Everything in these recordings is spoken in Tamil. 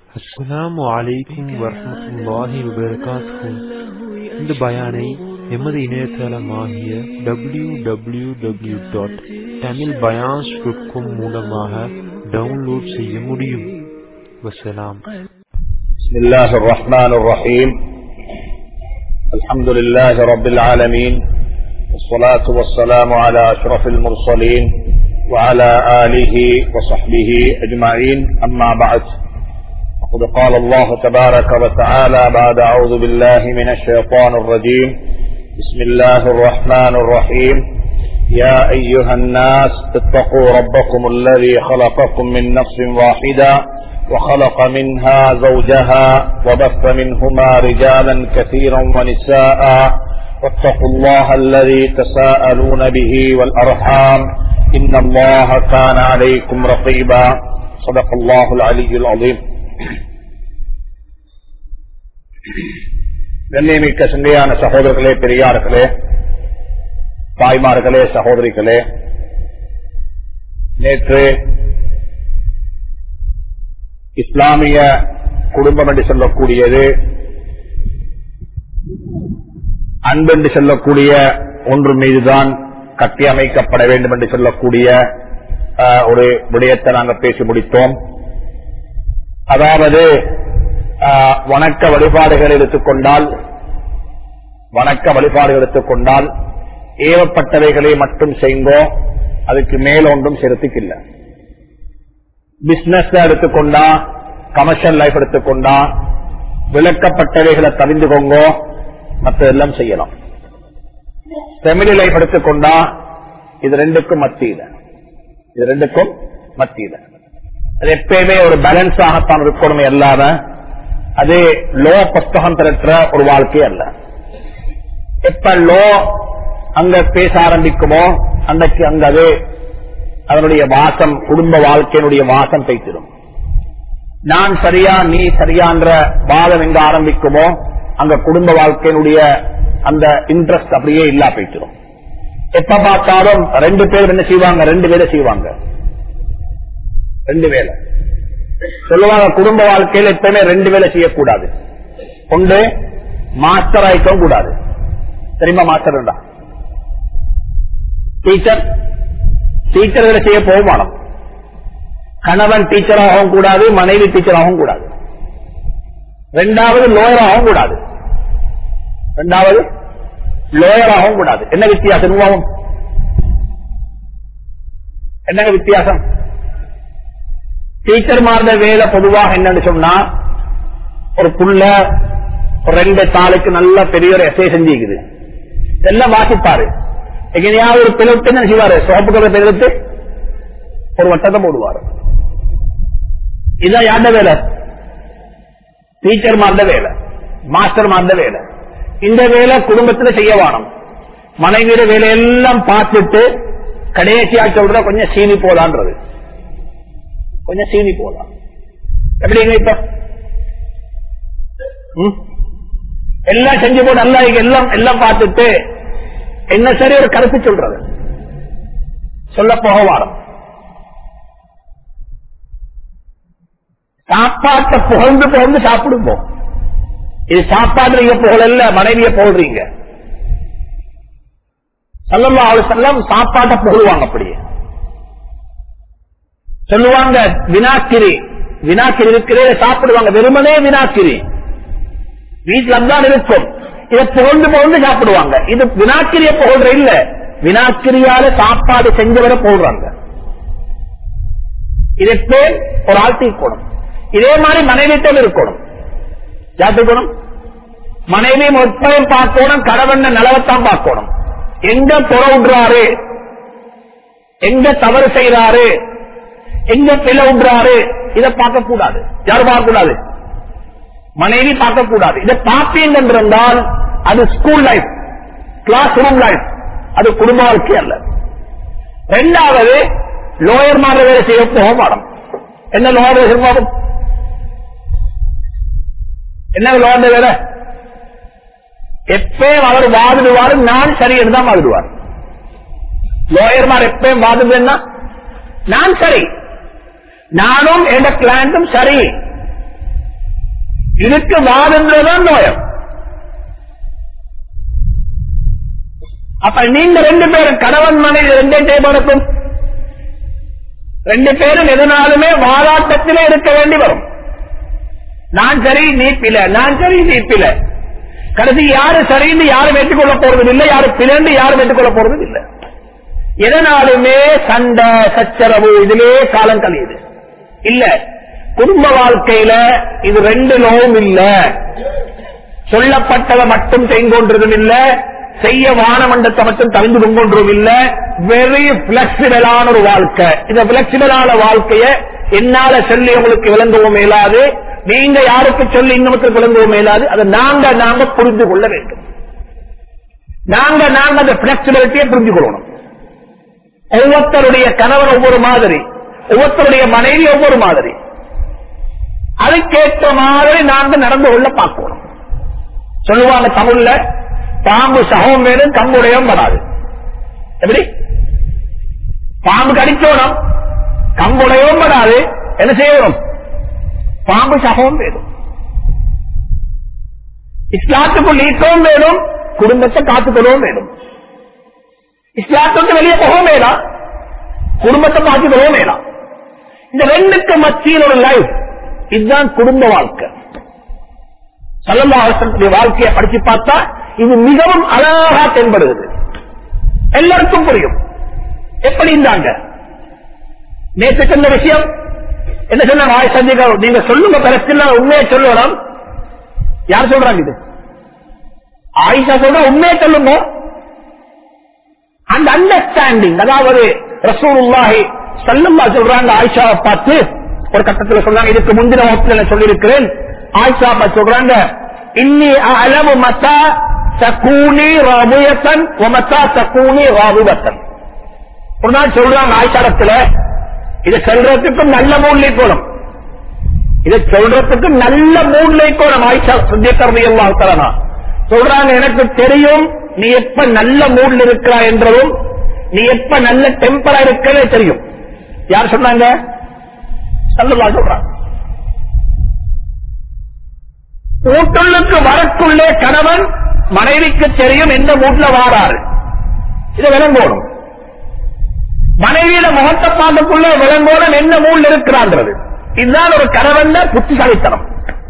அஸ்ஸலாமு அலைக்கும் வரஹ்மத்துல்லாஹி வபரகாத்துஹு. இந்த பயானை எமது இணையதளமாகிய www.tamilbayans.com மூலமாக டவுன்லோட் செய்ய முடியும். வஸ்ஸலாம். பிஸ்மில்லாஹிர் ரஹ்மானிர் ரஹீம். அல்ஹம்துலில்லாஹி ரப்பில் ஆலமீன். வஸ்ஸலாத்து வஸ்ஸலாமு அலா அஷ்ரஃபில் முர்ஸலீன் وعلى آله وصحبه أجمعين. أما بعد، وقد قال الله تبارك وتعالى بعد أعوذ بالله من الشيطان الرجيم. بسم الله الرحمن الرحيم. يا أيها الناس اتقوا ربكم الذي خلقكم من نفس واحدة وخلق منها زوجها وبث منهما رجالا كثيرا ونساء واتقوا الله الذي تساءلون به والأرحام إن الله كان عليكم رقيبا. صدق الله العلي العظيم. கண்ணியமிக்க சங்கையான சகோதரர்களே, பெரியார்களே, தாய்மார்களே, சகோதரிகளே, நேற்று இஸ்லாமிய குடும்பம் என்று சொல்லக்கூடியது அன்பு என்று சொல்லக்கூடிய ஒன்று மீதுதான் கட்டி அமைக்கப்பட வேண்டும் என்று சொல்லக்கூடிய ஒரு விடயத்தை நாங்கள் பேசி முடித்தோம். அதாவது வணக்க வழிபாடுகள் எடுத்துக்கொண்டால் ஏவப்பட்டவைகளை மட்டும் செய்யுங்கோ, அதுக்கு மேல ஒன்றும் செலுத்திக்கில்ல. பிசினஸ் எடுத்துக்கொண்டா, கமர்ஷியல் லைஃப் எடுத்துக்கொண்டா விளக்கப்பட்டவைகளை தவிர்த்துக்கோங்கோ, மற்ற எல்லாம் செய்யலாம். ஃபேமிலி லைஃப் எடுத்துக்கொண்டா இது ரெண்டுக்கும் மத்தியில அது எப்பயுமே ஒரு பேலன்ஸ் ஆகத்தான் இருக்கணுமே அல்லாத அது லோ புஸ்தகம் திரட்டுற ஒரு வாழ்க்கை அல்ல. எப்ப லோ அங்க பேச ஆரம்பிக்குமோ அன்றைக்கு அங்க அது அதனுடைய வாசம், குடும்ப வாழ்க்கையினுடைய வாசம் பேசிடும். நான் சரியா நீ சரியான்ற வாதம் எங்க ஆரம்பிக்குமோ அங்க குடும்ப வாழ்க்கையினுடைய அந்த இன்ட்ரெஸ்ட் அப்படியே இல்லா போயிடும். எப்ப பார்த்தாலும் ரெண்டு பேர் என்ன செய்வாங்க, ரெண்டு வேலை சொல்லுவாங்க. குடும்ப வாழ்க்கையில் எப்பவுமே ரெண்டு வேலை செய்யக்கூடாது. ஒன்று மாஸ்டர் ஆயிக்கவும் கூடாது. தெரியுமா மாஸ்டர்? டீச்சர் வேலை செய்ய போகணும். கணவன் டீச்சராகவும் கூடாது, மனைவி டீச்சராகவும் கூடாது. ரெண்டாவது லோயராகவும் கூடாது. என்ன வித்தியாசம்? என்னங்க வித்தியாசம்? டீச்சர் மாறுற வேலை பொதுவாக என்னன்னு சொன்னா, ஒரு புள்ள ஒரு 2 தாளுக்கு நல்ல பெரிய ஒரு எஸ்ஐ செஞ்சுக்குது, எல்லாம் வாசிப்பாரு. எங்கேயாவது ஒரு பிளவுட்டு என்ன செய்வாரு, சோப்பு கலர் பிளவுட்டு ஒரு வட்டத்தை போடுவாரு. இதான் யாருடைய வேலை? டீச்சர் மாறுற வேலை, மாஸ்டர் மாறுற வேலை. இந்த வேலை குடும்பத்துல செய்ய வேணும். மனைவியோட வேலையெல்லாம் பார்த்துட்டு கடைசியா சொல்ற கொஞ்சம் சீனி போலான்றது. எப்படிங்க இப்ப எல்லாம் செஞ்சு போட்டு நல்லா எல்லாம் பார்த்துட்டு என்ன சரி ஒரு கருத்து சொல்றது சொல்ல போக வாரம். சாப்பாட்டை புகழ்ந்து சாப்பிடுவோம். இது சாப்பாடு நீங்க புகழல்ல, மனைவிய புகழ்றீங்க. ஸல்லல்லாஹு அலைஹி வஸல்லம் சாப்பாட்டை புகழ்வாங்க. அப்படியே சொல்லுவாங்க, வினாக்கிரி இருக்கிறே சாப்பிடுவாங்க. வெறுமனே வினாக்கிரி வீட்டுல தான் இருக்கும். இதை புகழ்ந்து சாப்பிடுவாங்க. இது வினாக்கிரிய புகழ்ற இல்ல, வினாக்கிரியால சாப்பாடு செஞ்சவரை புகழ்றாங்க. இதே ஒரு ஆழ்த்தி இருக்கணும். இதே மாதிரி மனைவிட்டம் இருக்கணும். யாத்திக்கணும், மனைவி மொத்தம் பார்க்கணும், கணவன் நலவத்தான் பார்க்கணும். எங்க புறவுன்றாரு, எங்க தவறு செய்யறாரு, எங்க பிளவுன்றாரு, இதை பார்க்க கூடாது. யாரும் பார்க்க கூடாது, மனைவி பார்க்க கூடாது. இதை பார்ப்பீங்க என்றால் அது school life, classroom life, அது குடும்ப வாழ்க்கை அல்ல. ரெண்டாவது, லோயர் மாதிரி வேலை செய்ய போக மாட்டோம். என்ன லோயர் வேலை? என்ன லோயர் வேலை? எப்பயும் அவர் வாதிடுவாரு, நான் சரி என்றுதான் வாதிடுவார். லோயர்மார் எப்பயும் வாதிடுவேன்னா நான் சரி, நானும் என் கிளையண்டும் சரி. இதுக்கு வாதன்றதான் நோயம். அப்ப நீங்க 2 பேரும் கணவன் மனைவி 2 டைம் நடக்கும். 2 பேரும் எதனாலுமே வாதாட்டத்திலே இருக்க வேண்டி வரும். நான் சரி நீ பிழை, நான் சரி நீ பிழை. கடைசி யாரு சரின்னு யாரும் ஏற்றுக்கொள்ள போறது இல்லை, யாரு பிழை யாரும் ஏற்றுக்கொள்ள போறது இல்லை. எதனாலுமே சண்டை சச்சரவு இதிலே காலம் கழியுது. இல்ல குடும்ப வாழ்க்கையில இது 2 லோவும் இல்ல. சொல்லப்பட்டதை மட்டும் செய்கொன்றதும் இல்ல, செய்ய வானமண்டத்தை மட்டும் தவிர்ந்து கொண்டோம் இல்ல. வெரி பிளெக்சிபிளான ஒரு வாழ்க்கை. இந்த பிளெக்சிபிளான வாழ்க்கைய என்னால சொல்லி உங்களுக்கு விளங்கவும் மேலாது, நீங்க யாருக்கு சொல்லி இன்னமுக்கு விளங்கவும் மேலாது. அதை நாங்க புரிந்து கொள்ள வேண்டும். நாங்க அந்த பிளெக்சிபிலிட்டியை புரிந்து கொள்ளணும். ஒவ்வொருத்தருடைய கணவர் ஒவ்வொரு மாதிரி, ஒவ்வொருத்தருடைய மனைவி ஒவ்வொரு மாதிரி. அதுக்கேற்ற மாதிரி நாங்க நடந்து கொள்ள பார்க்கணும். சொல்லுவாங்க தமிழ்ல, பாம்பு சகம் வேணும் கம்புடையும் வராது. எப்படி? பாம்பு கடிச்சோணும் கம்புடையும் வராது. என்ன செய்யணும்? பாம்பு சகம் வேணும். இஸ்லாத்துக்குள் ஈக்கவும் வேணும், குடும்பத்தை காத்துக்கொள்ளவும் வேணும். இஸ்லாத்துக்கு வெளியே போகவும் வேணாம், குடும்பத்தை காத்துக்கொள்ளவும் வேணாம். இந்த 2க்கு மத்தியில் ஒரு லைஃப், இதுதான் குடும்ப வாழ்க்கை. ஸல்லல்லாஹு அலைஹி வஸல்லம் வாழ்க்கையை படிச்சு பார்த்தா இது மிகவும் அழகா தென்படுகிறது. எல்லாருக்கும் புரியும். எப்படி இருந்தாங்க? நேற்று சொன்ன விஷயம் என்ன சொன்ன ஆயிஷா, நீங்க சொல்லுங்க பிரச்சனை, உண்மையை சொல்லணும். யார் சொல்றாங்க இது? ஆயிஷா சொல்ற உண்மையை சொல்லுங்க. அந்த அண்டர்ஸ்டாண்டிங், அதாவது ரசூலுல்லாஹி ஸல்லல்லாஹு சொல்றாங்க ஆயிஷாவை பார்த்து ஒரு கட்டத்தில் சொல்றாங்க. இதுக்கு முந்தின வகுப்புல சொல்லியிருக்கிறேன். ஆயிஷா சொல்றாங்க, இன்னி அலமு மத்தா தகூனி ராபியத்தன் வமத்தா தகூனி ராபிபத்தன். ஒரு நாள் சொல்றாங்க ஆயிஷாரத்துல, இதை சொல்றதுக்கு நல்ல மூட்லை கோலம், இதை சொல்றதுக்கு நல்ல மூட்லை கோலம். ஆயிஷா சித்திகா ரலியல்லாஹு தஆலா சொல்றாங்க, எனக்கு தெரியும் நீ எப்ப நல்ல மூட்ல இருக்கிறா என்றதும் நீ எப்ப நல்ல டெம்பரா இருக்கிறதே தெரியும். யார் சொன்னாங்க? ஸல்லல்லாஹு சொல்றாங்க. வீட்டுக்கு வரக்குள்ளே கணவன் மனைவிக்கு தெரியும் எந்த மூட்ல வாராரு. இதை விளங்கோடும். மனைவியில முகத்தை பார்க்கக்குள்ள விளங்கோடும் என்ன மூட்ல இருக்கிறான்றது. இதுதான் ஒரு கணவன் புத்திசாலித்தனம்.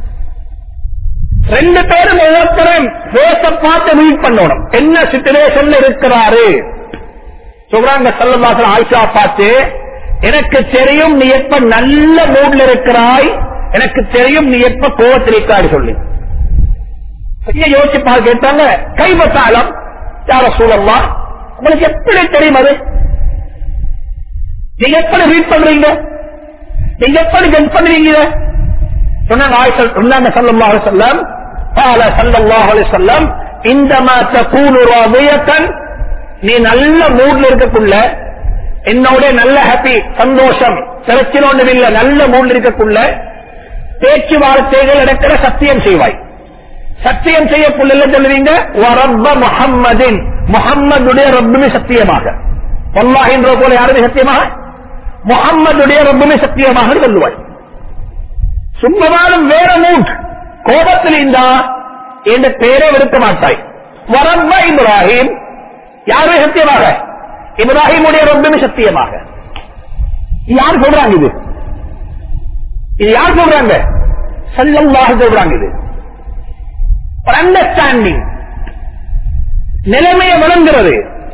2 பேரும் ஒவ்வொருத்தரும் பேச பார்த்து ரீட் பண்ணணும், என்ன சிச்சுவேஷன்ல இருக்கிறாரு. சொல்றாங்க ஸல்லல்லாஹு அலைஹி வஸல்லம் ஆயிஷா பார்த்து, எனக்கு தெரியும் நீ எப்ப நல்ல மூட்ல இருக்கிறாய், எனக்கு தெரியும் நீ எப்ப கோவத்தில் இருக்கிறாய் சொல்லி யோசிச்சு பார்த்து கேட்டாங்க. கைவசாலம் யா ரசூலல்லாஹ், உங்களுக்கு எப்படி தெரியும்? அது நீங்க எப்படி ரீட் பண்றீங்க, நீங்க எப்படி ஜட்ஜ் பண்றீங்க? சொன்னாங்க ஆயிஷா, சொன்னாங்க ஸல்லல்லாஹு அலைஹி வஸல்லம், قال صلى الله عليه وسلم عندما تكون راضية, நீ நல்ல மூட்ல இருக்கக்குள்ள, என்னோட நல்ல ஹாப்பி சந்தோஷம் பிரச்சனை இல்ல, நல்ல மூட்ல இருக்கக்குள்ள பேச்சுவார்த்தைகள் நடக்கிற சத்தியம் செய்வாய். சத்தியம் செய்யக்குள்ள சொல்லுவீங்க, வரப்ப முஹம்மதின், முஹம்மதுடைய ரப்புமே சத்தியமாக, வல்லாஹி என்ற போல யாருமே சத்தியமாக, முஹம்மதுடைய ரப்புமே சத்தியமாக சொல்லுவாய். சும்மாலும் வேற மூட் கோபத்தில் இருந்தா என்ற பேரை விடுக்க மாட்டாய். வரப்ப இப்ராஹிம், யாருமே சத்தியமாக, இப்ராஹிமுடைய ரப்புமே சத்தியமாக. யார் சொல்றாங்க? இது யார் சொல்றாங்க? ஸல்லல்லாஹு சொல்றாங்க. இது அண்டர்ஸ்டாண்டிங், நிலைமையை வழங்குறது.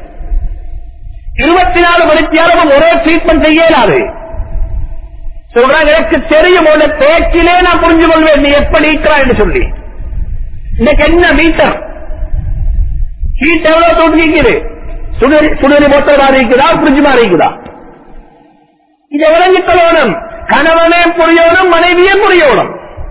24 மணித்தியாலும் ஒரே ட்ரீட்மெண்ட் செய்யலாது. சொல்றாங்க, எனக்கு தெரியும் உன்னை பேச்சிலே நான் புரிஞ்சு கொள்வேன் நீ எப்படி இருக்கிறா என்று சொல்லி. இன்னைக்கு என்ன மீட்டர் ஹீட் எவ்வளவு தோன்றிக்குது? சுடுநீர் போத்தல் மாதிரி இருக்குதா, புரிஞ்சு மாதிரி இருக்குதா? இதை விளங்கிக் கொள்ளணும். கணவனே புரியணும், மனைவியே புரியணும்.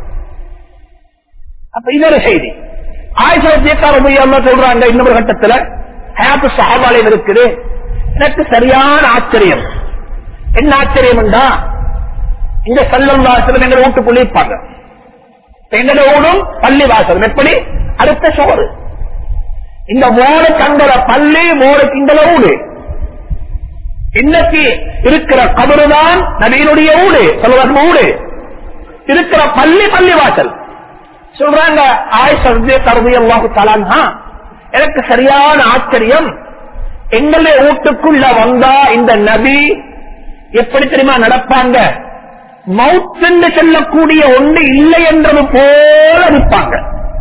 அப்ப இதொரு செய்தி. ஆயிஷா சித்திகா ரலியல்லாஹு சொல்றாங்க இன்னொரு கட்டத்தில், ஹயாத்து ஸஹாபாலையும் இருக்குது. எனக்கு சரியான ஆச்சரியம். என்ன ஆச்சரியம் என்றா, இந்த ஸல்லல்லாஹு அலைஹி வஸல்லம் எங்க வீட்டுக்குள்ளே இருப்பாங்க. எங்கட ஊடும் பள்ளி வாசல் எப்படி அடுத்த சோறு. இந்த மோட கண்டல பள்ளி, மோட கிண்டல ஊடு. இன்னைக்கு இருக்கிற கபருதான் நபியினுடைய ஊடு, சொல்லுவாங்க ஊடு. இருக்கிற பள்ளி பள்ளி வாசல். சொல்றாங்க ஆயிஷா ரலியல்லாஹு தஆலா அன்ஹா, எனக்கு சரியான ஆச்சரியம். எங்களுடைய வீட்டுக்குள்ள வந்தா இந்த நபி எப்படி தெரியுமா நடப்பாங்க? மவுத் என்று சொல்லக்கூடிய ஒன்று இல்லை என்றது போல இருப்பாங்க.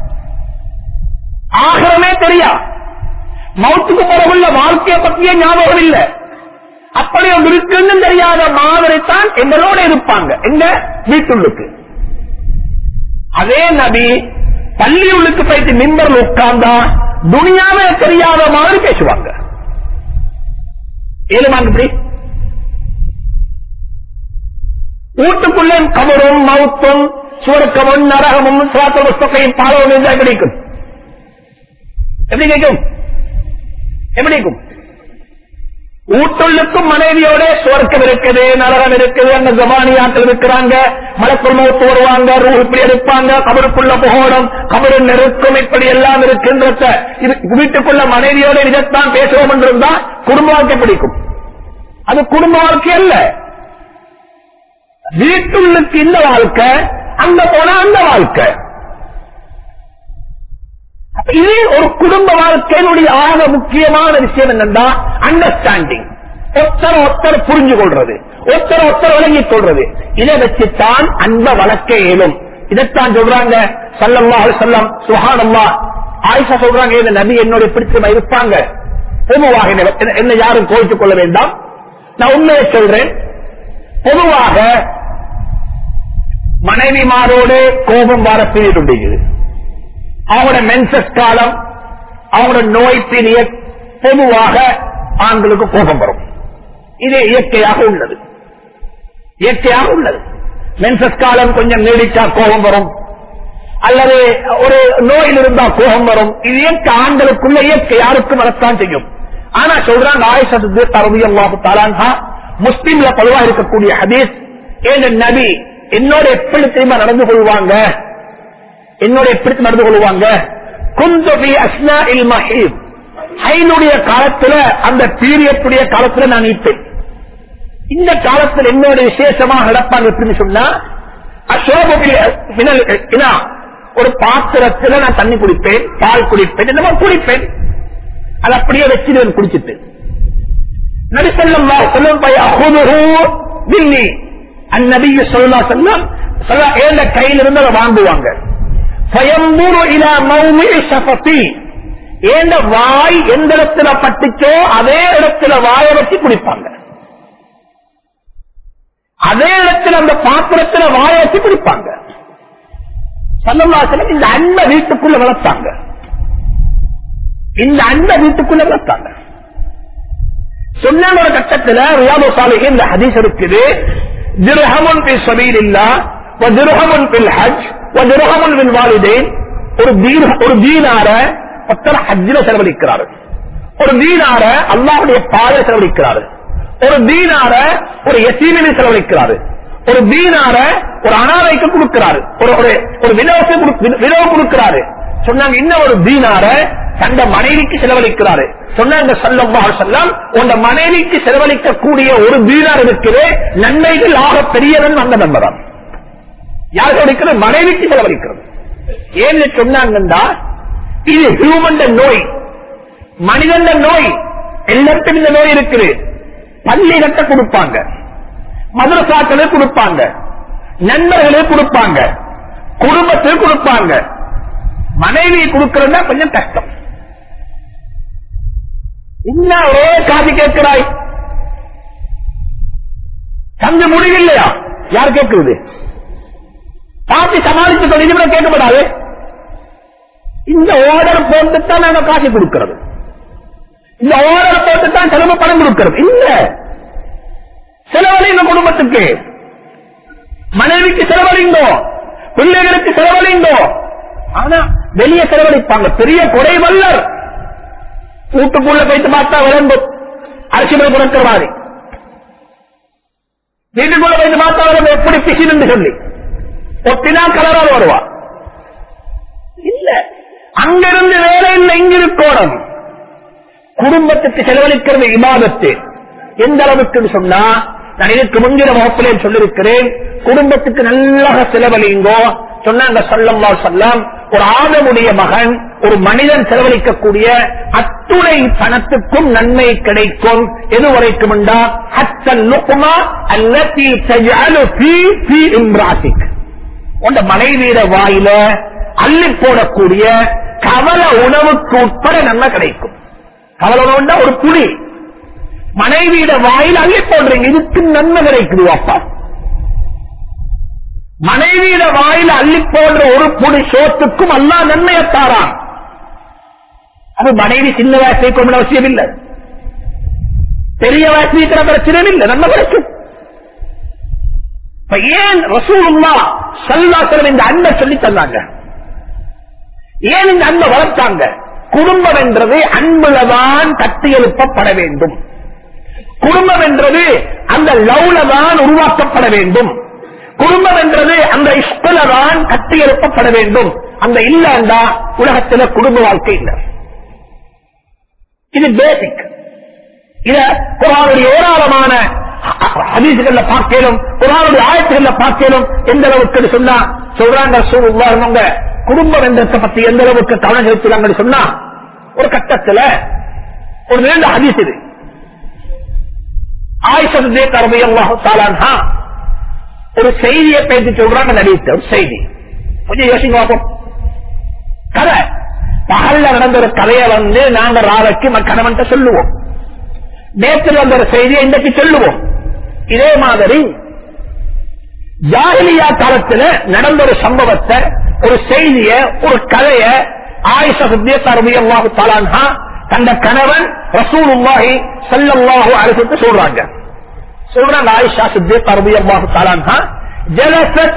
ஆகவே தெரியா, மவுத்துக்கு பிறகுள்ள வாழ்க்கையை பற்றிய ஞாபகம் இல்லை. அப்படி ஒரு இருக்குன்னு தெரியாத மாதிரி தான் எங்களோட இருப்பாங்க எங்க வீட்டுள்ளுக்கு. அதே நபி பள்ளி உள்ளுக்கு போயிட்டு மிம்பர்ல உட்கார்ந்தா துனியாவே தெரியாத மாதிரி பேசுவாங்க. ஏழுமாங்க இப்படி வீட்டுக்குள்ளே கபரும் மவுத்தும் சுவர்க்கமும் நரகமும் சுவாத்த புஸ்தகையும் பாலவும் கிடைக்கும். எப்படி கேட்கும்? எப்படி இருக்கும்? வீட்டுள்ளுக்கும் மனைவியோட சுவர்க்கம் இருக்குது, நரகம் இருக்குது, அந்த ஜமானியாக்கள் இருக்கிறாங்க, மலக்குள் மௌத்து வருவாங்க, ரூஹ் இப்படி எடுப்பாங்க, கபருக்குள்ள புகோணம், கபரு நெருக்கம், இப்படி எல்லாம் இருக்கின்ற வீட்டுக்குள்ள மனைவியோட இதைத்தான் பேசுவோம் என்றிருந்தா குடும்ப வாழ்க்கை பிடிக்கும். அது குடும்ப வாழ்க்கை அல்ல. வீட்டுள்ளுக்கு இந்த வாழ்க்கை, அங்க போனா அந்த வாழ்க்கை. இது ஒரு குடும்ப வாழ்க்கையினுடைய ஆக முக்கியமான விஷயம் என்னன்னா அண்டர்ஸ்டாண்டிங். ஒருத்தர் புரிஞ்சு கொள்றது, ஒருத்தர் விளங்கிக் கொள்றது. இதை வச்சுத்தான் அன்ப வளர்க்க இயலும். இதைத்தான் சொல்றாங்க ஸல்லல்லாஹு அலைஹி வஸல்லம். சுப்ஹானல்லாஹ், ஆயிஷா சொல்றாங்க, இந்த நபி என்னோட பிடிச்சமா இருப்பாங்க. பொதுவாக என்ன யாரும் கோவித்துக் கொள்ள வேண்டாம், நான் உண்மையை சொல்றேன். பொதுவாக மனைவிமாரோடு கோபம் வர பீரியட், அவங்களோட மென்சஸ் காலம், அவங்களோட நோய் பீரியட், பொதுவாக ஆண்களுக்கு கோபம் வரும். இது இயற்கையாக உள்ளது, இயற்கையாக உள்ளது. மென்சஸ் காலம் கொஞ்சம் நீடிச்சா கோபம் வரும், அல்லது ஒரு நோயில் இருந்தா கோபம் வரும். இது இயற்கை, ஆண்களுக்குள்ள இயற்கை, யாருக்கும் வரத்தான் செய்யும். ஆனா சொல்றாங்க ஆயிஷா ரலியல்லாஹு தஆலா அன்ஹா, முஸ்லிம்ல பொதுவா இருக்கக்கூடிய ஹதீஸ், ஏன் நபி என்னோட எப்படி தெரியுமா நடந்து கொள்வாங்க, என்னோட எப்படி நடந்து கொள்வாங்க? குந்து ஃபீ அஸ்னாஇல் மஹீத், ஹைனுடைய காலத்துல, அந்த பீரியட்டுடைய காலத்துல நான் இருப்பேன். இந்த காலத்தில் என்னோட விசேஷமாக நடப்பாங்க. எப்படி சொன்னா, ஒரு பாத்திரத்துல நான் தண்ணி குடிப்பேன், பால் குடிப்பேன், என்னமோ குடிப்பேன், அது அப்படியே வச்சு குடிச்சிட்டு நபி ஸல்லல்லாஹு அலைஹி வஸல்லம் அந்நபி ஸல்லல்லாஹு அலைஹி வஸல்லம் ஏண்ட கையில இருந்து அதை வாங்குவாங்க. ஏண்ட வாய் எந்த இடத்துல பட்டுச்சோ அதே இடத்துல வாய வச்சு குடிப்பாங்க, அதே இடத்துல அந்த பாத்திரத்துல வாய வச்சு குடிப்பாங்க. ஸல்லல்லாஹு அலைஹி வஸல்லம் இந்த அன்பை வீட்டுக்குள்ள வளர்த்தாங்க, இந்த அன்பை வீட்டுக்குள்ள வளர்த்தாங்க. சொன்ன ஒரு கட்டத்தில் ரியாது ஸாலிஹீன் இந்த ஹதீஸ் இருக்குது, திர்ஹமுன் ஃபீ ஸபீலில்லாஹ் வ திர்ஹமுன் ஃபில் ஹஜ் வ திர்ஹமுன் ஃபில் வாலிதைன். ஒரு தீனார ஒருத்தர் ஹஜ்ஜில செலவழிக்கிறாரு, ஒரு தீனார அல்லாஹ்வுடைய பாதையில் செலவழிக்கிறாரு, ஒரு தீனார ஒரு யதீமிற்கு செலவழிக்கிறாரு, ஒரு தீனார ஒரு அனாதைக்கு கொடுக்கிறாரு, ஒரு வினோவை கொடுக்கிறாரு. சொன்னாங்க இன்னும் ஒரு தீனார தந்த மனைவிக்கு செலவழிக்கிறாரு. சொன்னாங்க ஸல்லல்லாஹு அலைஹி வஸல்லம், உங்க மனைவிக்கு செலவழிக்கக்கூடிய ஒரு தீனார் இருக்கிறது, நன்மைகள் ஆக பெரியவன் அந்த நண்பரான். யார் செலவழிக்கிறது? மனைவிக்கு செலவழிக்கிறது. ஏன்னு சொன்னாங்கன்னா, இது ஹியூமன் நோய், மனிதன் நோய். எல்லாருக்கும் இந்த நோய் இருக்குது. பள்ளி கட்ட கொடுப்பாங்க, மதரசாக்களே கொடுப்பாங்க, நண்பர்களே கொடுப்பாங்க, குடும்பத்தில் கொடுப்பாங்க. மனைவி கொடுக்கிறதா கொஞ்சம் கஷ்டம். இன்னும் ஒரே காது கேட்கிறாய், தந்து முடிவில்லையா? யார் கேட்கிறது? காசி சமாளித்து கொண்டு கேட்கப்படாது. இந்த ஆர்டர் போட்டுத்தான் நாங்க காசி கொடுக்கிறது, இந்த ஆர்டர் போட்டுத்தான் செலவு பணம் கொடுக்கிறது. இல்ல, செலவழிங்க குடும்பத்துக்கு, மனைவிக்கு செலவழிங்கோ, பிள்ளைகளுக்கு செலவழிங்கோ. ஆனா வெளியே செலவழிப்பாங்க. பெரிய கொடை வல்லர் வீட்டுக்குள்ள போயிட்டு பார்த்தா விளம்பும், அரிசி மேல் கொடுக்கிற மாதிரி. வீட்டுக்குள்ள போயிட்டு பார்த்தா விளம்பு எப்படி பிசின்னு சொல்லி ஒட்டினா கலரால் வருவா. இல்ல, அங்கிருந்து வேலை இல்லை, இங்கிருக்கோணும். குடும்பத்துக்கு செலவழிக்கிறது இபாதத்து. எந்த அளவுக்கு சொன்னா, நான் இதற்கு முன்கிற வகுப்பிலே சொல்லிருக்கிறேன், குடும்பத்துக்கு நல்லா செலவழிங்கோ, சொன்னாங்க ஸல்லல்லாஹு அலைஹி வஸல்லம், ஒரு ஆதமுடைய மகன் ஒரு மனிதன் செலவழிக்கக்கூடிய அத்துணை பணத்துக்கும் நன்மை கிடைக்கும். எது வரைக்கும் ஹத்தல் லுக்மா அல்லதி தஜஅலு ஃபீ இம்ராத்திக், உண்ட மனைவியிட வாயில அள்ளி போடக்கூடிய கவல உணவுக்கு உட்பட நன்மை கிடைக்கும். கவல உணவுண்டா ஒரு புளி, மனைவியிட வாயில் அள்ளி போடுறீங்க, இதுக்கு நன்மை கிடைக்குது. அப்பா மனைவியிட வாயில அள்ளி போடுற ஒரு புடி சோத்துக்கும் அல்லாஹ் நன்மையை தாரான். அது மனைவி சின்ன வயசு அவசியம் இல்லை, பெரிய வயசு பிரச்சனை இல்லை, நன்மை கிடைக்கும். ஏன் ரசூலுல்லாஹ் ஸல்லல்லாஹு அலைஹி வஸல்லம் இந்த அன்பை சொல்லி தந்தாங்க? ஏன் இந்த அன்பை வளர்த்தாங்க? குடும்பம் என்றது அன்புலதான் கட்டி எழுப்பப்பட வேண்டும். குடும்பம் என்றது அந்த லவ்லதான் உருவாக்கப்பட வேண்டும். குடும்பம் என்றது அந்த இஷ்டலதான் கட்டி எழுப்பப்பட வேண்டும். அந்த இல்லண்டா உலகத்துல குடும்ப வாழ்க்கை இல்லை. இது பேசிக். இத குர்ஆனுடைய ஏராளமான ஹதீஸ்கள்ல பார்க்கலும், குர்ஆனுடைய ஆயத்துகள்ல பார்க்கலும். எந்த அளவுக்கு சொன்னா சொல்றாங்க ரசூலுல்லாஹ் குடும்பம் என்றதை பத்தி எந்த அளவுக்கு கவனம் செலுத்துறாங்கன்னு சொன்னா, ஒரு கட்டத்துல ஒரு 2 ஹதீஸ் இது. ஆயிஷா ரலியல்லாஹு தஆலா அன்ஹா ஒரு செய்தியை பேசி சொல்றாங்க, நடித்த ஒரு செய்தி. கொஞ்சம் யோசிங்க பார்ப்போம். கதை பகல்ல நடந்த ஒரு கதையை நாங்க ராவைக்கு கணவன் சொல்லுவோம். நேற்று வந்த ஒரு செய்தியை இன்றைக்கு சொல்லுவோம். இதே மாதிரி ஜாஹிலியா காலத்துல நடந்த ஒரு சம்பவத்தை, ஒரு செய்திய, ஒரு கதைய ஆயிஷா ரலியல்லாஹு தஆலா அன்ஹா தந்த கணவன் ரசூலுல்லாஹி ஸல்லல்லாஹு அலைஹி வஸல்லம் சொல்றாங்க. ஆயிஷா ரலியல்லாஹு தஆலா அன்ஹா جلست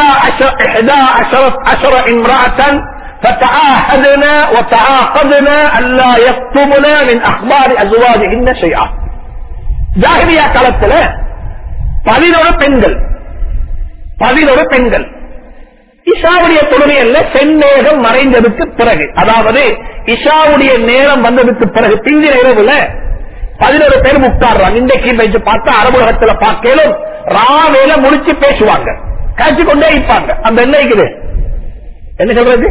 11 امرأة فتعاهدنا وتعاقدنا ألا يكتبنا من أخبار أزواجهن شيئا. ஜாஹிலியா காலத்துல 11 பெண்கள் இஷாவுடைய தொழுகையில செந்நேரம் மறைந்ததுக்கு பிறகு, அதாவது இஷாவுடைய நேரம் வந்ததுக்கு பிறகு பிந்தின இரவுல 11 பேர் உட்கார்றாங்க. இன்றைக்கு வச்சு பார்த்தா அரபுலகத்துல பார்க்கலும் ராவேல முடிச்சு பேசுவாங்க, காய்ச்சி கொண்டே இருப்பாங்க. அந்த என்ன இருக்குது என்ன சொல்றது,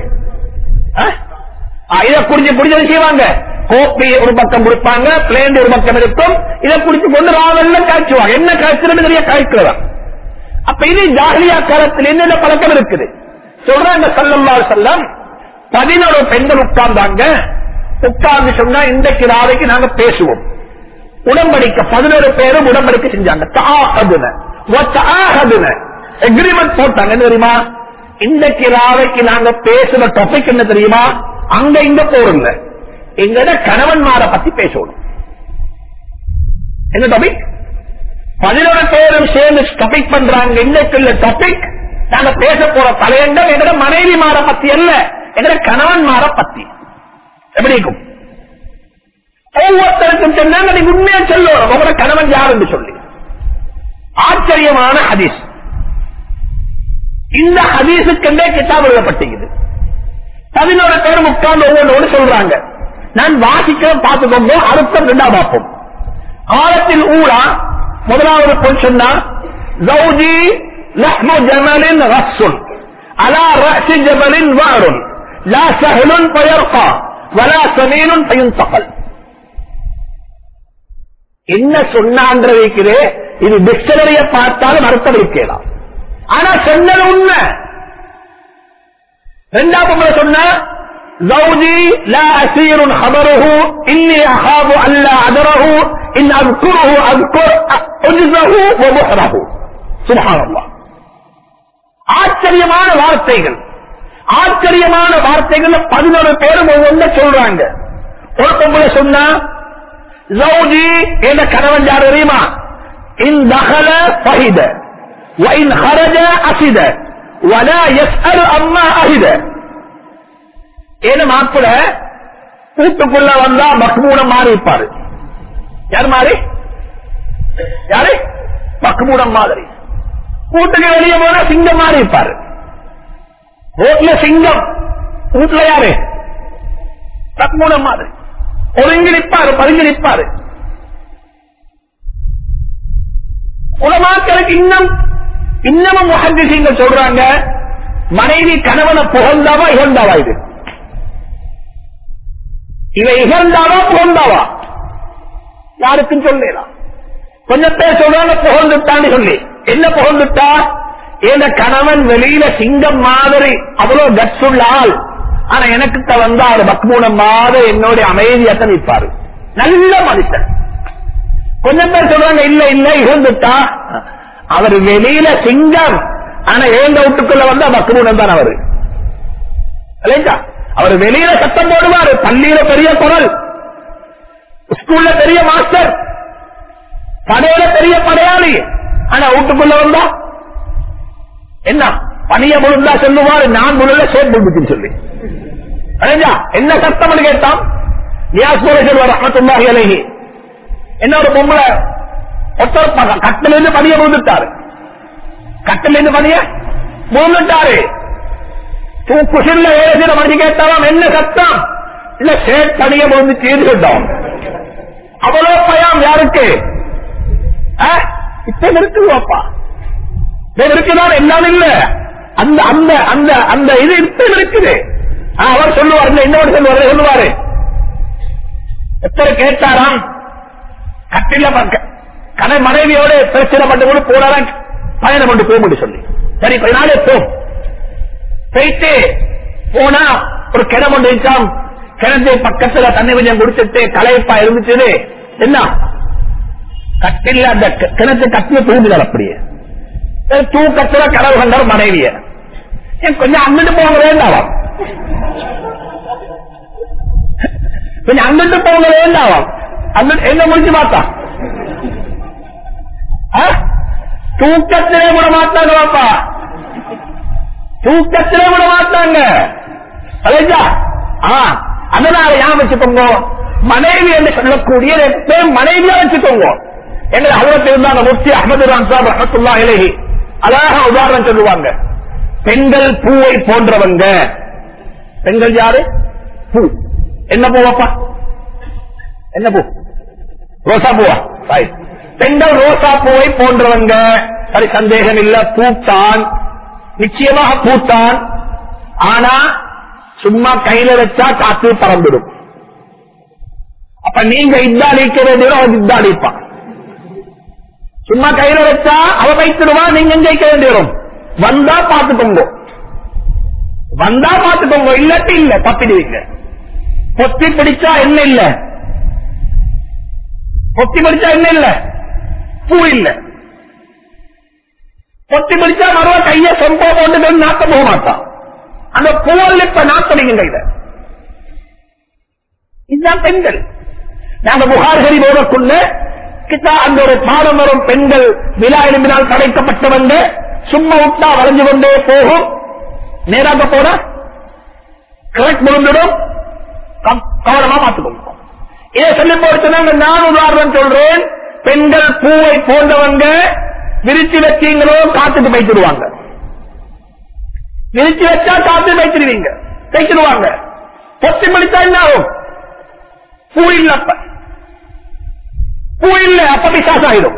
இதை குடிச்சு குடிச்சு செய்வாங்க. கோப்பி ஒரு பக்கம் கொடுப்பாங்க, பிளேண்ட் ஒரு பக்கம் இருக்கும். இதை குடிச்சு கொண்டு ராவெல்லாம் காய்ச்சுவாங்க. என்ன காய்ச்சல் நிறைய காய்க்கிறதா. அப்ப இது ஜாஹிலியா காலத்தில் என்னென்ன பழக்கம் இருக்குது சொல்றாங்க. ஸல்லல்லாஹு அலைஹி வஸல்லம் 11 பெண்கள் உட்கார்ந்தாங்க. உட்கார்ந்து சொன்னா இன்றைக்கு ராவைக்கு நாங்க பேசுவோம். உடம்படிக்க 11 பேரும் உடம்படிக்க செஞ்சாங்க. எக்ரிமெண்ட் போட்டாங்க. என்ன தெரியுமா, இன்றைக்கு ராவைக்கு நாங்க பேசுற டாபிக் என்ன தெரியுமா, அங்க இங்க போறல, எங்கட கணவன்மார பத்தி பேசணும். என்ன டாபிக்? 11 பேரும் சேர்ந்து டாபிக் பண்றாங்க. இன்னைக்கு டாபிக் நாங்க பேச போற தலையங்கம் எங்கட மனைவி மாற பத்தி அல்ல, எங்கட கணவன் மாற பத்தி. எப்படி இருக்கும்? ஒவ்வொருத்தருக்கும் சொன்னாங்க, நீங்க உண்மையா சொல்லணும் உங்களோட கணவன் யார் என்று சொல்லி. ஆச்சரியமான ஹதீஸ். இந்த ஹதீஸுக்கென்றே கிதாப் எழுதப்பட்டிருக்குது. 11 பேரும் உட்கார்ந்து ஒவ்வொன்றோடு சொல்றாங்க. நான் வாசிக்கிறோம், பார்த்துக்கோங்க, அர்த்தம் 2 பார்ப்போம். ஆழத்தில் ஊழா முதலாவது பொன் சொன்னா, ஜௌஜி லஹ்மு ஜமலின் ரஸ்ஸுன் அலா ரஅஸி ஜபலின் வாருன் லா சஹலுன் ஃபயர்கா வலா ஸமீனுன் ஃபயுன்தகல். என்ன சொன்னான்றதுக்கு இது டிக்ஷனரிய பார்த்தாலும் அர்த்தம் இருக்கலாம். ஆனா சொன்னது உண்மை. 2வது சொன்னா, زوجي لا أسير خبره إني أخاف ألا أدره إن أذكره أذكر أجزه وبحره. سبحان الله. ஆச்சரியமான வார்த்தைகள். ஆச்சரியமான வார்த்தைகள் 11 பேரும் ஒவ்வொன்று சொல்றாங்க. ஒரு பொம்பளை சொன்னா, زوجي என்ற கணவன் யார் தெரியுமா, إن دخل فهد وإن خرج أسد ولا يسأل أما أهد. ஏன மாப்பிள வீட்டுக்குள்ள வந்தா மக்மூடம் மாறி இருப்பாரு. யார் மாறி? யாரு? மக்மூடம் மாதிரி. வீட்டுக்கு வெளியே போனா சிங்கம் மாறி இருப்பாரு. ரோட்ல சிங்கம், வீட்டுல யாரு? மக்மூடம் மாதிரி. ஒருங்கி நிற்பாரு, பதுங்கி நிற்பாரு. உலமாக்களுக்கு இன்னமும் முஹத்திஸீன்கள் சொல்றாங்க, மனைவி கணவனை புகழ்ந்தாவா இகழ்ந்தாவா? இது இவை இகழ்ந்தாவா புகழ்ந்தாவா? யாருக்கும் சொல்லலாம். கொஞ்சம் பேர் சொல்றாங்க புகழ்ந்துட்டான்னு சொல்லி. என்ன புகழ்ந்துட்டா? என் கணவன் வெளியில சிங்கம் மாதிரி அவ்வளவு கட்ஸ் உள்ள ஆள், ஆனா எனக்கு வந்தா அவர் பக்மூனம் மாதிரி என்னோட அமைதியத்தை நிற்பாரு, நல்ல மனுஷன். கொஞ்சம் பேர் சொல்றாங்க இல்ல இல்ல இகழ்ந்துட்டா அவர் வெளியில சிங்கம், ஆனா ஏந்த வீட்டுக்குள்ள வந்தா பக்மூனம் தான் அவரு. அவர் வெளியில சத்தம் போடுவாரு, பள்ளியில பெரிய குரல், ஸ்கூல்ல பெரிய மாஸ்டர், படையில பெரிய படையாளி, ஆனா வீட்டுக்குள்ள வந்தா என்ன பணிய முழுந்தா சொல்லுவாரு நான் முழுல சேர்ந்து சொல்லி. என்ன சத்தம் கேட்டான் ரஹ்மத்துல்லாஹி அலைஹி. என்ன ஒரு பொம்பளை ஒருத்தர் கட்டில இருந்து பணிய முழுந்துட்டாரு, கட்டில இருந்து பணிய முழுந்துட்டாரு. குசில்ல ஏழு மணி கேட்டாலும் என்ன சத்தம்? இல்ல சேட் பணிய முழுந்து தீர்ந்து விட்டோம். அவ்வளவு பயம் யாருக்கு? இப்ப இருக்குதுப்பா இருக்குதான் எல்லாம் இல்ல, அந்த அந்த அந்த அந்த இது இப்ப இருக்குது. அவர் சொல்லுவார், இன்னொரு சொல்லுவாரு, எத்தனை கேட்டாராம் கட்டில மனைவியோட பிரச்சனை பட்டு கூட போறாராம், பயணம் கொண்டு போக முடியும் சொல்லி. சரி கொஞ்ச நாளே போயிட்டு போனா ஒரு கிணம் ஒன்று இருக்காம், கிணத்து பக்கத்துல தண்ணி கொஞ்சம் குடிச்சிட்டு களைப்பா இருந்துச்சு. என்ன கட்டில அந்த கிணத்து கட்டில தூங்குதல் அப்படியே தூக்கத்துல கடவுள் கண்டார் மனைவிய. கொஞ்சம் அங்கிட்டு போக வேண்டாம், கொஞ்சம் அங்கிட்டு போக வேண்டாம், அங்கிட்டு என்ன முடிச்சு பார்த்தா தூக்கத்திலே விட மாட்டாங்களாப்பா, தூக்கத்திலே விட மாட்டாங்க. அதனால ஏன் வச்சுக்கோங்க மனைவி என்று சொல்லக்கூடிய மனைவியா வச்சுக்கோங்க. எங்களை ஹஜ்ரத் இருந்தாங்க முஃப்தி அஹ்மது ரான் சாஹிப் ரஹ்மத்துல்லாஹி அலைஹி அழகா உதாரணம் சொல்லுவாங்க. பெண்கள் பூவை போன்றவங்க. பெண்கள் யாரு? பூ. என்ன பூவாப்பா? என்ன பூ? ரோசா பூவா? பெண்கள் ரோசா பூவை போன்றவங்க. சரி, சந்தேகம் இல்ல, பூத்தான், நிச்சயமாக பூத்தான். ஆனா சும்மா கையில வச்சா காத்து பறந்துடும். அப்ப நீங்க இத்தாளிக்க வேண்டியது அவன் இத்தாளிப்பான். சும்மா கையில வச்சா அவ வைத்துடுவா, நீங்க ஜெயிக்க வேண்டியதும். வந்தா பாத்துக்கோங்க, வந்தா பாத்துக்கோங்க, இல்லாட்டி இல்ல தப்பிடுவீங்க. பொத்தி பிடிச்சா என்ன இல்ல, பொத்தி பிடிச்சா என்ன இல்ல, பூ இல்ல. பொத்தி பிடிச்சா மறுவ கைய சொம்ப போட்டு நாட்ட போக மாட்டான். அந்த பூவல் இப்ப நாட்டடிங்க கையில. இதுதான் பெண்கள். நாங்க புகார்கரி போவக்குள்ள கிட்டா அந்த ஒரு பாடம் வரும். பெண்கள் விழா எலும்பினால் தடைக்கப்பட்டவங்க, சும்மா விட்டா வளைஞ்சு கொண்டே போகும், நேராக போன கரெக்ட் முடிந்துடும். கவனமா பார்த்துக்கோங்க. இதை சொல்லி போட்டு நான் உதாரணம் சொல்றேன். பெண்கள் பூவை போன்றவங்க, விரிச்சு வச்சீங்களோ காத்துட்டு வைத்துடுவாங்க, விரிச்சு வச்சா காத்து வைத்துடுவீங்க, வைத்துடுவாங்க. பொத்தி பிடிச்சா என்ன ஆகும்? பூ இல்ல, பூ இல்ல, அப்ப பிசாசு ஆயிடும்.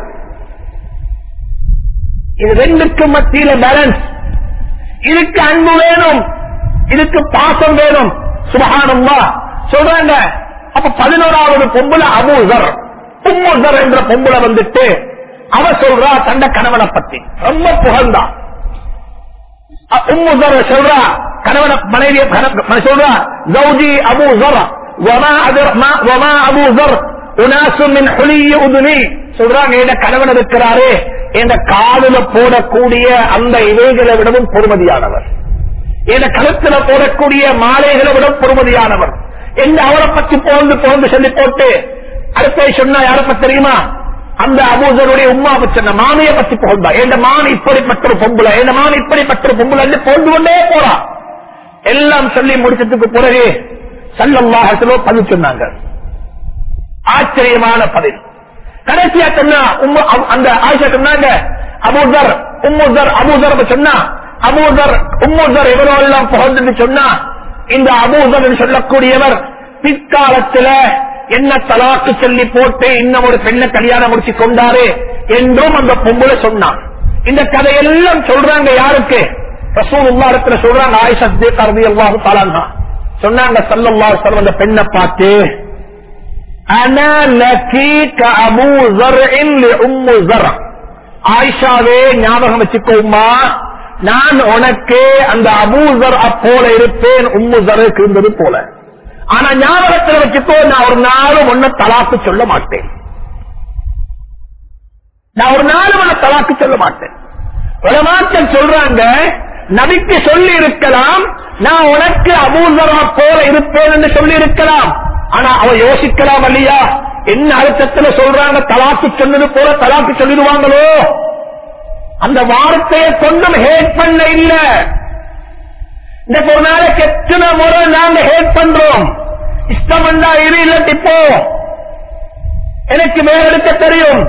இது ரெண்டுக்கு மத்தியில பேலன்ஸ். இதுக்கு அன்பு வேணும், இதுக்கு பாசம் வேணும். சுப்ஹானல்லாஹ் சொல்றாங்க. அப்ப 11வது பொம்புல அபூசர், உம்முசர் என்ற பொம்புல வந்துட்டு அவ சொல்றா தண்ட கணவனை பத்தி ரொம்ப புகழ்ந்தா. உம்முசர் சொல்றா கணவன மனைவிய சொல்றா, ஜௌஜி அபூசர் வமா அபூசர் உனாசு மின் ஹுலிய உதுனி. சொல்றாங்க என் கணவன் இருக்கிறாரே, என் காதுல போடக்கூடிய அந்த இவைகளை விடவும் பொறுமதியானவர், என் கழுத்துல போடக்கூடிய மாலைகளை விட பொறுமதியானவர் என்று அவரை பற்றி போந்து போந்து சொல்லி போட்டு அடுத்த சொன்னா யாரை பத்தி தெரியுமா? அந்த அபூசருடைய உம்மா பச்சன மாமியை பத்தி போந்தா. என் மான் இப்படிப்பட்ட ஒரு பொம்புல, என் மான் இப்படிப்பட்ட ஒரு பொம்புல என்று போந்து கொண்டே போறா. எல்லாம் சொல்லி முடிச்சதுக்கு பிறகு ஸல்லல்லாஹு அலைஹி வஸல்லம் பதில் சொன்னாங்க. ஆச்சரியமான பதில். கடைசியா சொன்னா அந்த ஆயிஷா சொன்னாங்க, அபூசர் உம்முசர் அபூசர் சொன்னா, அபூசர் உம்முசர் இவரோ எல்லாம் புகழ்ந்து சொன்னா, இந்த அபூசர் சொல்லக்கூடியவர் பிற்காலத்துல என்ன தலாக்கு சொல்லி போட்டு இன்னும் ஒரு பெண்ணை கல்யாணம் முடிச்சு கொண்டாரு என்றும் அந்த பொம்புல சொன்னான். இந்த கதையெல்லாம் சொல்றாங்க யாருக்கு? ரசூலுல்லாஹ் இடத்துல சொல்றாங்க, ஆயிஷா சித்திகா ரலியல்லாஹு தஆலா அன்ஹா சொன்னாங்க, ஸல்லல்லாஹு அலைஹி வஸல்லம் அந்த பெண்ணை பார்த்து, அனா லகி கஅபூ ஸர்இன் லிஉம்மு ஸர், ஆயிஷாவே ஞாபகம் வச்சுக்கோமா, நான் உனக்கு அந்த அபூ ஸர் போல இருப்பேன், உம்மு ஸருக்கு இருந்தது போல. ஆனா ஞாபகத்தில் வச்சுக்கோ, நான் ஒரு நாளும் ஒன்ன தலாக்கு சொல்ல மாட்டேன். நான் ஒரு நாளும் ஒன்ன தலாக்கு சொல்ல மாட்டேன். உலமாக்கள் சொல்றாங்க, நபிக்கு சொல்லி இருக்கலாம், நான் உனக்கு அபூ ஸர் போல இருப்பேன் என்று சொல்லி இருக்கலாம். ஆனா அவ யோசிக்கலாம் இல்லையா, என்ன அர்த்தத்துல சொல்றாங்க, தலாக்கு சொன்னது போல தலாக்கு சொல்லிடுவாங்களோ. அந்த வார்த்தையை கொண்டும் ஹேட் பண்ண இல்ல. இந்த ஒரு நாளைக்கு எத்தனை முறை நாங்க ஹேட் பண்றோம். இஷ்டம் வந்தா இரு, இல்ல இப்போ எனக்கு மேல் எடுக்க தெரியும்.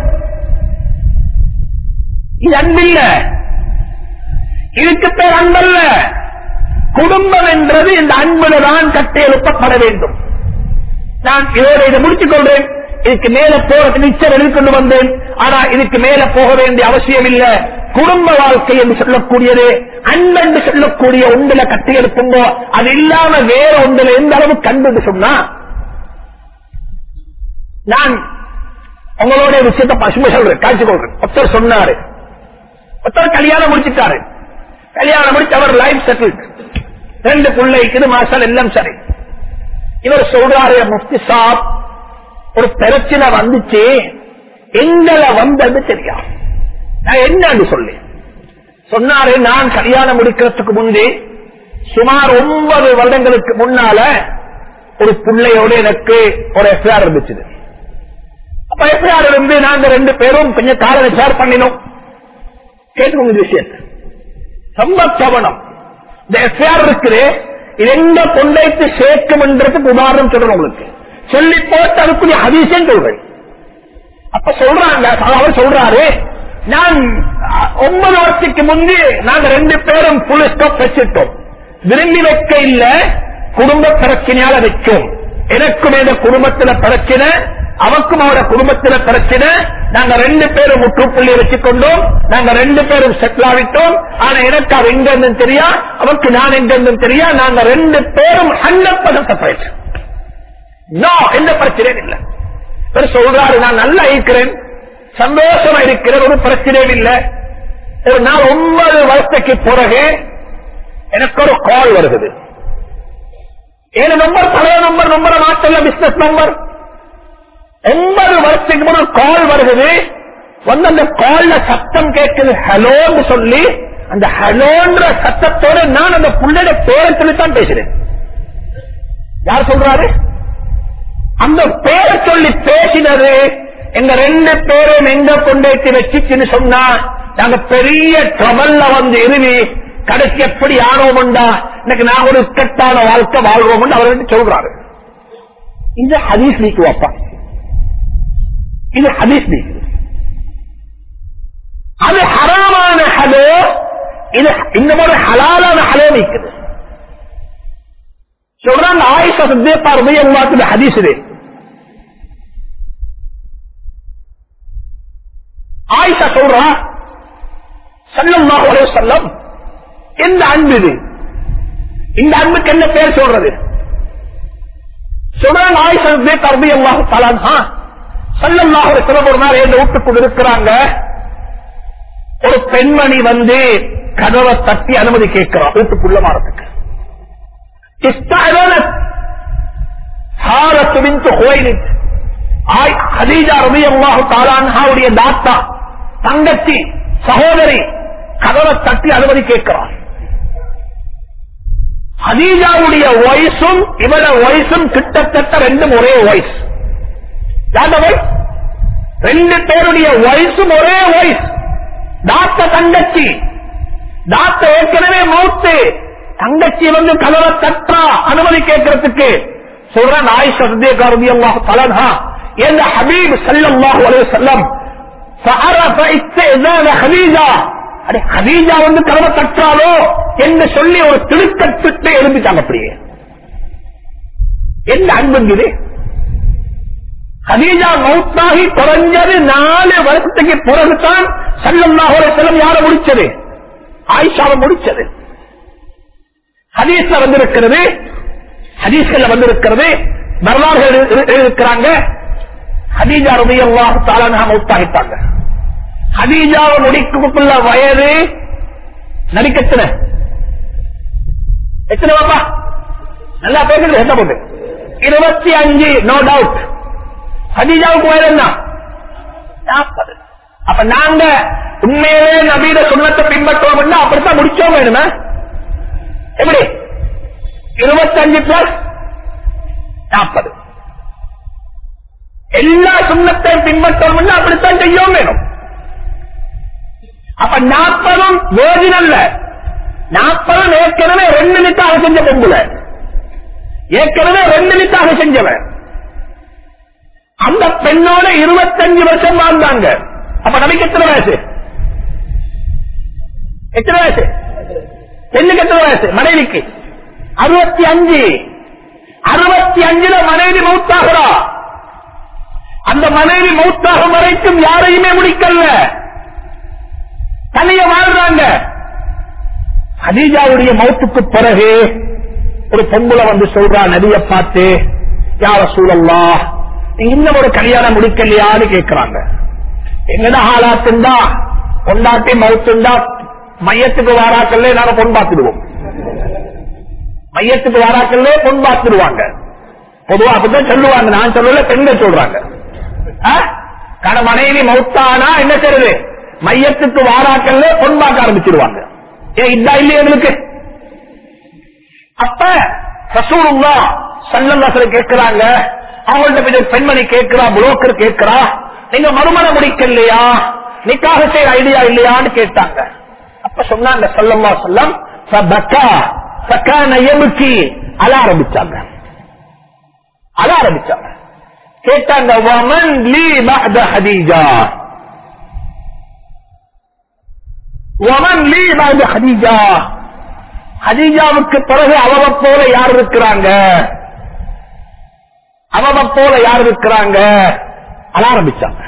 இது அன்பில்ல, இதுக்கு பேர் அன்பல்ல. குடும்பம் என்றது இந்த அன்புல தான் கட்டி எழுப்பப்பட வேண்டும். நான் இதோட இதை முடித்துக் கொள்றேன். இதுக்கு மேல போறது நிச்சயம் எழுதிக்கொண்டு வந்தேன். ஆனா இதுக்கு மேல போக வேண்டிய அவசியம் இல்ல. குடும்ப வாழ்க்கை என்று சொல்லக்கூடியது, அன்பு என்று சொல்லக்கூடிய ஒன்றுல கட்டி எழுப்புங்கோ. அது இல்லாம வேற ஒன்றுல எந்த அளவு கண்டு சொன்னா, நான் உங்களோட விஷயத்தை பசுமை சொல்றேன், காட்சி கொள்றேன். ஒருத்தர் சொன்னாரு, ஒருத்தர் கல்யாணம் முடிச்சுட்டாரு. கல்யாணம் முடிச்சு அவர் லைஃப் செட்டில், 2 பிள்ளைக்கு மாசம் எல்லாம் சரி. இவர் சொல்றாரு, முஃப்தி சாப், ஒரு பிரச்சனை வந்துச்சு, எங்களை வந்தது தெரியாது. நான் என்னன்னு சொல்லி சொன்னாரு, நான் கல்யாணம் முடிக்கிறதுக்கு முன்பே சுமார் 9 வருடங்களுக்கு முன்னால ஒரு பிள்ளையோட எனக்கு ஒரு எஃப்ஐஆர் இருந்துச்சு. அப்ப எஃப்ஐஆர் இருந்து நாங்க 2 பேரும் கொஞ்சம் காலம் ஷேர் பண்ணினோம். கேட்டுக்கோங்க விஷயத்தை, ரொம்ப கவனம். இந்த எஃப்ஐஆர் இருக்குது, இது எங்க கொண்டைத்து சேர்க்கும்ன்றதுக்கு உதாரணம் சொல்றேன் உங்களுக்கு. சொல்லி போட்டு அதுக்குரிய ஹதீஸையும் சொல்றேன். அப்ப சொல்றாங்க, அவர் சொல்றாரு, நான் 9 வருஷத்துக்கு முன்பு நாங்க 2 பேரும் புல் ஸ்டாப் வச்சிட்டோம். விரும்பி வைக்க இல்ல, குடும்ப பிரச்சனையால வைக்கும். எனக்கும் எங்க குடும்பத்துல பிரச்சனை, அவக்கும் அவட குடும்பத்துல பிரச்சனை. நாங்க 2 பேரும் முற்றுப்புள்ளி வச்சுக்கொண்டோம். நாங்க 2 பேரும் செட்டில் ஆகிட்டோம். ஆனா எனக்கு அவ எங்க இருந்து தெரியா, அவருக்கு நான் எங்க இருந்து தெரியா. நாங்க 2 பேரும் 100% செப்பரேட். எந்த பிரச்சனையும் இல்லை. சொல்றாரு, நான் நல்லா இருக்கிறேன், சந்தோஷமா இருக்கிறேன், ஒரு பிரச்சனையும் இல்லை. ஒரு நாள் 9 வருஷத்துக்கு பிறகு எனக்கு ஒரு கால் வருகிறது. ஏழு நம்பர், பழைய நம்பரை மாற்றல, பிசினஸ் நம்பர். 9 வருஷத்துக்கு முன்னாடி கால் வருகிறது. வந்து அந்த கால்ல சத்தம் கேட்குது, ஹலோன்னு சொல்லி. அந்த ஹலோன்ற சத்தத்தோட நான் அந்த புள்ளைய பேரை சொல்லித்தான் பேசுறேன். யார் சொல்றாரு? அந்த பேரை சொல்லி பேசினது எங்க 2 பேரும் எங்க கொண்டேற்றி வச்சுன்னு சொன்னா, நாங்க பெரிய ட்ரபல்ல வந்து இருவி கடைசி எப்படி ஆனோம்டா, இன்னைக்கு நான் ஒரு இக்கட்டான வாழ்க்கை வாழ்றோம் அவர்கிட்ட சொல்றாரு. இது ஹதீஸ் நீக்குவாப்பா, இது ஹதீஸ் நீக்கு. அது ஹராமான ஹலோ, இது இந்த மாதிரி ஹலாலான ஹலோ நீக்குது. சொல்றாங்க, ஆயிஷா சித்திகா ரலியல்லாஹு அன்ஹா ஹதீஸ் இது. ஆயிஷா சொல்றா, ஸல்லல்லாஹு அலைஹி வஸல்லம், இந்த அன்பு இது, இந்த அன்புக்கு என்ன பேர் சொல்றது? சொல்றாங்க ஆயிஷா சித்திகா ரலியல்லாஹு தஆலா அன்ஹா, ஸல்லல்லாஹு அலைஹி வஸல்லம் ஒரு நாள் இந்த வீட்டுக்குள்ள இருக்கிறாங்க. ஒரு பெண்மணி வந்து கதவை தட்டி அனுமதி கேட்கிறான் வீட்டுக்குள்ள மாறதுக்கு. ஹதீஜா ரலியல்லாஹு தஆலா அன்ஹாவுடைய தாத்தா, தங்கச்சி, சகோதரி கதவை தட்டி அனுமதி கேட்கிறார். ஹதீஜாவுடைய வயசும் இவர வயசும் கிட்டத்தட்ட 2 ஒரே வயசு. 2 பேருடைய வயசும் ஒரே வயசு. தாத்தா தங்கச்சி, தாத்தா ஏற்கனவே மௌத்து, தங்கச்சி வந்து கதவை தட்டா அனுமதி கேட்கறதுக்கு. சொல்றான் ஆயிஷா சித்திகா ரலியல்லாஹு தஆலா அன்ஹா, என்ற ஹபீப் ஸல்லல்லாஹு அலைஹி வஸல்லம் ஃபஅரஃப இஸ்திஸான ஹதீஜா, அடே ஹதீஜா வந்து கதவை தட்டாலோ என்று சொல்லி ஒரு திடுக்கத்துக்கு எழுந்துட்டாங்க. அப்படியே என்ன அன்புங்குது. ஹதீஜா மௌத்தாகி குறைஞ்சது 4 வருஷத்துக்கு பிறகுதான் ஸல்லல்லாஹு அலைஹி வஸல்லம் யாரை முடிச்சது? ஆயிஷாவை முடிச்சது. ஹதீஸ்ல வந்திருக்கிறது, ஹதீஸ்கள்ல வந்திருக்கிறது, வரலாறுகள் இருக்கிறாங்க. ஹதீஜா ரலியல்லாஹு தஆலா அன்ஹா மௌத்தாகிட்டாங்க. ஹதீஜாவை முடிக்குள்ள வயது நடிக்கத்தின எத்தனை பாப்பா? நல்லா பேசுறது என்ன போட்டு 25, நோ டவுட். ஹதீஜாவுக்கு வயது என்ன? 40. அப்ப நாங்க உண்மையிலே நபீட சுன்னத்தை பின்பற்றோம், அப்படித்தான் முடிச்சோம் வேணுமா? எப்படி 25 பிளஸ் 40 எல்லா சுன்னத்தையும் பின்பற்றோம், அப்படித்தான் செய்யும் வேணும். அப்ப 40 வேர்ஜின் அல்ல, 40 ஏற்கனவே 2 நிமித்தாக செஞ்ச பொம்புல, ஏற்கனவே 2 நிமித்தாக செஞ்சவன். அந்த பெண்ணோட 25 வருஷம் வாழ்ந்தாங்க. அப்ப நபிக்கு எத்தனை வயசு? எத்தனை வயசு? பெண்ணுக்கு எத்தனை வயசு? மனைவிக்கு 65. 65 மனைவி மௌத்தாகிறா. அந்த மனைவி மௌத்தாகும் வரைக்கும் யாரையுமே முடிக்கல, தனிய வாழ்றாங்க. ஹதீஜாவுடைய மௌத்துக்கு பிறகு ஒரு பொம்புல வந்து சொல்றா நபியை பார்த்து, யா ரசூலல்லாஹ், இன்னும் ஒரு கல்யாணம் முடிக்கலையான்னு கேட்கிறாங்க. எங்கட ஹாலாத்துண்டா பொண்டாட்டி மௌத்துண்டா மையத்துக்கு வாராக்கல்ல நாங்க பொன் பார்த்துடுவோம், மையத்துக்கு வாராக்கல்ல பொன் பார்த்துடுவாங்க. பொதுவா அப்படிதான் சொல்லுவாங்க, நான் சொல்லல, பெண்கள் சொல்றாங்க. மனைவி மௌத்தானா என்ன செய்யுது? மையத்துக்கு வாராக்கல்ல பொன் பார்க்க ஆரம்பிச்சிருவாங்க. ஏன் இதா இல்லையா எங்களுக்கு? அப்ப ரசூலுல்லாஹ் ஸல்லல்லாஹு அலைஹி கேட்கிறாங்க, அவங்கள்ட்ட பெண்மணி கேட்கிறா, புரோக்கர் கேட்கிறா, நீங்க மறுமணம் முடிக்கலையா, நிக்காஹ் செய்ய ஐடியா இல்லையான்னு கேட்டாங்க. அப்ப சொன்னாங்க ஸல்லல்லாஹு அலைஹி வஸல்லம், ஃபபக்கா ஃபகான யப்கி, அழ ஆரம்பிச்சாங்க. அழ ஆரம்பிச்சாங்க. கேட்டாங்க, வமன் லீ பஅத ஹதீஜா, வமன் லீ பஅத ஹதீஜா, ஹதீஜாவுக்கு பிறகு அவவ போல யார் இருக்கிறாங்க, அவவ போல யார் இருக்கிறாங்க, அழ ஆரம்பிச்சாங்க.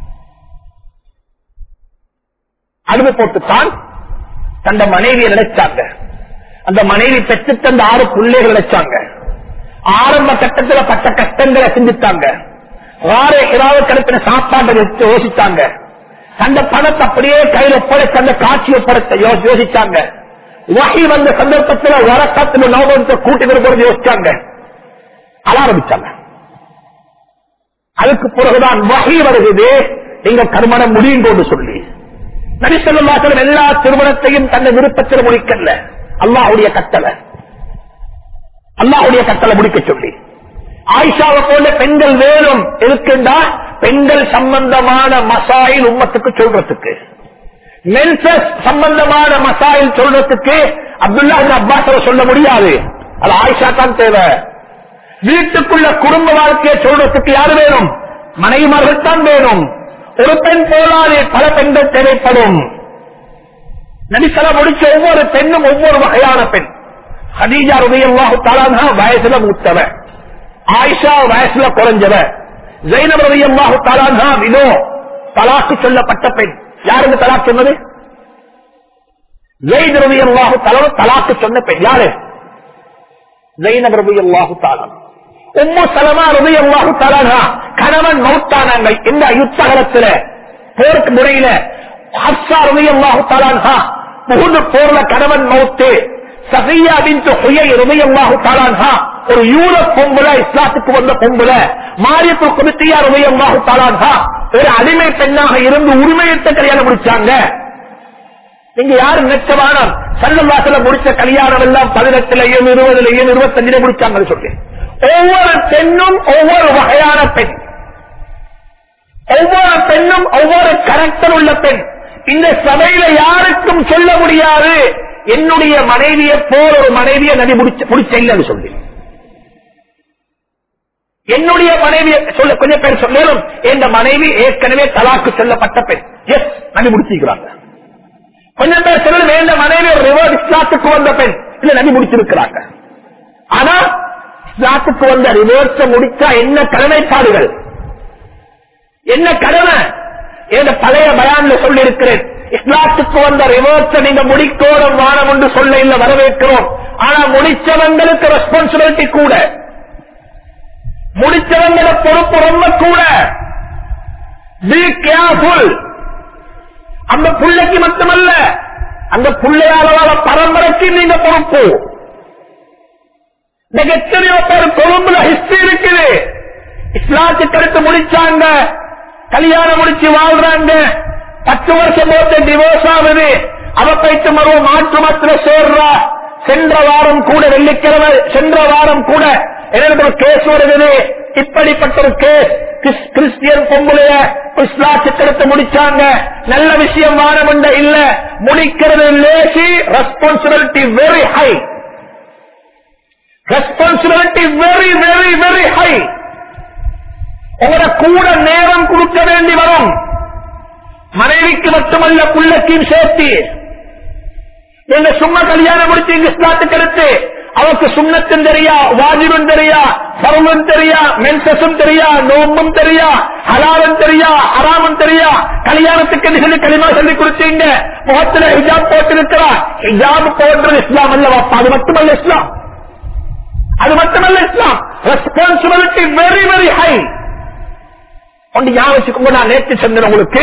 அழுது போட்டுத்தான் தந்த மனைவியை நினைச்சாங்க. அந்த மனைவி பெற்று தந்த 6 பிள்ளைகள் நினைச்சாங்க. ஆரம்ப கட்டத்தில் பட்ட கஷ்டங்களை சிந்தித்தாங்க. கிடப்பின சாப்பாட்டை வச்சு யோசித்தாங்க. தந்த பணத்தை அப்படியே கையில படைத்த அந்த காட்சியை படத்தை யோசிச்சாங்க. வகை வந்த சந்தர்ப்பத்தில் வரக்கத்தில் நோபத்தை கூட்டி போறது யோசிச்சாங்க. அழ ஆரம்பிச்சாங்க. அதுக்கு பிறகுதான் வகை வருகிறது, நீங்க கருமணம் முடியும் கொண்டு சொல்லி. நபி ஸல்லல்லாஹு அலைஹி வஸல்லம் எல்லா திருமணத்தையும் தன்னை விருப்பத்தில் முடிக்கல, அல்லாஹ்வுடைய கட்டளை, அல்லாஹ்வுடைய கட்டளை முடிக்க சொல்லி. ஆயிஷாவை போல பெண்கள் வேணும் இருக்கின்றா, பெண்கள் சம்பந்தமான மசாயில் உம்மத்துக்கு சொல்றதுக்கு, மென்சஸ் சம்பந்தமான மசாயில் சொல்றதுக்கு அப்துல்லாஹ் இப்னு அப்பாஸ் சொல்ல முடியாது, அது ஆயிஷா தான் தேவை. வீட்டுக்குள்ள குடும்ப வாழ்க்கையை சொல்றதுக்கு யாரு வேணும்? மனைவிமார்கள் தான் வேணும். ஒரு பெண் போலாது, பல பெண்கள் தேவைப்படும். நபிசல்லா முடிச்ச ஒவ்வொரு பெண்ணும் ஒவ்வொரு வகையான பெண். ஹதீஜா ரலியல்லாஹு தஆலா அன்ஹா வயசுல மூத்தவ, ஆயிஷா வயசுல குறைஞ்சவ, ஸைனப் ரலியல்லாஹு தஆலா அன்ஹா வினோ தலாக்கு சொல்லப்பட்ட பெண். யாருக்கு தலாக் சொன்னது? ஸைத் ரலியல்லாஹு தஆலா தலாக்கு சொன்ன பெண் யாரு? ஸைனப் ரலியல்லாஹு தஆலா. உம்மு சலமா ரலியல்லாஹு தஆலா அன்ஹா கணவன் மௌத்தானாங்க. இந்த யுத்த காலத்துல போருக்கு முறையில ஹப்ஸா ரலியல்லாஹு தஆலா அன்ஹா உஹுத் போர்ல கணவன் மௌத்து. சஃபியா பின்த் ஹுயை ரலியல்லாஹு தஆலா அன்ஹா ஒரு யூரப் பொம்புல, இஸ்லாத்துக்கு வந்த பொம்புல. மாரியத்துல் குப்தியா ரலியல்லாஹு தஆலா அன்ஹா ஒரு அடிமை பெண்ணாக இருந்து உரிமையிட்ட கல்யாணம் முடிச்சாங்க. நீங்க யாரு நினைச்சவான ஸல்லல்லாஹு அலைஹி முடிச்ச கல்யாணம் எல்லாம் 18லயும் 20லயும் 25லயும் முடிச்சாங்க சொல்லி. ஒவ்வொரு பெண்ணும் ஒவ்வொரு வகையான பெண், ஒவ்வொரு பெண்ணும் ஒவ்வொரு கரெக்டர் உள்ள பெண். இந்த சபையில யாருக்கும் சொல்ல முடியாது என்னுடைய மனைவியை போல ஒரு மனைவியை நபி முடிச்ச இல்லைன்னு சொல்லி. என்னுடைய மனைவியை சொல்ல கொஞ்சம் பேர் சொல்லும், என் மனைவி ஏற்கனவே தலாக்கு சொல்லப்பட்ட பெண், எஸ் நபி முடிச்சிருக்கிறாங்க. கொஞ்சம் பேர் சொல்லும், என் மனைவி ஒரு ரிவர்ஸ் இஸ்லாத்துக்கு வந்த பெண், இல்ல நபி முடிச்சிருக்கிறாங்க. ஆனா இஸ்லாத்துக்கு வந்த ரிவர்ஸ் முடிச்சா என்ன கடமைப்பாடுகள், என்ன கடமை? என்ற பழைய பயான்ல சொல்லி இருக்கிறேன், இஸ்லாத்துக்கு வந்த ரிவர்ஸ் நீங்க முடிக்கோடும் வானம் என்று சொல்ல இல்ல வரவேற்கிறோம். ஆனா முடிச்சவங்களுக்கு ரெஸ்பான்சிபிலிட்டி கூட, முடிச்சவங்கள பொறுப்பு ரொம்ப கூட. Be careful. அந்த பிள்ளைக்கு மட்டுமல்ல, அந்த பிள்ளையாளவாள பரம்பரைக்கு நீங்க பொறுப்பு. இன்னைக்கு எத்தனையோ பேர் கொழும்புல ஹிஸ்டரி இருக்குது. இஸ்லாத்துக்கு அடுத்து முடிச்சாங்க, கல்யாணம் முடிச்சு வாழ்றாங்க, 10 வருஷம் போட்டு டிவோர்ஸ் ஆகுது. அவ போயிட்டு மறுவ மாற்று மத்திர சேர்றா. சென்ற வாரம் கூட வெள்ளிக்கிழமை, சென்ற வாரம் கூட என்ன கேஸ் வருகிறது. இப்படிப்பட்ட ஒரு கேஸ் கிறிஸ்டியன் பொம்பளைய இஸ்லாத்துக்கு அடுத்து முடிச்சாங்க. நல்ல விஷயம் வாரம் இல்ல, முடிக்கிறது lazy. Responsibility very high, responsibility very very very high. உங்களோட கூட நேரம் கொடுக்க வேண்டி வரும். மனைவிக்கு மட்டுமல்ல, புள்ளக்கையும் சேர்த்து. நீங்க சும்மா கல்யாணம் முடிச்சு இஸ்லாத்துக்கு அடுத்து அவருக்கு சுண்ணத்தும் தெரியா, வாஜிபும் தெரியா, ஃபர்லும் தெரியா, மென்சஸும் தெரியா, நோம்பும் தெரியா, ஹலாலும் தெரியா, ஹராமும் தெரியா. கல்யாணத்துக்கு சொல்லி களிமா சொல்லி கொடுத்தீங்க. முகத்துல ஹிஜாப் போட்டிருக்கிறா. ஹிஜாப் போன்றது இஸ்லாம் அல்லவா? அது மட்டுமல்ல இஸ்லாம், அது மட்டுமல்ல Islam. Responsibility very very high. ஒன்று ஞாபகம், நான் நேற்று சொன்னேன் உங்களுக்கு,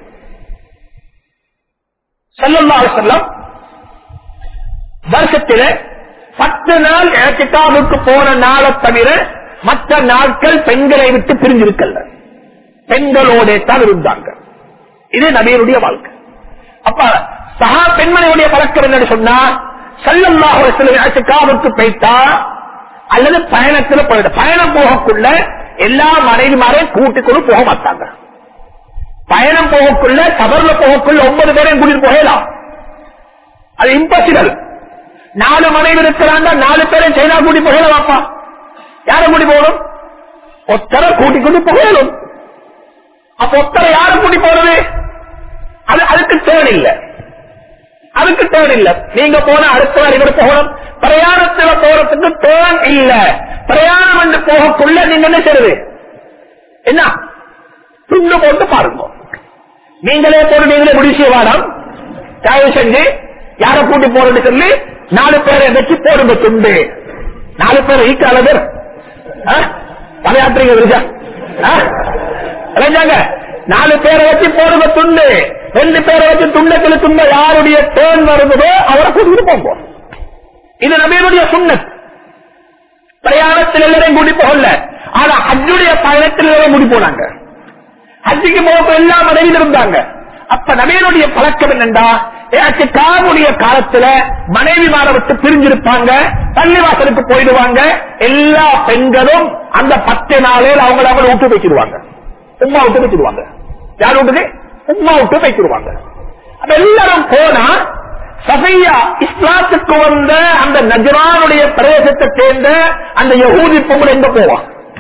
ஸல்லல்லாஹு அலைஹி வஸல்லம் வருஷத்திலே 10 நாள் இஅ்திகாஃபுக்கு போன நாளை தவிர மற்ற நாட்கள் பெண்களை விட்டு பிரிஞ்சிருக்கல, பெண்களோட தான் இருந்தாங்க. இது நபியுடைய வாழ்க்கை. அப்ப சஹா பெண்மணியுடைய பழக்கம் என்னன்னு சொன்னா, ஸல்லல்லாஹு அலைஹி வஸல்லம் இஅ்திகாஃபுக்கு போயிட்டா அல்லது பயணத்துல போயிட்ட, பயணம் போகக்குள்ள எல்லா மனைவிமாரையும் கூட்டிக்கொண்டு போக மாட்டாங்க. பயணம் போகக்குள்ள, சபர்ல போகக்குள்ள 9 பேரையும் கூட்டிட்டு போகலாம். அது இம்பாசிபிள். 4 மனைவி இருக்கிறாங்க, 4 பேரையும் சைனா கூட்டி போகலாமாப்பா? யாரை கூட்டி போகணும்? ஒத்தரை கூட்டிக்கொண்டு போகணும். அப்ப ஒத்தரை யாரை கூட்டி போறது? அதுக்கு தேன் இல்ல, அதுக்கு தேன் இல்ல. நீங்க போன அடுத்த நாள் இவர் போகணும். பிரயாணத்தில் போறதுக்கு தேன் இல்ல. பிரயாணம் என்று போகக்குள்ள நீங்க என்ன செய்வது? என்ன துண்டு போட்டு பாருங்க. நீங்களே போட்டு நீங்களே முடிச்சு வாரம் தயவு செஞ்சு யார கூட்டி போறது சொல்லி 4 பேரை வச்சு போடுங்க துண்டு. 4 பேர் ஈக்கால பேர் தலையாட்டுறீங்க விளைஞ்சாங்க. 4 பேரை வச்சு போடுங்க துண்டு. 2 பேரை வச்சு துண்டத்துல துண்ட யாருடைய டேர்ன் வருதோ அவரை கூட்டிட்டு போங்க. இது நபியுடைய சுன்னத். பிரயாணத்தில் எல்லாரையும் கூட்டி போகல, ஆனா ஹஜ்ஜுடைய பயணத்தில் எல்லாரும் கூட்டி போனாங்க. ஹஜ்ஜுக்கு போக எல்லா மனைவியில் இருந்தாங்க. அப்ப நபியுடைய பழக்கம் என்னண்டா, இஅ்திகாஃபுடைய காலத்துல மனைவிமார விட்டு பிரிஞ்சிருப்பாங்க, பள்ளிவாசலுக்கு போயிடுவாங்க. எல்லா பெண்களும் அந்த 10 நாளில் அவங்கள விட்டு வைக்கிடுவாங்க, உம்மா விட்டு வைக்கிடுவாங்க. யார் விட்டுது? உம்மா விட்டு வைக்கிடுவாங்க. அப்ப எல்லாரும் போனா சஃபியா இஸ்லாத்துக்கு வந்த அந்த நஜ்ரானுடைய பிரதேசத்தை சேர்ந்த அந்த யஹூதி பொம்பளை எங்க போவா?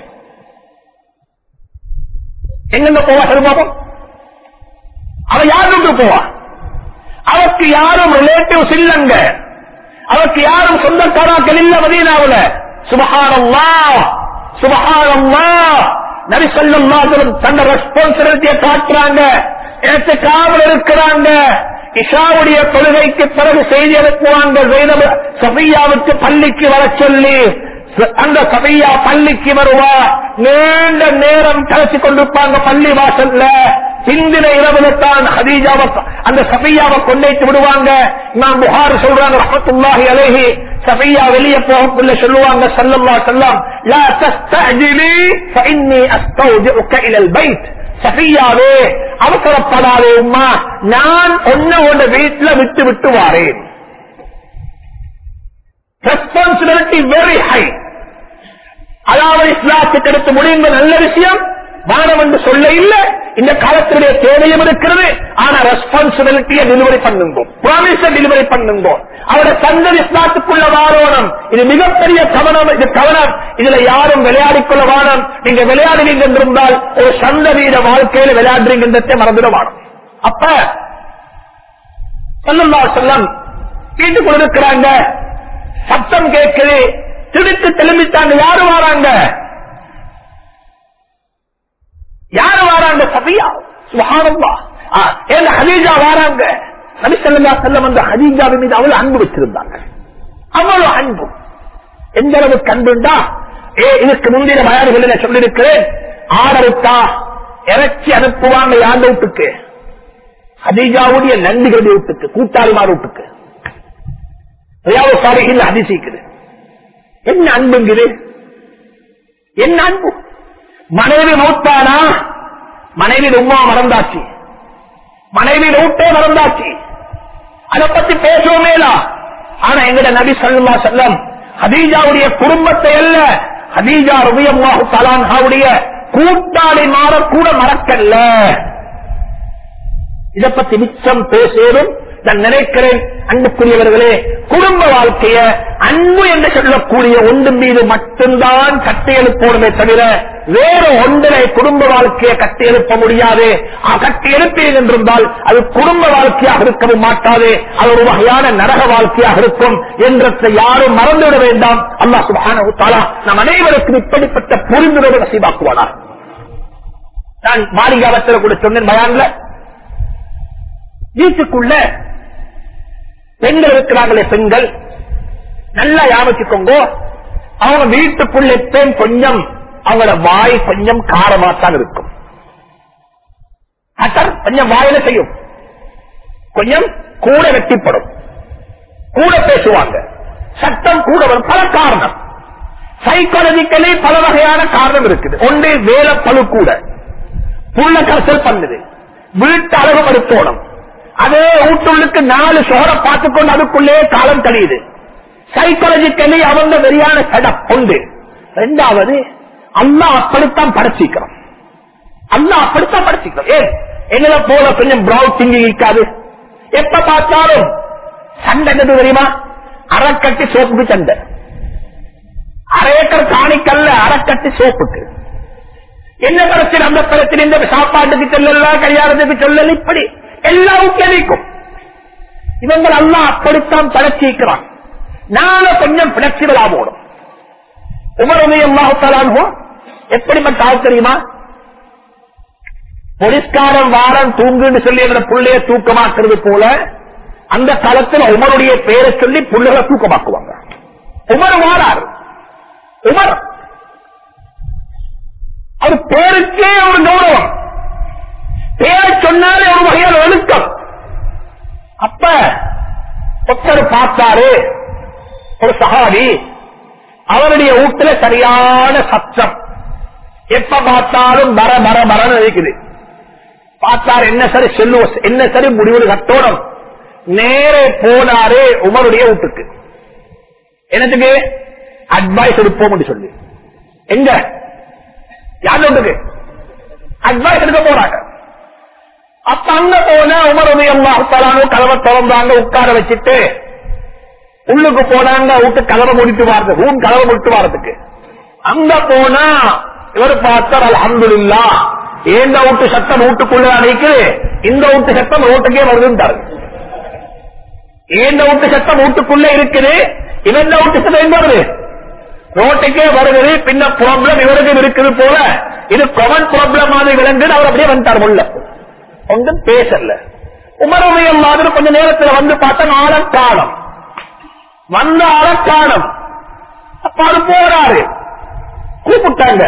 எங்க போவா? சரி பாப்போம். அவ யாருக்கு போவா? அவருக்கு யாரும் ரிலேட்டிவ்ஸ் இல்லங்க, அவருக்கு யாரும் சொந்தக்காராக்கள் இல்ல மதீனாவுல. சுப்ஹானல்லாஹ், சுப்ஹானல்லாஹ். நபி ஸல்லல்லாஹு அலைஹி வஸல்லம் தன்னுடைய ரெஸ்பான்சிபிலிட்டியை காட்டுறாங்க. இஅ்திகாஃபில் இருக்கிறாங்க. இஷாவுடைய தொழுகைக்கு பிறகு செய்தி அனுப்புவாங்க. ஸைனப் சஃபியாவுக்கு பள்ளிக்கு வர சொல்லி. அந்த சஃபியா பள்ளிக்கு வருவா. நீண்ட நேரம் கழிச்சு கொண்டிருப்பாங்க பள்ளி வாசல்ல. பிந்தின இரவுல தான் ஹதீஜாவை அந்த சஃபியாவை கொண்டு விடுவாங்க. இமாம் புகாரி சொல்றாங்க ரஹ்மத்துல்லாஹி அலைஹி, சஃபியா வெளியே போகக்குள்ள சொல்லுவாங்க ஸல்லல்லாஹு அலைஹி வஸல்லம், லா தஸ்தஅஜிலி ஃபஇன்னி அஸ்தௌஜிஉக இலல் பைத். சஃபியாவே அவசரப்படாதே உம்மா, நான் உன்னை வீட்டுல விட்டு விட்டு வாரேன். Responsibility very high. அதாவது இஸ்லாத்துக்கு எடுத்து முடியுங்க நல்ல விஷயம், வானம் என்று சொல்ல இல்ல. இந்த காலத்தினுடைய தேவையும் இருக்கிறது. ஆனா ரெஸ்பான்சிபிலிட்டியை டெலிவரி பண்ணுங்க, ப்ராமிஸ டெலிவரி பண்ணுங்க. அவருடைய சந்ததி இஸ்லாத்துக்குள்ள வாரோணம். இது மிகப்பெரிய கவனம். இது கவனம். இதுல யாரும் விளையாடிக்கொள்ள வானம். நீங்க விளையாடுவீங்க என்றிருந்தால் ஒரு சந்ததியிட வாழ்க்கையில விளையாடுறீங்க மறந்துட வானம். அப்ப ஸல்லல்லாஹு அலைஹி வஸல்லம் வீட்டுக்குள்ள இருக்கிறாங்க, சத்தம் கேட்குது, திடுக்கு திரும்பிட்டாங்க. யாரு வாராங்க? யாரு வாராங்க? சஃபியா. சுப்ஹானல்லாஹ். ஹதீஜா வாராங்க. நபி ஸல்லல்லாஹு அலைஹி வஸல்லம் அந்த ஹதீஜாவின் மீது அவ்வளவு அன்பு வச்சிருந்தாங்க. அவ்வளவு அன்பு. எந்த அளவுக்கு அன்புண்டா, இதுக்கு முந்தின பயான்களில் சொல்லியிருக்கிறேன், ஆடருக்கா இறைச்சி அனுப்புவாங்க யார் வீட்டுக்கு? ஹதீஜாவுடைய நண்பிகளுடைய வீட்டுக்கு, கூட்டாளிமார் வீட்டுக்கு. அதிசயிக்குது. என்ன அன்புங்குது? என்ன அன்பு? மனைவி மௌத்தானா, மனைவி உம்மா மறந்தாச்சு, மனைவி ஊட்டே மறந்தாச்சு, அதை பத்தி பேசுவோமேலா. ஆனா எங்கட நபி ஸல்லல்லாஹு அலைஹி வஸல்லம் ஹதீஜாவுடைய குடும்பத்தை அல்ல, ஹதீஜா ரலியல்லாஹு தஆலா அன்ஹாவுடைய கூட்டாளி மாற கூட மறக்கல்ல. இதை பத்தி மிச்சம் பேசுவதும் நான் நினைக்கிறேன். அன்புக்குரியவர்களே, குடும்ப வாழ்க்கைய அன்பு என்று சொல்லக்கூடிய ஒன்று மீது மட்டும்தான் கட்டியெழுப்போடுமே தவிர வேற ஒன்றிலே குடும்ப வாழ்க்கையை கட்டியெழுப்ப முடியாது. கட்டியெழுப்பேன் என்றிருந்தால் அது குடும்ப வாழ்க்கையாக இருக்கவும் மாட்டாது, அது ஒரு வகையான நரக வாழ்க்கையாக இருக்கும் என்றதை யாரும் மறந்துவிட வேண்டாம். அல்லாஹ் சுப்ஹானஹு வ தஆலா நம் அனைவருக்கும் இப்படிப்பட்ட புரிந்துணர்வு நசீபாக்குவானார். நான் மாளிகாவத்தில் கூட சொன்னேன் பயான்ல, வீட்டுக்குள்ள பெண்கள் இருக்கிறாங்களே, பெண்கள் நல்லா யாவச்சுக்கோங்க, அவங்க வீட்டுக்குள்ள கொஞ்சம் அவங்களோட வாய் கொஞ்சம் காரமாத்தான் இருக்கும். கொஞ்சம் வாயில செய்யும், கொஞ்சம் கூட வெட்டிப்படும், கூட பேசுவாங்க, சட்டம் கூட வரும். பல காரணம், சைக்காலஜிக்கலி பல வகையான காரணம் இருக்குது. ஒன்று வேலை பழு கூட, புள்ள கரசல் பண்ணுது, வீட்டு அளவு மருத்துவம், அதே வீட்டுள்ளுக்கு 4 சோரை பார்த்துக்கொண்டு அதுக்குள்ளே காலம் கழியுது. சைக்காலஜிக்கலி அவங்க வெறியான செடப் உண்டு. இரண்டாவது, அல்லாஹ் அப்படித்தான் படைச்சிக்கிறோம், அல்லாஹ் அப்படித்தான் படைச்சிக்கிறோம். எங்களை போல கொஞ்சம் பிராட் திங்கிங் இருக்காது. எப்ப பார்த்தாலும் சண்டை எது தெரியுமா? அரைக்கட்டி சோப்புக்கு சண்டை, 1/2 ஏக்கர் காணிக்கல்ல அரைக்கட்டி சோப்புக்கு. என்ன பிரச்சனை? அந்த பிரச்சனை இந்த சாப்பாட்டுக்கு சொல்லல, கல்யாணத்துக்கு சொல்லல, இப்படி எல்லாருக்கும் கிடைக்கும். இவங்க அல்லாஹ் அப்படித்தான் படைச்சிக்கிறான். நாங்க கொஞ்சம் பிளெக்சிபிளா போடும். உமர் ரலியல்லாஹு தஆலா அன்ஹு எப்படிப்பட்ட ஆள் தெரியுமா? போலீஸ்காரன் வாரம் தூங்குன்னு சொல்லி எங்க புள்ளைய தூக்கமாக்குறது போல அந்த காலத்தில் உமருடைய பெயரை சொல்லி புள்ளைகளை தூக்கமாக்குவாங்க. உமர் வாரார், உமர் அவர் பேருக்கே ஒரு கௌரவம், பேரை சொன்னாலே ஒரு வகையான ஒழுக்கம். அப்ப ஒருத்தர் பார்த்தாரு, ஒரு சஹாபி, அவருடைய வீட்டுல சரியான சத்தம், எப்ப பார்த்தாலும் பர பர பரன்னு இருக்குது. பார்த்தாரு, என்ன சரி சொல்லுவோம், என்ன சரி முடிவு கட்டோடும். நேரே போனாரு உமருடைய வீட்டுக்கு. என்னத்துக்கு? அட்வைஸ் எடுப்போம் சொல்லி. எங்க யார் வீட்டுக்கு அட்வைஸ் எடுக்க போறாங்க. அப்ப அங்க போன உமர் ரலியல்லாஹு தஆலா கதவை திறந்தாங்க, உட்கார வச்சுட்டு உள்ளுக்கு போனாங்க. வீட்டு கதவை முடித்து வாரது, ரூம் கதவை முடித்து வாரதுக்கு அங்க போனா இவர் பார்த்தார், அல்ஹம்துலில்லாஹ் ஏந்த வீட்டு சத்தம் வீட்டுக்குள்ள அணைக்குது, இந்த வீட்டு சத்தம் ரோட்டுக்கே வருதுன்றாரு. ஏந்த வீட்டு சத்தம் வீட்டுக்குள்ள இருக்குது, இவன் வீட்டு சத்தம் எங்க வருது? ரோட்டுக்கே வருகிறது. பின்ன ப்ராப்ளம் இவருக்கு இருக்குது போல, இது காமன் ப்ராப்ளம் மாதிரி விளங்குது. அவர் அப்படியே வந்துட்டார் உள்ள, ஒன்றும் பேசல. உமர் ரலியல்லாஹு கொஞ்ச நேரத்தில் வந்து பார்த்தா ஆளம் காணோம், வந்த ஆளம் காணோம். அப்ப அது போறாரு, கூப்பிட்டாங்க,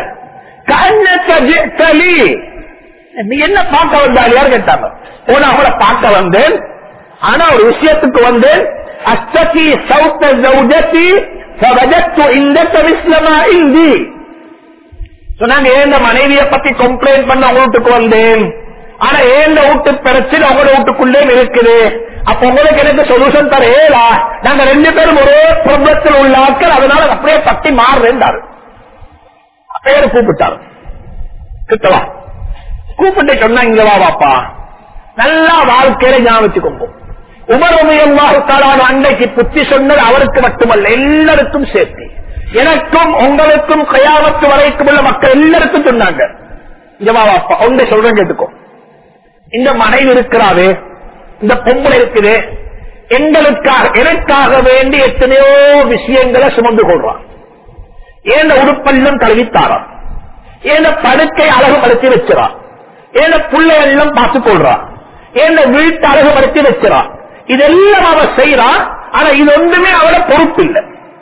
நீ என்ன பார்க்க வந்தால் யாரு கேட்டாங்க. போன அவளை பார்க்க வந்தேன், ஆனா ஒரு விஷயத்துக்கு வந்தேன். அஸ்தகி சௌத்த ஜௌஜதி ஃபவஜத்து இந்தக மிஸ்லமா இந்தி சொன்னாங்க. ஏந்த மனைவியை பத்தி கம்ப்ளைண்ட் பண்ண வீட்டுக்கு வந்தேன், ஆனா ஏந்த வீட்டு பிரச்சனை உங்களோட வீட்டுக்குள்ளே இருக்குது. அப்ப உங்களுக்கு எனக்கு சொல்யூஷன் தரேலா, நாங்க 2 பேரும் ஒரே ப்ராப்ளத்தில் உள்ள ஆட்கள், அதனால அப்படியே பட்டி மாறுறாரு. பேரு கூப்பிட்டாரு, கிட்டவா கூப்பிட்டு சொன்னா, இங்க வா வாப்பா, நல்லா வாழ்க்கையில ஞாபகம். உமர் ரலியல்லாஹு தஆலா அன்றைக்கு புத்தி சொன்னது அவருக்கு மட்டுமல்ல, எல்லாருக்கும் சேர்த்து, எனக்கும் உங்களுக்கும் கியாமத் வரைக்கும் உள்ள மக்கள் எல்லாருக்கும் சொன்னாங்க. இங்க வா வாப்பா, ஒன்றை சொல்றேன் கேட்டுக்கோ. இந்த மனைவி இருக்கிறாரு, இந்த பொம்பளை இருக்குது, எங்களுக்காக எனக்காக வேண்டி எத்தனையோ விஷயங்களை சுமந்து கொள்றான். ஏன் உடுப்பெல்லாம் கழுவித்தாரான், ஏன் படுக்கை அழகுபடுத்தி வச்சிடான், ஏன் பிள்ளை எல்லாம் பார்த்துக் கொள்றான், ஏன் வீட்டு அழகுபடுத்தி வச்சிடான். இதெல்லாம் அவ செய்யறான். ஆனா இது ஒன்றுமே அவட பொறுப்பு இல்லை.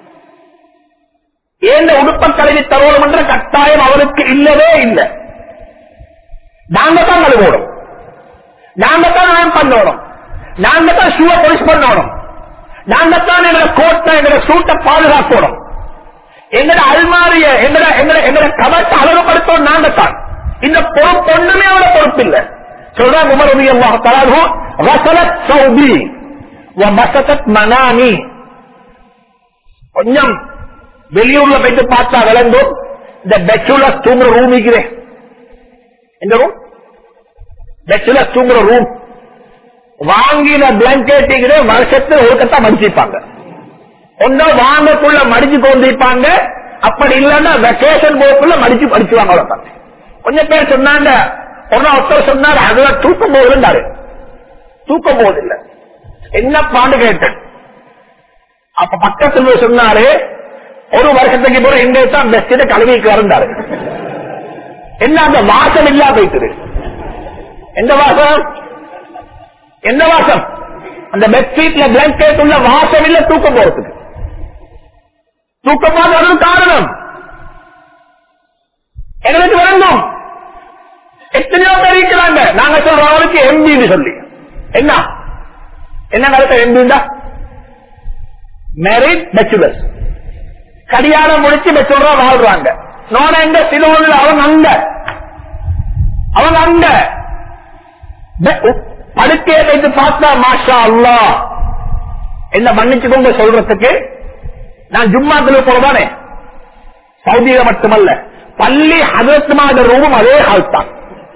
ஏன் உடுப்ப கழுவி தருவோம் என்ற கட்டாயம் அவருக்கு இல்லவே இல்லை. நாங்க தான் கழுவோடும், நாங்க தான் அயன் பண்ணணும், நாங்க தான் ஷூவை பொலிஷ் பண்ணணும், நாங்க தான் எங்களை கோட்டை எங்களை சூட்டை பாதுகாக்கணும், எங்கட அல்மாரிய எங்கட கவத்தை அழகுபடுத்தணும் நாங்க தான். இந்த பொறுப்பு ஒண்ணுமே அவட பொறுப்பு இல்லை. சொல்றாங்க உமர் ரலியல்லாஹு தஆலா வஸலத் ஸௌபி வ பஸதத் மனாமி. கொஞ்சம் வெளியூர்ல போயிட்டு பார்த்தா விளங்கும். இந்த பேச்சுலர்ஸ் தூங்குற ரூம் இருக்கிறேன், இந்த ரூம் பேச்சுலர்ஸ் தூங்குற ரூம் வாங்கின பிளாங்கெட் வருஷத்துல ஒரு கட்டா மடிச்சிருப்பாங்க. ஒன்னா வாங்கக்குள்ள மடிச்சு கொண்டிருப்பாங்க, அப்படி இல்லன்னா வெக்கேஷன் போக்குள்ள மடிச்சு படிச்சுவாங்க. அவ்வளவுதான். கொஞ்சம் பேர் சொன்னாங்க, ஒருத்தர் சொன்னாரு அதுல தூக்கம் போகுதுன்றாரு. தூக்கம் போவதில்லை என்ன பாண்டு கேட்டேன். அப்ப பக்கத்துல சொன்னாரு ஒரு வருஷத்துக்கு போற எங்க தான் பெஸ்ட் கழுவிக்கு இருந்தாரு. என்ன அந்த வாசம் இல்லா போயிட்டு. எந்த வாசம்? என்ன வாசம்? அந்த பெட்ஷீட்ல பிளாங்கெட் உள்ள வாசம் இல்ல தூக்கம் போறதுக்கு. தூக்கம் போறது காரணம் எங்களுக்கு விளங்கும். எத்தனையோ பேர் இருக்கிறாங்க. நாங்க சொல்றவங்களுக்கு எம்பின்னு சொல்லி என்ன என்ன நடத்த எம்பிண்டா மேரிட் பேச்சுலர்ஸ் கல்யாணம் முடிச்சு பேச்சுலரா வாழ்றாங்க. நோன எங்க சிலூர்ல அவங்க அங்க படுக்கையை வைத்து பார்த்தா மாஷா அல்லாஹ் என்ன மன்னிச்சுக்கோங்க சொல்றதுக்கு. நான் ஜும்மாத்துல போறதானே சவுதியில மட்டுமல்ல, பள்ளி ஹஜ்ரத் மாத ரூமும் அதே ஹால் தான்.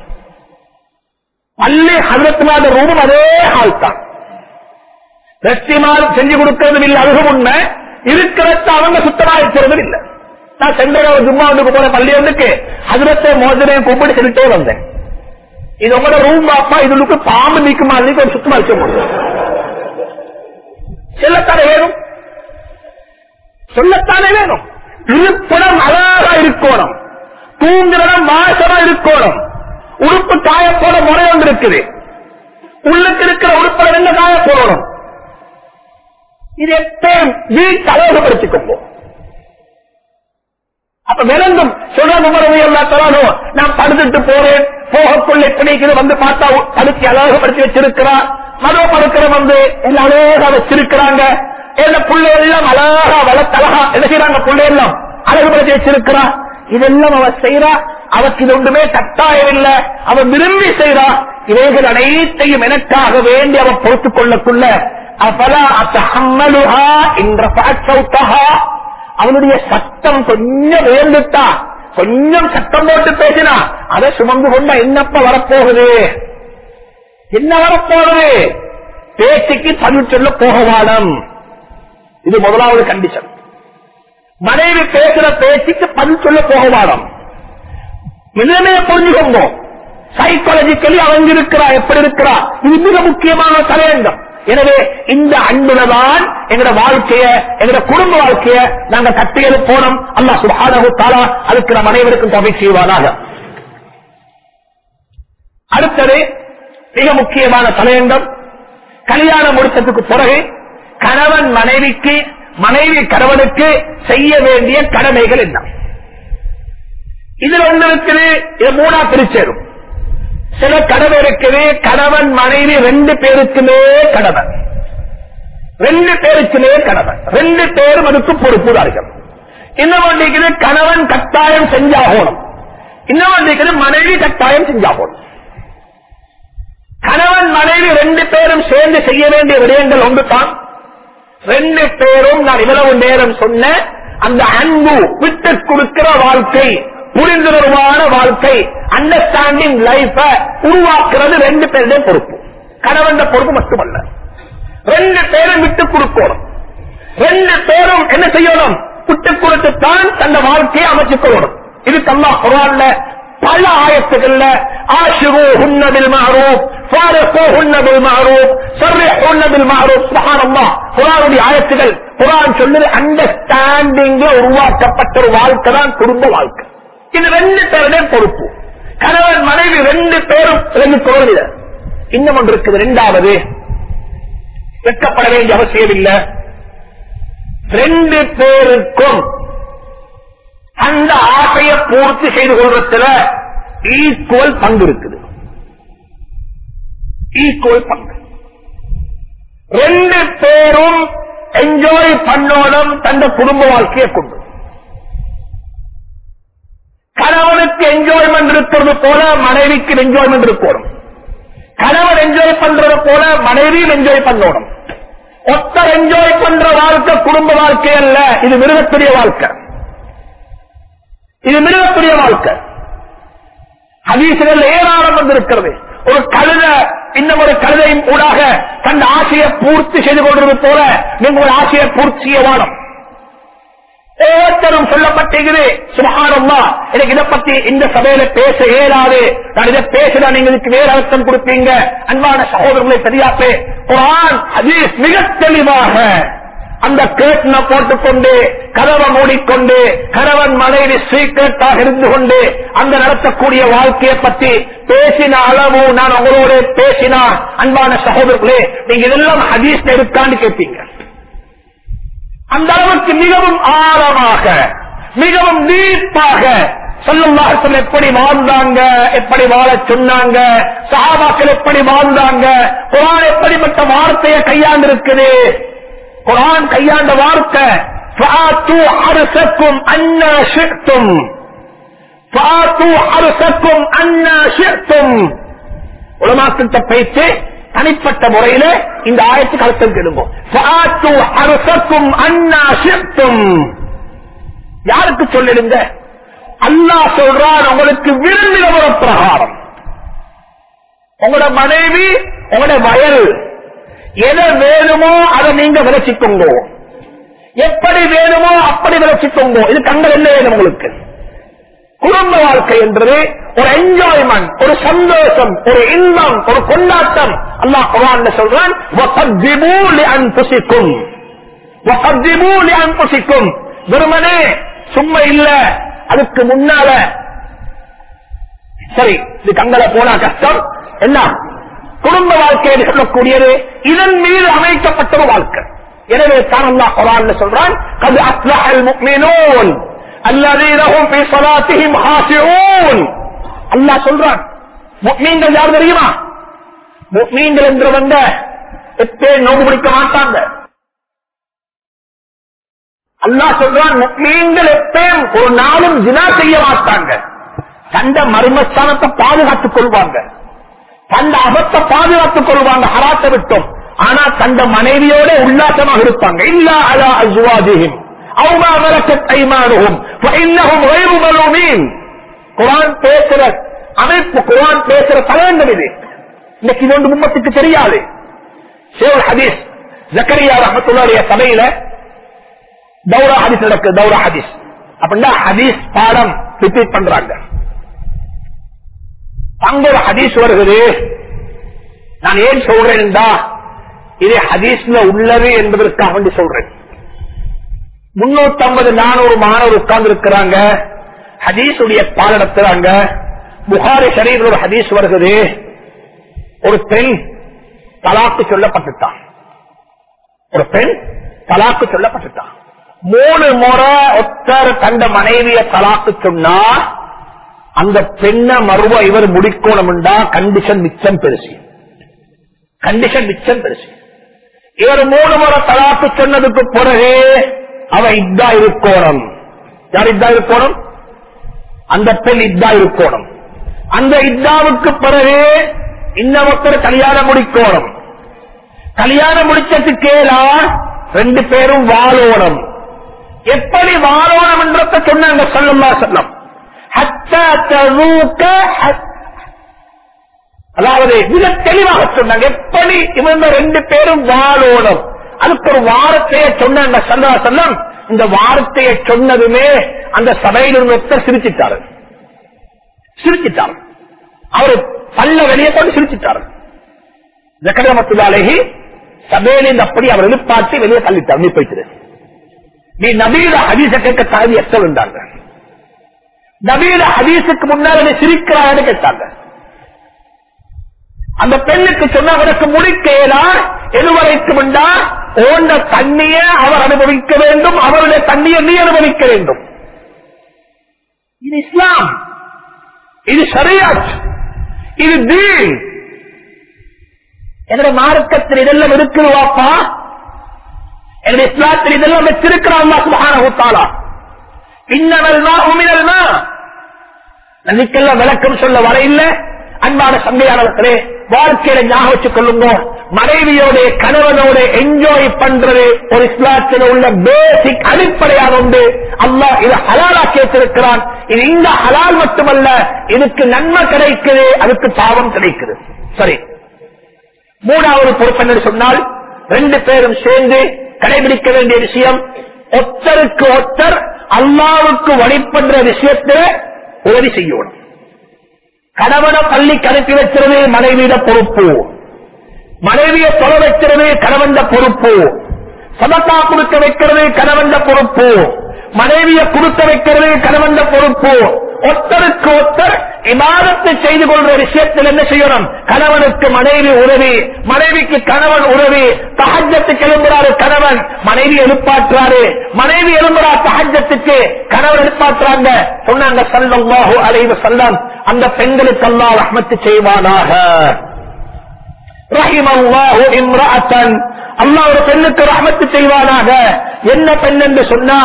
பள்ளி ஹஜ்ரத் மாத ரூமும் அதே ஹால் தான். வெற்றிமால் செஞ்சு கொடுக்கிறது இல்லை, அதுவும் உண்மை. இருக்கிறத அவங்க சுத்தமா இருக்கிறது இல்லை. நான் சென்ற ஜும்மாவுக்கு போன பள்ளி ஒன்றுக்கு ஹஜ்ரத்தை மோதனையும் கூப்பிட்டு சொல்லிட்டே வந்தேன். இது உங்களோட ரூம் பாப்பா, இதுக்கு பாம்பு நீக்குமா ஒரு சுத்தமா இருக்க முடியும். சொல்லத்தானே வேணும், சொல்லத்தானே வேணும். இருப்பிடம் அழகா இருக்கணும், தூங்குறதும் வாசமா இருக்கணும். உறுப்பு காய போட முறை ஒன்று இருக்குது. உள்ளுக்கு இருக்கிற உறுப்பை என்ன காய போடணும். இது எப்பயும் வீட்டு அழகுபடுத்திக்கொண்டு அப்ப விளங்கும். சொல்ல நான் படுத்துட்டு போறேன், போகக்குள்ள எப்படி வந்து பார்த்தா படுத்தி அழகுபடுத்தி வச்சிருக்கிறா. மதுவை படுக்கிற வந்து எல்லாம் அழகா வச்சிருக்கிறாங்க. என்ன புள்ளை எல்லாம் அழகா வளர்த்தழகா என்ன செய்யறாங்க, புள்ளை எல்லாம் அழகுபடுத்தி வச்சிருக்கிறா. இதெல்லாம் அவ செய்யறா. அவருக்கு இது ஒன்றுமே கட்டாயம் இல்லை, அவன் விரும்பி செய்யறா. இவைகள் அனைத்தையும் எனக்காக வேண்டி அவன் பொறுத்துக் கொள்ளக்குள்ள அவனுடைய சத்தம் கொஞ்சம் உயர்ந்துட்டா, கொஞ்சம் சத்தம் போட்டு பேசினா அதை சுமந்து கொண்டா என்னப்ப வரப்போகுது, என்ன வரப்போகுது? பேச்சுக்கு பதில் சொல்ல போகவானம். இது முதலாவது கண்டிஷன். மனைவி பேசுற பேச்சுக்கு பதில் சொல்ல போகவானம். நிலைமையை புரிஞ்சுக்கோங்க. சைக்காலஜிக்கலி அவங்க இருக்கிறா, எப்படி இருக்கிறா, இது மிக முக்கியமான தலையங்கம். எனவே இந்த அன்புலதான் எங்கட வாழ்க்கைய, எங்கட குடும்ப வாழ்க்கைய நாங்க கட்டியது போனோம். அல்லாஹ் சுப்ஹானஹு தஆலா அதுக்கு நம் அனைவருக்கும் தௌஃபீக் செய்வானாக. அடுத்தது மிக முக்கியமான தலையங்கம், கல்யாணம் முடிச்சதுக்கு பிறகு கணவன் மனைவிக்கு, மனைவி கணவனுக்கு செய்ய வேண்டிய கடமைகள் என்ன. இதுல ஒன்று இருக்குது, இது மூணா பிரிச்சேரும். சில கடமை இருக்குது, கணவன் மனைவி ரெண்டு பேருக்குமே கடமை, ரெண்டு பேருக்குமே கடமை, ரெண்டு பேரும் அதுக்கு பொறுப்புதார்கள். இன்னொன்று கணவன் கட்டாயம் செஞ்சாகணும், இன்னொன்று மனைவி கட்டாயம் செஞ்சாகணும். கணவன் மனைவி ரெண்டு பேரும் சேர்ந்து செய்ய வேண்டிய விடயங்கள் ஒன்று தான். ரெண்டு பேரும் நான் இவ்வளவு நேரம் சொன்ன அந்த அன்பு, விட்டு கொடுக்கிற வாழ்க்கை, புரிந்துணர்வான வாழ்க்கை, அண்டர்ஸ்டாண்டிங் லைஃப உருவாக்குறது ரெண்டு பேருடைய பொறுப்பு. கணவன் பொறுப்பு மட்டுமல்ல, ரெண்டு பேரும் விட்டு கொடுக்கணும். ரெண்டு பேரும் என்ன செய்யணும், விட்டு கொடுத்துத்தான் தந்த வாழ்க்கையை அமைச்சுக் கொள்ளணும். இதுக்கு அல்லாஹ் குர்ஆன்ல பல ஆயத்துகள்ல ஆஷிரூஹுன்ன பில் மஅரூஃப் ஃபாரிகூஹுன்ன பில் மஅரூஃப் ஸர்ரிஹுன்ன பில் மஅரூஃப். சுப்ஹானல்லாஹ், குர்ஆனுடைய ஆயத்துகள். குர்ஆன் சொல்லுது அண்டர்ஸ்டாண்டிங்ல உருவாக்கப்பட்ட ஒரு வாழ்க்கை தான் குடும்ப வாழ்க்கை. இது ரெண்டு பேருடைய பொறுப்பு. கணவன் மனைவி ரெண்டு பேரும் ரெண்டு தோழர். இன்னும் ஒன்று இருக்குது, இரண்டாவது வெட்கப்பட வேண்டிய அவசியம் இல்லை. 2 பேருக்கும் அந்த ஆசையை பூர்த்தி செய்து கொள்றதுல ஈக்குவல் பங்கு இருக்குது. ஈக்குவல் பங்கு. 2 பேரும் என்ஜாய் பண்ணோடும் தந்த குடும்ப வாழ்க்கையை கொண்டு. கணவனுக்கு என்ஜாய்மெண்ட் இருக்கிறது போல மனைவிக்கு என்ஜாய்மெண்ட் இருக்கணும். கணவன் என்ஜாய் பண்றது போல மனைவியும் என்ஜாய் பண்ணணும். ஒருத்தர் என்ஜாய் பண்ற வாழ்க்கை குடும்ப வாழ்க்கை அல்ல, இது மிருகத்துடைய வாழ்க்கை. இது மிருகத்துடைய வாழ்க்கை. ஹதீஸ்கள் ஏராளம் வந்திருக்கிறது. ஒரு கழுதை இன்னும் ஒரு கழுதையும் ஊடாக தன் ஆசையை பூர்த்தி செய்து கொள்வது போல நீங்க ஒரு ஆசையை பூர்த்தி செய்ய வேணும். ஒவ்வொருத்தரும் சொல்லப்பட்டிருக்கிறது. சுப்ஹானல்லாஹ், எனக்கு இதை பத்தி இந்த சபையில பேச இயலாது, நான் இதை பேசினா நீங்க இதுக்கு வேற அர்த்தம் கொடுப்பீங்க. அன்பான சகோதரர்களை தெரியாதே, குர்ஆன் ஹதீஸ் மிக தெளிவாக அந்த கேட்டனை போட்டுக்கொண்டு கதவை மூடிக்கொண்டு கணவன் மனைவி சீக்கிரட்டாக இருந்து கொண்டு அந்த நடத்தக்கூடிய வாழ்க்கையை பற்றி பேசின அளவு நான் உங்களோட பேசினா, அன்பான சகோதரர்களே, நீங்க இதெல்லாம் ஹதீஸ் இருக்கான்னு கேட்பீங்க. அந்த அளவுக்கு மிகவும் ஆழமாக மிகவும் டீப்பாக ஸல்லல்லாஹு அலைஹி வஸல்லம் எப்படி வாழ்ந்தாங்க, எப்படி வாழ சொன்னாங்க, சஹாபாக்கள் எப்படி வாழ்ந்தாங்க, குர்ஆன் எப்படிப்பட்ட வார்த்தையை கையாண்டு இருக்குது. குர்ஆன் கையாண்ட வார்த்தை ஃபஆத்து ஹர்ஸக்கும் அன்னா ஷி'தும், ஃபஆத்து ஹர்ஸக்கும் அன்னா ஷி'தும். உலமாக்கிட்ட பேச்சு தனிப்பட்ட முறையில இந்த ஆயத்துக்கு அர்த்தம் கேளுங்க. ஃபஆத்து ஹர்ஸக்கும் அன்னா ஷி'தும். யாருக்கு சொல்லிடுங்க? அல்லாஹ் சொல்றான், உங்களுக்கு விரும்பின ஒரு பிரகாரம். உங்களோட மனைவி, உங்களோட வயல் எதை வேணுமோ அதை நீங்க விளைச்சிக்கோங்க, எப்படி வேணுமோ அப்படி விளைச்சிக்கோங்க. இது கண்கள் என்ன வேணும் உங்களுக்கு? குடும்ப வாழ்க்கை என்றது ஒரு என்ஜாய்மெண்ட், ஒரு சந்தோஷம், ஒரு இன்பம், ஒரு கொண்டாட்டம். அல்லாஹ் குர்ஆன்ல சொல்றான், வகத்திபூ லிஅன்ஃபுசிக்கும், வகத்திபூ லிஅன்ஃபுசிக்கும். வெறுமனே சும்மா இல்ல, அதுக்கு முன்னால சரி இது கண்களை போனா கஷ்டம். என்ன குடும்ப வாழ்க்கையை சொல்லக்கூடியது இதன் மீது அமைக்கப்பட்ட ஒரு வாழ்க்கை. எனவே தான் அல்லாஹ் குர்ஆன்ல சொல்றான், கத் அஸ்லஹல் முஃமினூன் அல்லதீன ஹும் ஃபீ ஸலாத்திஹிம் ஹாஷிஊன். அல்லாஹ் சொல்றான், முஃமின்கள் யார் தெரியுமா? முஃமின்கள் என்றவங்க எப்பே நோன்பு பிடிக்க மாட்டாங்க. அல்லாஹ் சொல்றான், முஃமின்கள் எப்பயும் ஒரு நாளும் ஜினா செய்ய மாட்டாங்க. தந்த மர்மஸ்தானத்தை பாதுகாத்துக் கொள்வாங்க, தந்த அபத்தை பாதுகாத்துக் கொள்வாங்க ஹராத்தை விட்டோம். ஆனா தந்த மனைவியோட உல்லாசமாக இருப்பாங்க. இல்லா அலா அஸ்வாஜிஹிம் அவ் மா மலக்கத் ஐமானுஹும் ஃபஇன்னஹும் கைரு மலூமீன். குர்ஆன் பேசுற அமைப்பு, குர்ஆன் பேசுற தலையங்கம் இது. இன்னைக்கு இது ஒன்று உம்மத்துக்கு தெரியாது. ஷேகுல் ஹதீஸ் ஜக்கரியா ரஹ்மத்துல்லாஹி சபையில தௌரா ஹதீஸ் நடக்கு. தௌரா ஹதீஸ் அப்படின்னா ஹதீஸ் பாடம் ரிப்பீட் பண்றாங்க. அங்க ஒரு ஹதீஸ் வருகிறது. நான் ஏன் சொல்றேன், இது ஹதீஸ்ல உள்ளது என்பதற்காக வேண்டி சொல்றேன். 350-400 மாணவர் உட்கார்ந்து இருக்கிறாங்க, ஹதீஸுடைய பாடம் நடத்துறாங்க. புகாரி ஷரீஃப்ல ஒரு ஹதீஸ் வருகிறது. ஒரு பெண் தலாக்கு சொல்லப்பட்டுட்டான். ஒரு பெண் தலாக்கு சொல்லப்பட்டுட்டான். 3 முறை ஒத்தர் தந்த மனைவிய தலாக்கு சொன்னா அந்த பெண்ண மறுவ இவர் முடிக்கணும்டா கண்டிஷன் மிச்சம் பெருசு. கண்டிஷன் மிச்சம் பெருசு. இவர் 3 முறை தலாக்கு சொன்னதுக்கு பிறகு அவ இத்தா இருக்கணும். யார் இத்தா இருக்கணும்? அந்த பெண் இத்தா இருக்கணும். அந்த இத்தாவுக்கு பிறகு இன்னொருத்தர் கல்யாணம் முடிக்கணும். கல்யாணம் முடிச்சதுக்கு 2 பேரும் வாழோணும். எப்படி வாழோணும் என்றத சொன்னாங்க ஸல்லல்லாஹு அலைஹி வஸல்லம். அதாவது மிக தெளிவாக சொன்னாங்க, எப்படி இவங்க 2 பேரும் வாழோணும். அதுக்கு ஒரு வார்த்தையை சொன்னாங்க ஸல்லல்லாஹு அலைஹி வஸல்லம். இந்த வார்த்தையை சொன்னதுமே அந்த சபையில் ஒருத்தர் சிரிச்சிட்டாரு. அவரு பல்ல வெளியே கொண்டு சிரிச்சிட்டாரு. ஜக்கரியா ரஹ்மத்துல்லாஹி அலைஹி சபையிலிருந்து அப்படி அவர் எழுப்பாட்டி வெளியே தள்ளிட்டார். நீ போயிட்டு நீ நபீல ஹதீஸ கேட்க தகுதி எத்த வந்தாங்க. நபீல ஹதீஸுக்கு முன்னால நீ சிரிக்கிறான்னு கேட்டாங்க. அந்த பெண்ணுக்கு சொன்ன உனக்கு முடிக்கலாம் எதுவரைக்கும் ஓண்ட தண்ணியை அவர் அனுபவிக்க வேண்டும், அவருடைய தண்ணியை நீ அனுபவிக்க வேண்டும். இது இஸ்லாம், இது ஷரியத், இது தீன். என்னுடைய மார்க்கத்தில் இதெல்லாம் இருக்குவாப்பா, என்னுடைய இஸ்லாத்தில் இதெல்லாம் வச்சிருக்கிறான் அல்லாஹ் சுப்ஹானஹு வ தஆலா. இன்னமல் மாஉ மினல் மா. நதிக்கெல்லாம் விளக்கம் சொல்ல வர இல்ல. அன்பான சங்கையாளர்களே, வாழ்க்கையில ஞாபகம் வச்சுக் கொள்ளுங்க, மனைவியோட கணவனோட என்ஜாய் பண்றது ஒரு இஸ்லாத்தில் உள்ள பேசிக் அடிப்படையாக உண்டு. அல்லாஹ் இது ஹலாலாக்கி வச்சிருக்கிறான். இது இந்த ஹலால் மட்டுமல்ல, இதுக்கு நன்மை கிடைக்குது, அதுக்கு பாவம் கிடைக்குது. சரி, மூணாவது பொறுப்பு என்று சொன்னால், ரெண்டு பேரும் சேர்ந்து கடைபிடிக்க வேண்டிய விஷயம், ஒருத்தருக்கு ஒருத்தர் அல்லாஹ்வுக்கு வழிபடுற விஷயத்துல உதவி செய்யணும். கணவனை பள்ளிக்கு அனுப்பி வைக்கிறது மனைவியிட பொறுப்பு, மனைவியை தொழ வைக்கிறது கணவன் பொறுப்பு, சதகா கொடுக்க வைக்கிறது கணவன் பொறுப்பு, மனைவியை கொடுக்க வைக்கிறது கணவன் பொறுப்பு. ஒருத்தருக்கு ஒருத்தர் இபாதத்தை செய்து கொள்ற விஷயத்தில் என்ன செய்யணும்? கணவனுக்கு மனைவி உதவி, மனைவிக்கு கணவன் உதவி. தஹஜ்ஜத்துக்கு எழும்புறாரு கணவன், மனைவி எழுப்பாற்றாரு, மனைவி எழும்புறார் தஹஜ்ஜத்துக்கு, கணவன் எழுப்பாற்றாங்க. சொன்னாங்க ஸல்லல்லாஹு அலைஹி வஸல்லம், அந்த பெண்களுக்கு அல்லாஹ் ரஹ்மத் செய்வானாக. ரஹிமல்லாஹு இம்ரஅத்தன், அல்லாஹ் ஒரு பெண்ணுக்கு ரஹ்மத் செய்வானாக. என்ன பெண் என்று சொன்னா,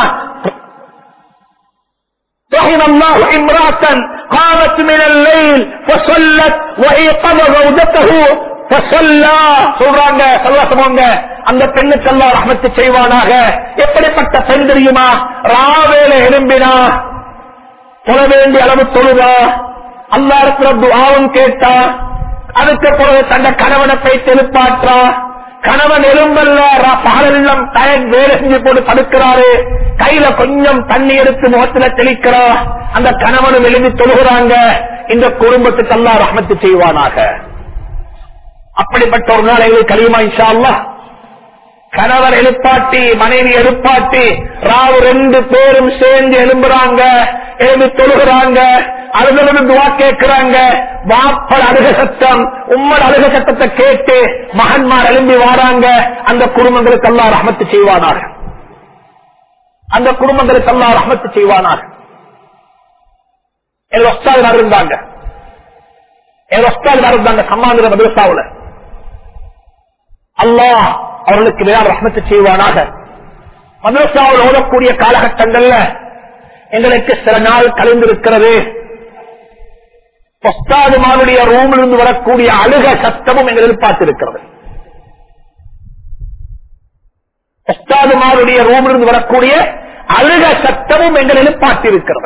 رحم الله امرأة قامت من الليل فصلت وإيقظ زوجته فصلى. சொல்றாங்க சொல்லுவாங்க, அந்த பெண்ணுக்கு அல்லாஹ் ரஹ்மத் செய்வானாக. எப்படிப்பட்ட பெண் தெரியுமா? ராவேல எழும்பினா, தொழ வேண்டிய அளவு தொழுதா, அல்லாஹ்விடத்துல துஆவும் கேட்டா, அதுக்கு பிறகு தன்னை கணவனை போய் எழுப்பாற்றா. கணவன் எலும்பல்ல, பகலெல்லாம் டயர்ட் வேலை செஞ்சு போட்டு தடுக்கிறாரு, கையில கொஞ்சம் தண்ணி எடுத்து முகத்துல தெளிக்கிறா, அந்த கணவனும் எழுதி தொழுகிறாங்க. இந்த குடும்பத்துக்கு அல்லாஹ் ரஹ்மத் செய்வானாக. அப்படிப்பட்ட ஒரு நாள் எங்களுக்கு கலிமா இன்ஷா அல்லாஹ். கணவர் எழுப்பாட்டி மனைவி எழுப்பாட்டி ராவு ரெண்டு பேரும் சேர்ந்து எழும்புறாங்க, எழுதி தொழுகிறாங்க, அழுது துவா கேட்கிறாங்க. வாப்பல் அழுக சத்தம், உம்மர் அழுக சத்தத்தை கேட்டு மகன்மார் எழும்பி வாராங்க. அந்த குடும்பங்களுக்கு அல்லாஹ் ரஹ்மத் செய்வானாக. அந்த குடும்பங்களுக்கு அல்லாஹ் ரஹ்மத் செய்வானாக. என் ஒஸ்தாது இருந்தாங்க, என் ஒஸ்தாது இருந்தாங்க சம்மாந்திர மதரசாவுல. அல்லாஹ் அவர்களுக்கு வேற ரஹ்மத் செய்வானாக. மதரசாவில் ஓதக்கூடிய காலகட்டங்கள்ல எங்களுக்கு சில நாள் கலைந்திருக்கிறது. ஒஸ்தாதுமாருடைய ரூமிலிருந்து வரக்கூடிய அழுக சத்தமும் எங்கள் எதிர்பார்த்திருக்கிறது. ஒஸ்தாதுமாருடைய ரூமிலிருந்து வரக்கூடிய அழுக சத்தமும் எங்கள் எதிர்பார்த்திருக்கிறது.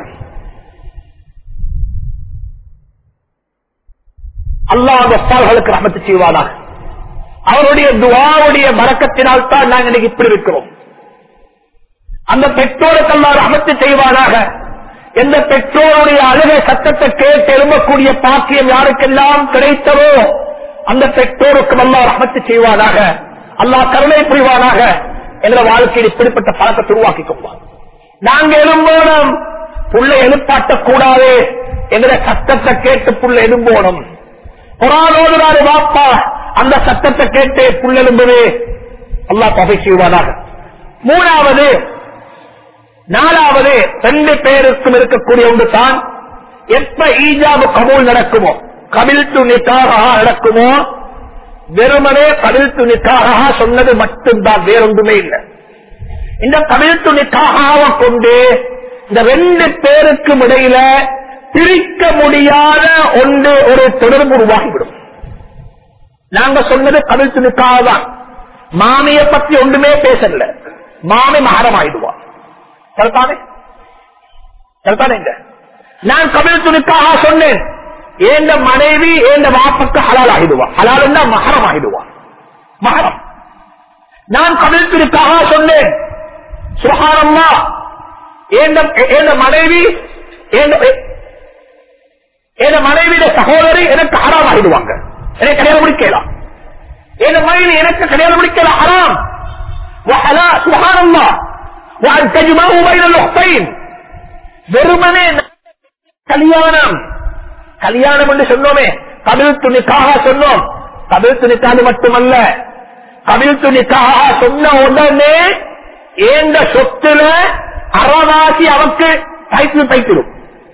அல்லாஹ் அந்த ஒஸ்தாதுகளுக்கு ரஹ்மத் செய்வானாக. அவருடைய துஆவுடைய பரக்கத்தினால் தான் நாங்கள் இன்னைக்கு இப்படி இருக்கிறோம். அந்த பெற்றோருக்கு அல்லாஹ் ரஹ்மத் செய்வானாக. எந்த பெற்றோருடைய அழுகை சத்தத்தை கேட்டு எழும்பக்கூடிய பாக்கியம் யாருக்கெல்லாம் கிடைத்ததோ அந்த பெற்றோருக்கு அல்லாஹ் ரஹ்மத் செய்வானாக. அல்லாஹ் கருணை புரிவானாக. என்ற வாழ்க்கையில் இப்படிப்பட்ட பழக்கத்தை உருவாக்கிக் கொள்வார். நாங்க எழும்போனும் புள்ள எழுப்பாட்டக்கூடாது என்ற சத்தத்தை கேட்டு புள்ள எழும்போனும். புறானோடு வாப்பா அந்த சத்தத்தை கேட்டு புள்ள எழும்புது. அல்லாஹ் தொகை செய்வானாக. மூணாவது நாலாவது ரெண்டு பேருக்கும் இருக்கக்கூடிய ஒன்று தான், எப்ப ஈஜாபு கபூல் நடக்குமோ, கபில்து நிக்காஹ நடக்குமோ, வெறுமனே கபில்து நிக்காஹ சொன்னது மட்டும்தான், வேறொன்றுமே இல்லை. இந்த கபில்து நிக்காஹாவை கொண்டு இந்த ரெண்டு பேருக்கும் இடையில பிரிக்க முடியாத ஒன்று ஒரு தொடர்பு உருவாகிவிடும். நாங்க சொன்னது கபில்து நிக்காஹ தான். மாமியை பத்தி ஒன்றுமே பேசல, மாமி மஹரம் ஆயிடுவான். நான் கபில் துணிக்காக சொன்னேன், ஏந்த மனைவி ஏந்த வாப்புக்கு ஹலால் ஆகிடுவா. ஹலால் மஹரம் ஆகிடுவா. மஹரம் நான் கபில் துணிக்காக சொன்னேன், சுப்ஹானல்லாஹ், ஏந்த மனைவி ஏந்த மனைவியுடைய சகோதரி எனக்கு ஹராம் ஆகிடுவாங்க. எனக்கு கல்யாணம் முடிக்கலாம். ஏந்த மனைவி எனக்கு கல்யாணம் முடிக்கலாம் ஹராம். சுப்ஹானல்லாஹ், வெறுமனே கல்யாணம் கல்யாணம் என்று சொன்னோமே, கபில் துணிக்காக சொன்னோம். கபில் துணிக்காது மட்டுமல்ல, கபில்து நிக்காஹ சொன்ன உடனே ஏந்த சொத்துல அறவாசி அவருக்கு தைத்திடும்.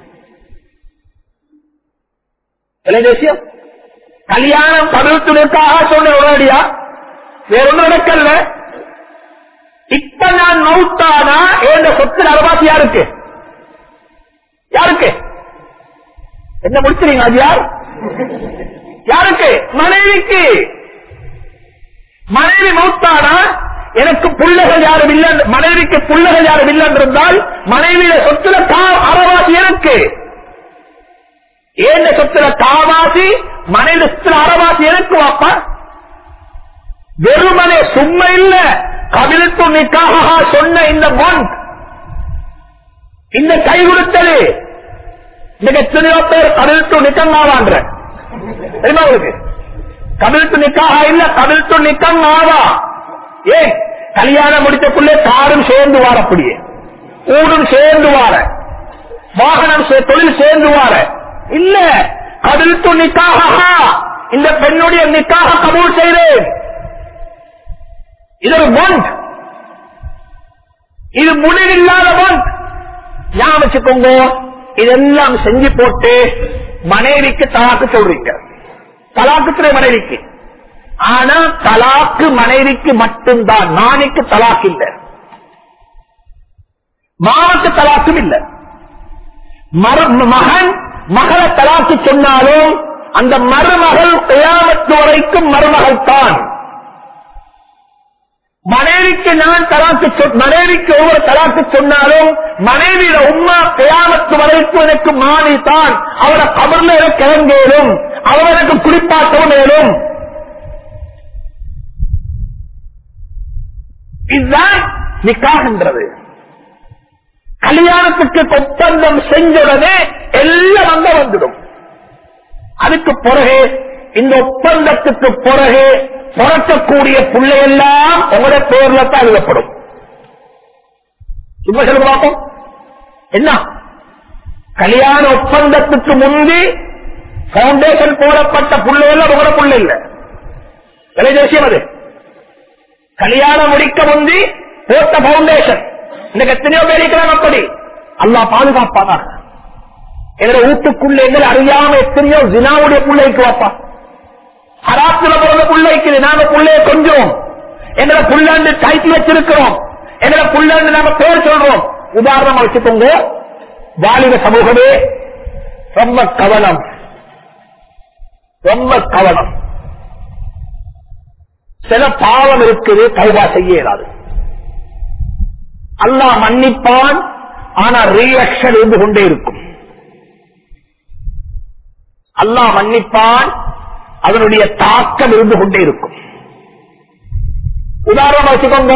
தேசியம் கல்யாணம் கபில்து நிக்காஹ சொன்ன உடனடியா வேற ஒன்றும் நடக்கல. இப்ப நான் மௌத்தானா ஏந்த சொத்துல அறவாசி யாருக்கு? யாருக்கு? என்ன முடிச்சுறீங்க? அது யார்? யாருக்கு? மனைவிக்கு. மனைவி மௌத்தானா எனக்கு புள்ளகள் யாரும் இல்லை, மனைவிக்கு புள்ளகள் யாரும் இல்லை என்றிருந்தால் மனைவியில சொத்துல அறவாசி எனக்கு. ஏன் சொத்துல காவாசி மனைவி சொத்துல அறவாசி எனக்கு. வாப்பா வெறுமனே சும்மா இல்ல, கபில்து நிக்காஹ சொன்ன இந்த பாண்ட், இந்த கை கொடுத்தது இன்னைக்கு எத்தனையோ பேர் கபில்து நிக்கங்காவான்ற தெரியுமா உங்களுக்கு? கபில்து நிக்காஹ இல்ல, கபில்து நிக்கங்காவா. ஏன் கல்யாணம் முடிச்சக்குள்ளே காரும் சேர்ந்து வார, அப்படியே ஊடும் சேர்ந்து வார, வாகனம் தொழில் சேர்ந்து வார இல்ல. கபில்து நிக்காஹ, இந்த பெண்ணுடைய நிக்காஹ கபூல் செய்தேன். இது ஒரு பாண்ட், இது முடிவில்லாத பாண்ட். ஞாபகம் வச்சுக்கோங்க. இதெல்லாம் செஞ்சு போட்டு மனைவிக்கு தலாக்கு சொல்றீங்க. தலாக்கு மனைவிக்கு. ஆனா தலாக்கு மனைவிக்கு மட்டும்தான், நாளைக்கு தலாக்கு இல்ல, மாவுக்கு தலாக்கும் இல்ல. மகன் மகளை தலாக்கு சொன்னாலும் அந்த மருமகள் கியாமத்து வரைக்கும் மருமகள் தான். மனைவிக்கு நான் தலாக்கு, மனைவிக்கு ஒவ்வொரு தலாக்கு சொன்னாலும் மனைவியில உம்மா கியாமத்து வரைக்கும் எனக்கு மாறி தான். அவரை கபர்ல எனக்கு இறங்கேலும், அவர் எனக்கு குளிப்பாட்டவும் மேலும். இதுதான் நிக்காஹ்ன்றது. கல்யாணத்துக்கு ஒப்பந்தம் செஞ்சுடனே எல்லாம் அங்க வந்துடும். அதுக்கு பிறகு இந்த ஒப்பந்தத்துக்கு பிறகு பிறக்கக்கூடிய பிள்ளையெல்லாம் உங்களோட பேர்ல தான் எழுதப்படும். சும்மா சொல்ல பார்ப்போம். என்ன கல்யாண ஒப்பந்தத்துக்கு முந்தி பவுண்டேஷன் போடப்பட்ட பிள்ளையெல்லாம் உங்களோட பிள்ளை இல்ல, விலை தேசியம். அது கல்யாணம் முடிக்க முந்தி போட்ட பவுண்டேஷன். இன்னைக்கு எத்தனையோ பேர் இருக்கிறாங்க. அப்படி அல்லாஹ் பாதுகாப்பானாக. எங்களை வீட்டுக்குள்ள எங்களை அறியாம எத்தனையோ ஜினாவுடைய பிள்ளைக்கு வாப்பா, ஹராத்துல பிறந்த பிள்ளைக்கு நாங்க பிள்ளைய கொஞ்சம் எங்களை புள்ளாண்டு டைட்டில் வச்சிருக்கிறோம், எங்களை புள்ளாண்டு நாங்க பேர் சொல்றோம். உதாரணமா வச்சுக்கோங்க, வாலிப சமூகமே ரொம்ப கவனம், ரொம்ப கவனம். சில பாவம் இருக்குது, தௌபா செய்ய இயலாது. அல்லாஹ் மன்னிப்பான், ஆனா ரியாக்ஷன் இருந்து கொண்டே இருக்கும். அல்லாஹ் மன்னிப்பான், அதனுடைய தாக்கம் இருந்து கொண்டே இருக்கும். உதாரணமா வச்சுக்கோங்க,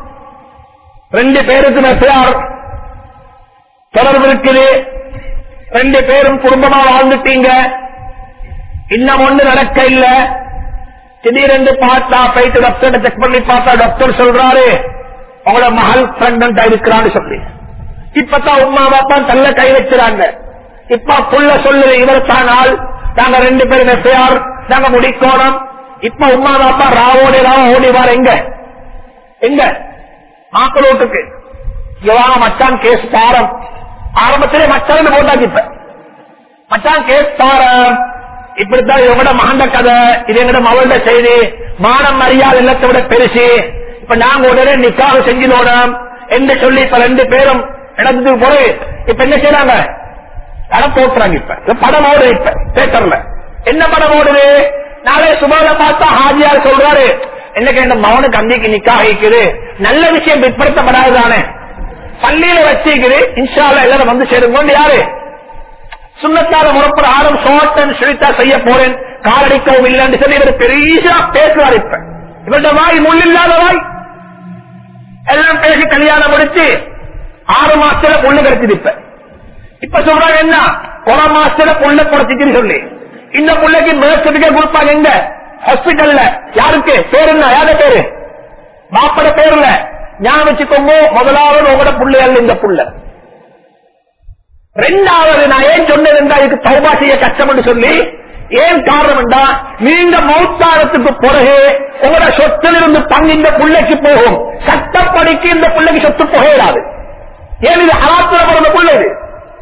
2 பேருக்கு மெசேஜ் தொடர்பு இருக்குது, 2 பேரும் குடும்பமா வாழ்ந்துட்டீங்க, இன்னும் ஒண்ணு நடக்க இல்ல. திடீரென்று பார்த்தா போயிட்டு டாக்டர் செக் பண்ணி பார்த்தா டாக்டர் சொல்றாரு உங்களோட மகள் பிரெக்னன்ட் இருக்கிறான்னு சொல்லி. இப்பதான் உமா பாப்பா தள்ள கை வச்சுறாங்க. இப்ப புள்ள சொல்லுது இவர் தான் ஆள், நாங்க 2 பேரும் மெசேஜ் நாங்க முடிக்கணும். இப்ப உமா பாப்பா ராவோட ஓடிவார். எங்க எங்க மாக்களோட்டுக்கு இவாங்க மச்சான் கேஸ் பாரம். ஆரம்பத்திலே மச்சான் போட்டாச்சு. இப்ப மச்சான் கேஸ் பாரம். இப்படித்தான் இவங்களோட மகண்ட கதை, இது எங்கட மகளோட செய்தி, மானம் மரியாதை எல்லாத்தை விட பெருசு. இப்ப நாங்க உடனே நிக்காக செஞ்சிடணும் என்று சொல்லி இப்ப 2 பேரும் இடத்துக்கு போய் இப்ப என்ன செய்யறாங்க, படம் போட்டுறாங்க. இப்ப படம் ஓடுது. இப்ப தியேட்டர்ல என்ன படம் ஓடுது? நாளை சுபால பார்த்தா ஹாஜியார் சொல்றாரு, என்னக்கு இந்த மகனுக்கு அன்னைக்கு நிக்காக இருக்குது, நல்ல விஷயம் பிற்படுத்தப்படாதுதானே, பள்ளியில வச்சுக்குது, இன்ஷா அல்லாஹ் எல்லாரும் வந்து சேருங்க. யாரு சுண்ணத்தால முறப்பிரகாரம் ஷார்ட் அண்ட் ஸ்வீட்டா செய்ய போறேன், காலடிக்கவும் இல்லைன்னு சொல்லி இவர் பெரிய பேசுவார். இப்ப இவருடைய வாய் முள்ளில்லாத வாய். எல்லாம் பேசி கல்யாணம் முடிச்சு 6 மாசத்துல புள்ள கிடைச்சது. இப்ப சொல்றாங்க என்ன, 1 மாசத்துல புள்ள குறைச்சின்னு சொல்லி இந்த புள்ளைக்கு பர்த் சர்டிபிகேட் கொடுப்பாங்க. எங்க ஹாஸ்பிட்டல்ல. யாருக்கு பேர் என்ன, யார பேரு, மாப்பட பேர்ல. ஞாபகம் வச்சுக்கோங்க, முதலாவது உங்களோட புள்ளையல்ல இந்த புள்ள. 2வது நான் ஏன் சொன்னது, இதுக்கு தௌபா செய்ய கஷ்டம் சொல்லி ஏன் காரணம்டா நீங்க மௌத்தாரத்துக்கு பிறகு உங்களோட சொத்திலிருந்து பங்கு இந்த பிள்ளைக்கு போகும். சட்டப்படிக்கு இந்த பிள்ளைக்கு சொத்து போகாது. ஏன் இது ஹராத்துல பிறந்த பிள்ளை, இது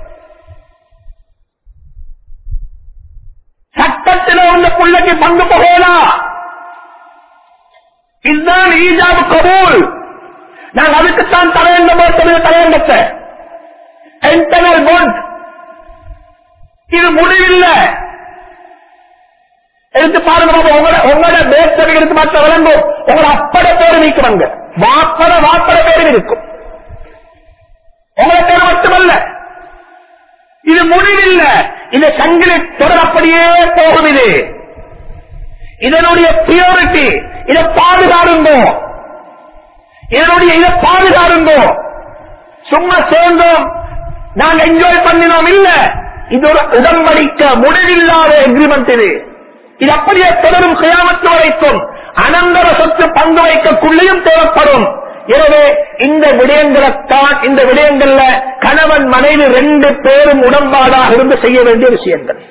சட்டத்தில் உள்ள பிள்ளைக்கு பங்கு போகலாம். இதுதான் ஈஜாபு கபூல். நாங்க அதுக்குத்தான் தலையங்கத்தை இன்டர்னல் பாண்ட். இது முடிவில்லை. எடுத்து பாருங்க, உங்களோட பேர் எடுத்து பார்த்த விளங்கும். உங்களோட அப்பட பேர் நீக்குவாங்க, வாப்பட பேர் இருக்கும். உங்களை பேர் மட்டுமல்ல, இது முடிவில்லை. இந்த சங்கிலி தொடர் அப்படியே போகும். இது இதனுடைய பியூரிட்டி. இதை பாதுகாருங்கோ, இதை பாதுகாருங்கோ. சும்மா சேர்ந்தோம், நாங்க என்ஜாய் பண்ணினோம் இல்ல. இது ஒரு உடன்படிக்க முடிவில்லாத எக்ரிமெண்ட். இது அப்படியே தொடரும் கியாமத்து வரைக்கும். அனந்தர சொத்து பங்கு வைக்கக்குள்ளையும் தேவைப்படும். எனவே இந்த விடயங்கள்ல கணவன் மனைவி 2 பேரும் உடன்பாடாக இருந்து செய்ய வேண்டிய விஷயங்கள்.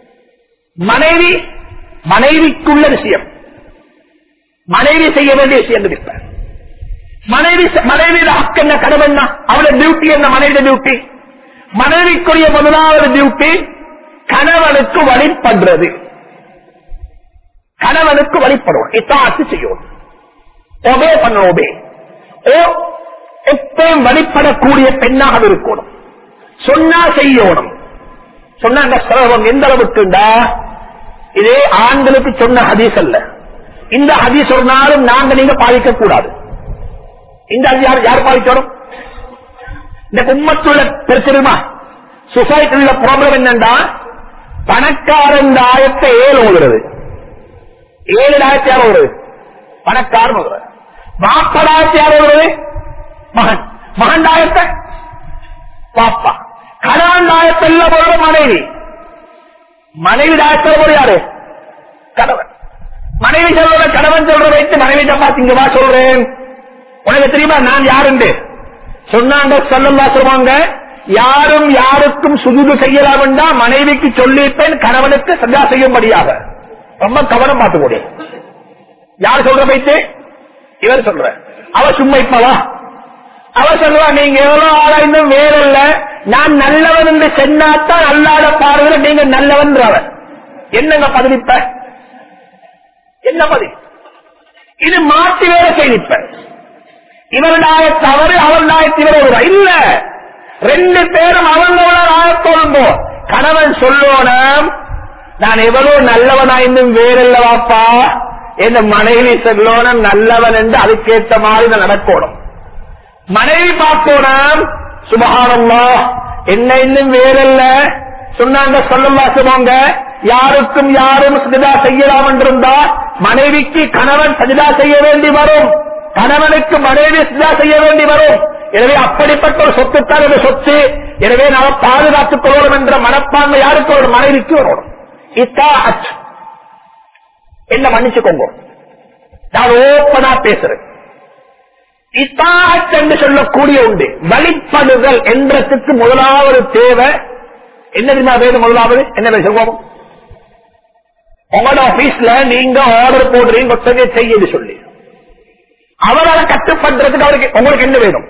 மனைவிக்குள்ள விஷயம், மனைவி செய்ய வேண்டிய விஷயங்கள். இப்ப மனைவியோட ஹக்கு என்ன, கணவன் அவளோட டியூட்டி என்ன, மனைவியோட டியூட்டி. மனைவிக்குரிய முதலாவது டியூட்டி கணவனுக்கு வழிபடுறது. கணவனுக்கு வழிபடும், இத்தாத்து செய்யணும், ஒபே பண்ணணும். ஒபே எப்பயும் வழிபடக்கூடிய பெண்ணாக இருக்கணும். சொன்னா செய்யணும். சொன்ன சிரமம் எந்த அளவுக்குண்டா, இதே ஆண்களுக்கு சொன்ன ஹதீஸ் அல்ல. இந்த ஹதீஸ் ஒரு நாளும் நீங்க பாதிக்க கூடாது. இந்த ஹதீஸ் யார் பாதிக்கணும்? இந்த உம்மத்துள்ள பிரச்சனைமா சொசைட்டி உள்ள ப்ராப்ளம் என்னன்னா, பணக்காரன் ஆயத்தை 7 ஓடுறது, 7 ஆயிரத்தி 6 ஓடுறது பணக்காரன் ஓடுறது. வாப்படாயிரத்தி 6 ஓடுறது மகன், மகன் ஆயத்தை பாப்பா. கணவன் ஆயத்தை எல்லாம் போடுற மனைவி, மனைவி ஆயத்தில் போற யாரு? கணவன். மனைவி சொல்ற கணவன் சொல்ற வைத்து மனைவி பாத்தீங்க வா சொல்றேன் உனக்கு தெரியுமா நான் யாருண்டு சொன்னாங்க. ஸல்லல்லாஹு சொல்லுவாங்க, யாரும் யாருக்கும் சுஜூது செய்யலாம் என்றா மனைவிக்கு சொல்லிப்பேன், கணவனுக்கு சஜா செய்யும்படியாக. ரொம்ப கவனம் பார்த்துக்கூடிய யார் சொல்ற வைத்து இவர் சொல்ற. அவ சும்மா இப்பவா அவ சொல்லுவா, நீங்க எவ்வளவு ஆளா இன்னும் வேறல்ல, நான் நல்லவன் என்று சென்னாத்தான் அல்லாத பாருங்க, நீங்க நல்லவன். என்னங்க பதிலிப்ப, என்ன பதில்? இது மாற்றி வேற செய்திப்ப. இவருடைய தவறு அவருடைய இவர் இல்ல, 2 பேரும் அவங்களோட ஆயத்தோடுங்கோ. கணவன் சொல்லணும், நான் எவ்வளவு நல்லவனா இன்னும் வேறல்லவாப்பா, என் மனைவி சொல்லணும் நல்லவன் என்று அதுக்கேற்ற மாதிரி நடக்கணும். மனைவி பார்க்கணும், சுபஹானல்லாஹ் என்ன இன்னும் வேறல்ல சொன்னாங்க. ஸல்லல்லாஹு சொல்லுவாங்க, யாருக்கும் யாரும் சஜதா செய்யலாம் என்றிருந்தா மனைவிக்கு கணவன் சஜதா செய்ய வேண்டி வரும், கணவனுக்கு மனைவி சஜதா செய்ய வேண்டி வரும். எனவே அப்படிப்பட்ட ஒரு சொத்துத்தான் ஒரு சொத்து. எனவே நாம் பாதுகாத்துக் கொள்ளணும் என்ற மனப்பான்மை யாருக்கு? ஒரு மனைவிக்கு வரணும். இத்தாஅத். என்ன மன்னிச்சுக்கோங்க, நான் ஓப்பனா பேசுறேன். இத்தாஅத் என்று சொல்லக்கூடிய உண்டு. வழிபடுதல் என்றதுக்கு முதலாவது தேவை என்ன தெரியுமா? வேணும் முதலாவது என்ன சொல்லுவோம், உங்களோட ஆபீஸ்ல நீங்க ஆர்டர் போடுறீங்க ஒருத்தங்க செய்ய சொல்லி, அவரால் கட்டுப்படுறதுக்கு அவருக்கு உங்களுக்கு என்ன வேணும்?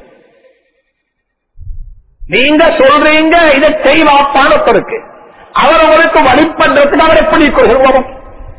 நீங்க சொல்றீங்க இதை செய்வாப்பான ஒருத்தருக்கு, அவர் உங்களுக்கு வழிபடுறதுக்கு அவர் எப்படி சொல்லுவோம்?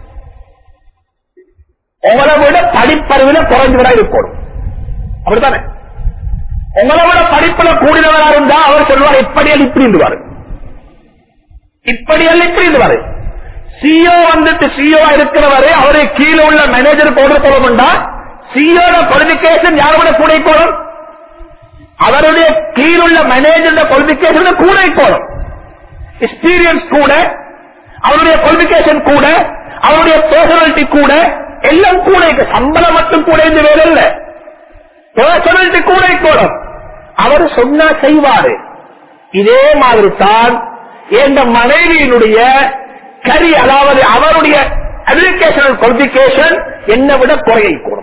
உங்களை விட படிப்பறிவுல குறைஞ்சவரா இருக்கணும், அப்படித்தானே? உங்களை விட படிப்புல கூடினவரா இருந்தா அவர் சொல்லுவார் இப்படியல் இப்படி இருந்துவாரு, இப்படியல் இப்படி இருந்துவாரு. சிஓ வந்துட்டு சிஓ இருக்கிறவரு அவரை கீழே உள்ள மேனேஜர் ஆர்டர் போட வேண்டாம். சிஓட குவாலிபிகேஷன் யாரோட கூட போடும்? அவருடைய கீழுள்ள மேனேஜர் குவாலிபிகேஷன் கூட போடும். எக்ஸ்பீரியன்ஸ் கூட, அவருடைய குவாலிபிகேஷன் கூட, அவருடைய பர்சனாலிட்டி கூட, எல்லாம் கூட. சம்பளம் மட்டும் கூட இந்த வேலை இல்ல, பர்சனாலிட்டி கூட போடும். அவர் சொன்னா செய்வாரு. இதே மாதிரி தான் என்ற மனைவியினுடைய கரி, அதாவது அவருடைய எஜுகேஷனல் குவாலிபிகேஷன் என்னை விட குறையை கூடும்.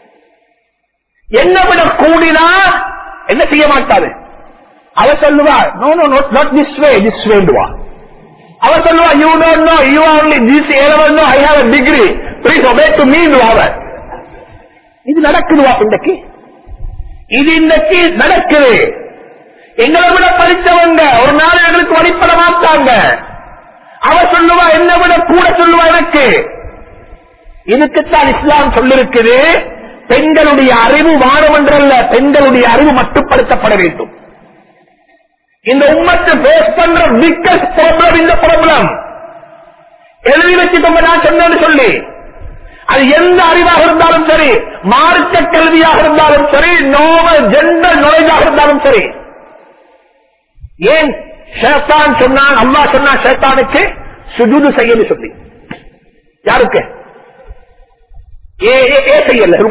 என்னை விட கூடினா என்ன செய்ய மாட்டாரு? அவர் சொல்லுவா, no no not this way, this வேண்டுவா. அவர் சொல்லுவா, you don't know, you only this A-level, no, I have a degree, please obey to me. இது நடக்குதுவா இன்றைக்கு? இது இன்றைக்கு நடக்குது. எங்களை விட படித்தவங்க ஒரு நாள் எங்களுக்கு வழிபட மாட்டாங்க. அவர் சொல்லுவா, என்னை விட கூட சொல்லுவா எனக்கு. இதுக்குத்தான் இஸ்லாம் சொல்லிருக்குது, பெண்களுடைய அறிவு வானவன்றல்ல, பெண்களுடைய அறிவு மட்டுப்படுத்தப்பட வேண்டும். இந்த உம்மத்தை பேஸ் பண்ற பிக்கஸ்ட் ப்ராப்ளம் இந்த ப்ராப்ளம். எழுதி வச்சுக்கோங்க நான் சொன்னேன்னு சொல்லி. அது எந்த அறிவாக இருந்தாலும் சரி, மார்க்க கல்வியாக இருந்தாலும் சரி, நோவல் ஜெனரல் நாலேஜாக இருந்தாலும் சரி. ஏன் ஷைத்தான் சொன்னான், அல்லாஹ் சொன்னா ஷைத்தானுக்கு சுஜூது செய்யன்னு சொல்லி. யாருக்கு? ஏன் செய்யல?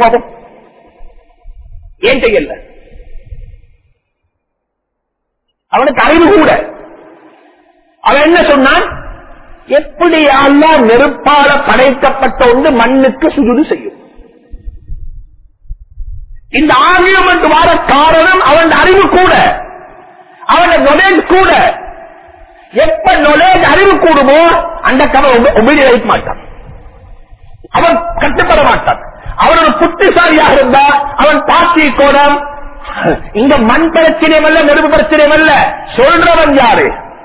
ஏன் செய்யல? அவனுக்கு அறிவு கூட. அவன் என்ன சொன்னான்? எப்படி அல்லாஹ் நெருப்பால படைக்கப்பட்ட ஒன்று மண்ணுக்கு சுஜூது செய்யும். இந்த ஆர்கியூமெண்ட் வர காரணம் அவன் அறிவு கூட, அவன் நாலேஜ் கூட. எப்ப நாலேஜ் அறிவு கூடுமோ அந்த கவன் உபயோகிக்க மாட்டான், அவன் கட்டுப்பட மாட்டான். அவன் ஒரு புத்திசாலியாக இருந்தா அவன் பாசி கோடம். இங்க மண் பிரச்சனையும் அல்ல, நெருப்பு பிரச்சனையும் அல்ல. சொல்றவன் யாரு?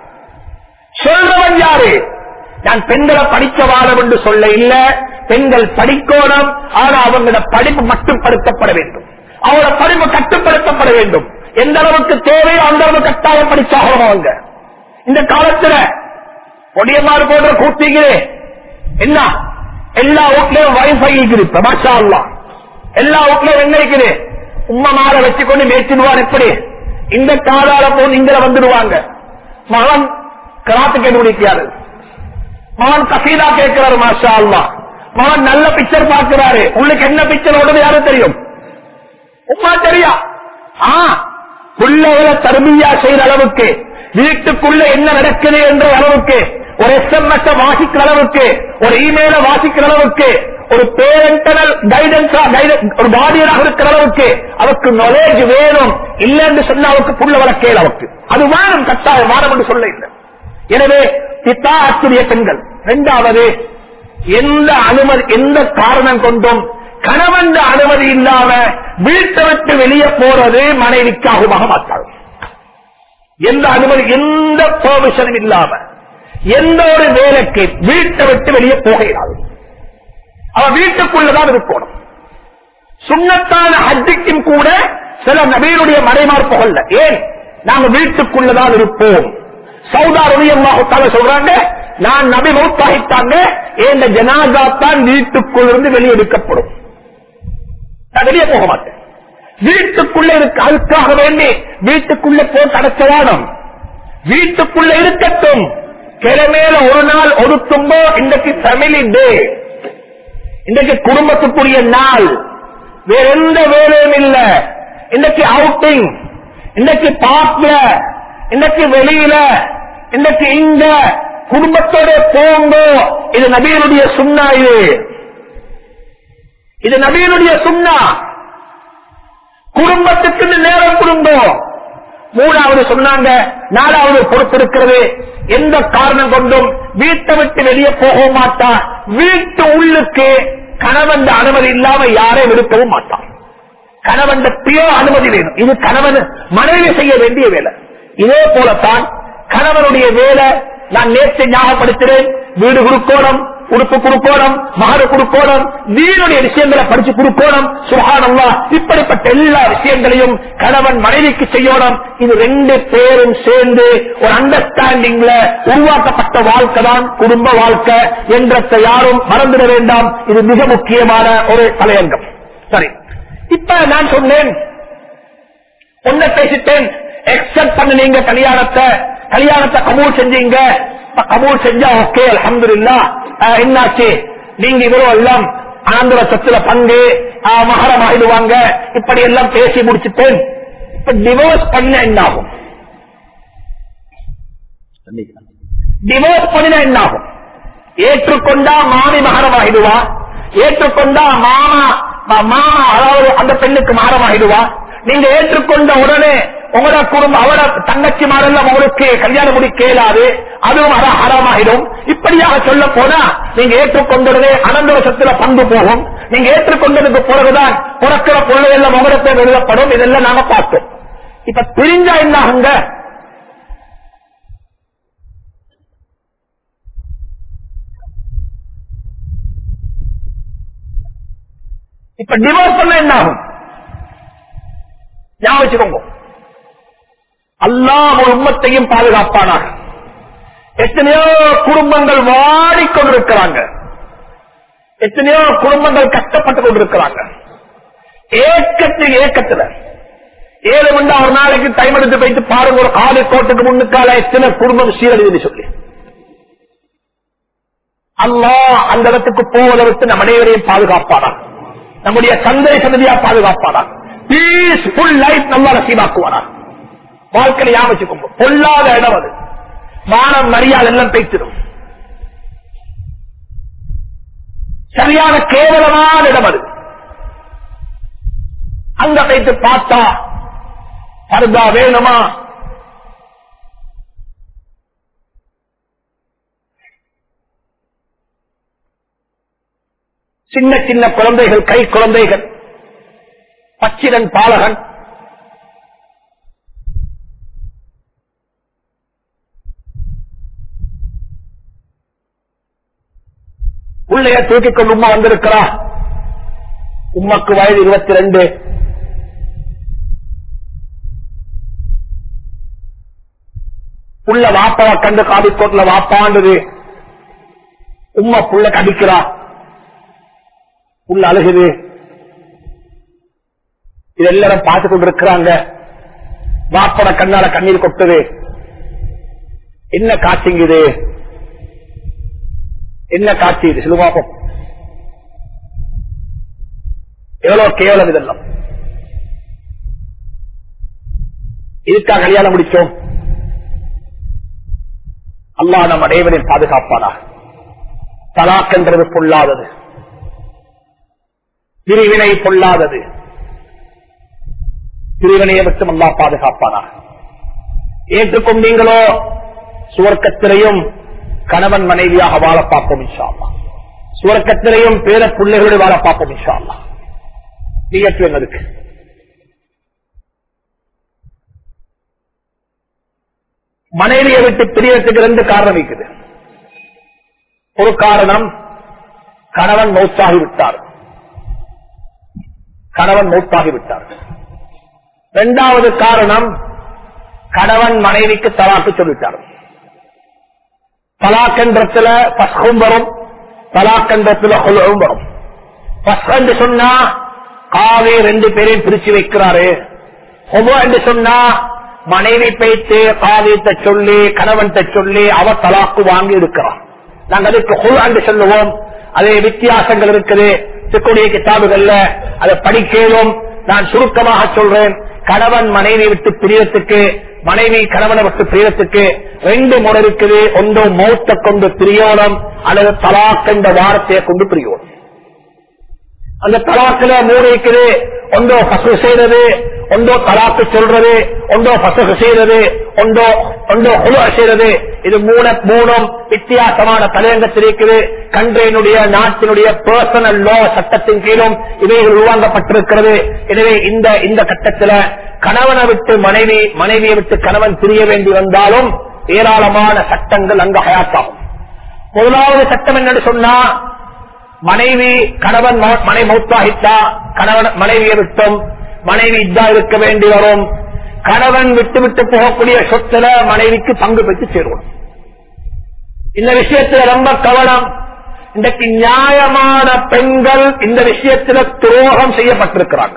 சொல்றவன் யாரு? நான் பெண்களை படிக்க வாழம் என்று சொல்ல இல்ல, பெண்கள் படிக்கோணம். ஆனா அவங்களோட படிப்பு மட்டுப்படுத்தப்பட வேண்டும், அவங்களோட படிப்பு கட்டுப்படுத்தப்பட வேண்டும். எந்த அளவுக்கு தேவையோ அந்த அளவுக்கு கட்டாயம் படிச்சாகணும். அவங்க இந்த காலத்துல ஒடியமாறு போன்ற கூட்டிக்கிறே என்ன, எல்லா வீட்லயும் வைஃபை இருக்குது, மாஷா அல்லாஹ். எல்லா வீட்லயும் என்ன இருக்குது, உம்மா மாற வச்சுக்கொண்டு மேய்ச்சிடுவான். எப்படி இந்த காலால போய் இங்க வந்துடுவாங்க. மகன் கராத்து கேட்டு முடிக்கிறாரு, மகன் கசீதா கேட்கிறாரு, மாஷா அல்லாஹ். மகன் நல்ல பிக்சர் பார்க்கிறாரு, உங்களுக்கு என்ன பிக்சர் ஓடுது யாரும் தெரியும்? உம்மா தெரியா? பிள்ளைகளை தர்பியா செய்யற அளவுக்கு, வீட்டுக்குள்ள என்ன நடக்குது என்ற அளவுக்கு, ஒரு SMS வாசிக்கிற அளவுக்கு, ஒரு இமெயில வாசிக்கிற அளவுக்கு, ஒரு பேரண்டல் கைடன்ஸா ஒரு கார்டியனாக இருக்கிற அளவுக்கு அவருக்கு நாலேஜ் வேணும். இல்லைன்னு சொன்ன அவருக்கு புள்ள வளர்க்கல, அவருக்கு அது வேணும், கட்டாயம் வாரம் என்று சொல்ல இல்லை. எனவே பித்தாத்துடைய பெண்கள். இரண்டாவது, எந்த அனுமதி, எந்த காரணம் கொண்டும் கணவன் அனுமதி இல்லாம வீட்டை விட்டு வெளியே போறது மனைவிக்காக மாட்டாள். எந்த அனுமதி, எந்த பெர்மிஷனும் இல்லாம எந்த ஒரு வேலைக்கு வீட்டை விட்டு வெளியே போகிறாள். அவன் வீட்டுக்குள்ளதான் இருக்கணும். சுன்னத்தான ஹஜ்ஜுக்கும் கூட சில நபியினுடைய மறைமார் புகழ்ல. ஏன்? நாங்க வீட்டுக்குள்ளதான் இருப்போம். சௌதா ரலியல்லாஹு சொல்றாங்க, நான் நபி மௌத்தாகிட்டாங்க, என்ற ஜனாஸா தான் வீட்டுக்குள்ள இருந்து வெளியே எடுக்கப்படும், நான் வெளியே போக மாட்டேன். வீட்டுக்குள்ள இருக்கு, அதுக்காக வேண்டி வீட்டுக்குள்ள போட்டு அடைச்சதானம், வீட்டுக்குள்ள இருக்கட்டும். கிழமையில ஒரு நாள் ஒரு தும்போ, இன்றைக்கு ஃபேமிலி டே, இன்றைக்கு குடும்பத்துக்குரிய நாள், வேற எந்த வேலையும் இல்ல. இன்றைக்கு அவுட்டிங், இன்றைக்கு பார்க்ல, இன்றைக்கு வெளியில, இன்றைக்கு இங்க குடும்பத்தோட போங்கோ. இது நபியினுடைய சுன்னா. இது நபியினுடைய சுன்னா. குடும்பத்துக்கு நேரம் குடும்பம். மூணாவது சொன்னாங்க, நாலாவது பொறுப்பு இருக்கிறது. எந்த காரணம் கொண்டும் வீட்டை விட்டு வெளியே போக மாட்டா. வீட்டு உள்ளுக்கு கணவன் அனுமதி இல்லாம யாரையும் எடுக்கவும் மாட்டான். கணவன் அனுமதி வேணும். இது கணவன் மனைவி செய்ய வேண்டிய வேலை. இதே போலத்தான் கணவனுடைய வேலை. நான் நேற்று ஞாபகப்படுத்துறேன், வீடு கொடுக்கணும், உடுப்பு கொடுக்கணும், மகரு கொடுக்கணும், வீடுடைய விஷயங்களை படிச்சு கொடுக்கணும். சுப்ஹானல்லாஹ், இப்படிப்பட்ட எல்லா விஷயங்களையும் கணவன் மனைவிக்கு செய்யணும். இது ரெண்டு பேரும் சேர்ந்து ஒரு அண்டர்ஸ்டாண்டிங்ல உருவாக்கப்பட்ட வாழ்க்கை தான் குடும்ப வாழ்க்கை என்றதை யாரும் மறந்துட வேண்டாம். இது மிக முக்கியமான ஒரு தலையங்கம். சரி, இப்ப நான் சொன்னேன், ஒன்ன பேசிட்டேன், எக்ஸப்ட் பண்ணுனீங்க கல்யாணத்தை கபூல் செஞ்சீங்க. கபூல் செஞ்சா ஓகே, அல்ஹம்துலில்லாஹ். என்னாச்சு, நீங்க இவ்வளவு எல்லாம் ஆந்திர சொத்துல பங்கு மகரம் ஆயிடுவாங்க, இப்படி எல்லாம் பேசி முடிச்சுட்டேன். இப்ப டிவோர்ஸ் பண்ண என்ன ஆகும்? டிவோர்ஸ் பண்ணினா என்ன ஆகும்? ஏற்றுக்கொண்டா மாமி மகரம் ஆயிடுவா, ஏற்றுக்கொண்டா மாமா, அதாவது அந்த பெண்ணுக்கு மகரம் ஆயிடுவா. நீங்க ஏற்றுக்கொண்ட உடனே உங்களோட குடும்பம் அவட தங்கச்சி மாரெல்லாம் உங்களுக்கு கல்யாணம் முடிக்க இயலாது, அதுவும் ஹராமாயிடும். இப்படியாக சொல்ல போனா நீங்க ஏற்றுக்கொண்டது அனந்தரசத்துல பங்கு போகும். நீங்க ஏற்றுக்கொண்டதுக்கு பிறகுதான் பிறக்கிற பொருளெல்லாம் உங்களத்தை எழுதப்படும். இதெல்லாம் நாங்க பார்த்தோம். இப்ப பிரிஞ்சா என்ன ஆகுங்க? இப்ப டிவோர்ஸ் பண்ண என்ன ஆகும்? ஞாபகம் வச்சுக்கோங்க. அல்லாஹ் உம்மத்தையும் பாதுகாப்பானாக. எத்தனையோ குடும்பங்கள் வாடிக்கொண்டிருக்கிறாங்க, எத்தனையோ குடும்பங்கள் கஷ்டப்பட்டுக் கொண்டிருக்கிறாங்க. ஏக்கத்துல 7 மணி ஒரு நாளைக்கு டைம் எடுத்து போயிட்டு பாருங்க, ஒரு காலை கோட்டுக்கு முன்னுக்கால எத்தனை குடும்பம் சீரழிவு சொல்லி. அல்லாஹ் அந்த இடத்துக்கு போவதை விட்டு நம் அனைவரையும் பாதுகாப்பானாக, நம்முடைய சந்தை சந்ததியா பாதுகாப்பானாக, பீஸ்ஃபுல் லைஃப் நல்லா நசீபாக்குவானா. வாழ்க்கையை யாமச்சுக்கோங்க. பொல்லாத இடம் அது, மானம் மரியாதை எல்லாம் பேசிடும். சரியான கேவலமான இடம் அது. அங்க போயிட்டு பார்த்தா பர்தா வேணுமா, சின்ன சின்ன குழந்தைகள், கை குழந்தைகள், பச்சிரன் பாலகன், உள்ளைய தூக்கிக் கொண்டு உமா வந்திருக்கிறா. உம்மக்கு வயது 22. புள்ள வாப்பாவை கண்டு காபிக்கோட்ல வாப்பாண்டது. உம்மா புள்ள கடிக்கிறா, புள்ள அழுகுது. இது எல்லாரும் பார்த்து கொண்டிருக்கிறாங்க. வாப்பட கண்ணால கண்ணீர் கொட்டுது. என்ன காட்சிங்குது? என்ன காட்சி இது? சிலுவாப்பம் எவ்வளவு கேவலம் இதெல்லாம். இதுக்காக கல்யாணம் முடிச்சோம். அல்லாஹ் நம் அனைவரின் பாதுகாப்பானாக. தலாக் என்றது பொல்லாதது, பிரிவினை பொல்லாதது. பிரிவினையை விட்டு அல்லாஹ் பாதுகாப்பானாக. ஏற்றுக்கொண்டீங்களோ சுவர்க்கத்திலையும் கணவன் மனைவியாக வாழ பார்ப்போம் இன்ஷா அல்லாஹ். சுவர்க்கத்திலையும் பேர பிள்ளைகளோடு வாழ பார்ப்போம் இன்ஷா அல்லாஹ். நியத்து என்னதுக்கு? மனைவியை விட்டு பிரியறதுக்கு 2 காரணம் இருக்குது. ஒரு காரணம் கணவன் மௌத்தாகிவிட்டார், கணவன் மௌத்தாகிவிட்டார். 2வது காரணம் கணவன் மனைவிக்கு தலாக்கு சொல்லிட்டார். தலாக்கன்றத்துல பஸ்கும் வரும், தலாக்கன்றத்துல ஹுலும் வரும். பஸ் என்று சொன்னா காவே 2 பேரையும் பிரிச்சு வைக்கிறாரு. ஹுலு என்று சொன்னா மனைவி பேய்த்து காவியத்தை சொல்லி கணவன் சொல்லி அவ தலாக்கு வாங்கி இருக்கிறான். நாங்க அதுக்கு ஹுலு என்று சொல்லுவோம். அதே வித்தியாசங்கள் இருக்குது சிக்குடைய கிதாபுகள்ல, அதை படிக்கலும். நான் சுருக்கமாக சொல்றேன். கணவன் மனைவி விட்டு பிரியத்துக்கு, மனைவி கணவனை விட்டு பிரியத்துக்கு 2 முறை இருக்குது. ஒன்று மௌத்தை கொண்டு பிரியோனம், அல்லது தலாக் என்ற வார்த்தையை கொண்டு பிரியோனம். அந்த தலாக்குல 3 இருக்குது. ஒன்றோ பசு செய்யறது, ஒன்றோ தலாக்கு சொல்றது, ஒன்றோ பசு செய்யறது, ஒன்றோ ஹுலு செய்யறது. இது 3 வித்தியாசமான தலையங்கத்தில் இருக்குது. கண்ட்ரியினுடைய நாட்டினுடைய பர்சனல் லா சட்டத்தின் கீழும் இவைகள் உருவாக்கப்பட்டிருக்கிறது. எனவே இந்த கட்டத்தில் கணவனை விட்டு மனைவி, மனைவியை விட்டு கணவன் பிரிய வேண்டி வந்தாலும் ஏராளமான சட்டங்கள் அங்கு ஹயாத்தாகும். முதலாவது சட்டம் என்னன்னு சொன்னா, மனைவி கணவன் மனைவி மௌத்தாகிட்டா கணவன் மனைவியை விட்டும் மனைவி இதா இருக்க வேண்டி வரும். கணவன் விட்டு விட்டு போகக்கூடிய சொத்துல மனைவிக்கு பங்கு பெற்று சேருவோம். இந்த விஷயத்துல ரொம்ப கவனம். இன்றைக்கு நியாயமான பெண்கள் இந்த விஷயத்துல துரோகம் செய்யப்பட்டிருக்கிறாங்க.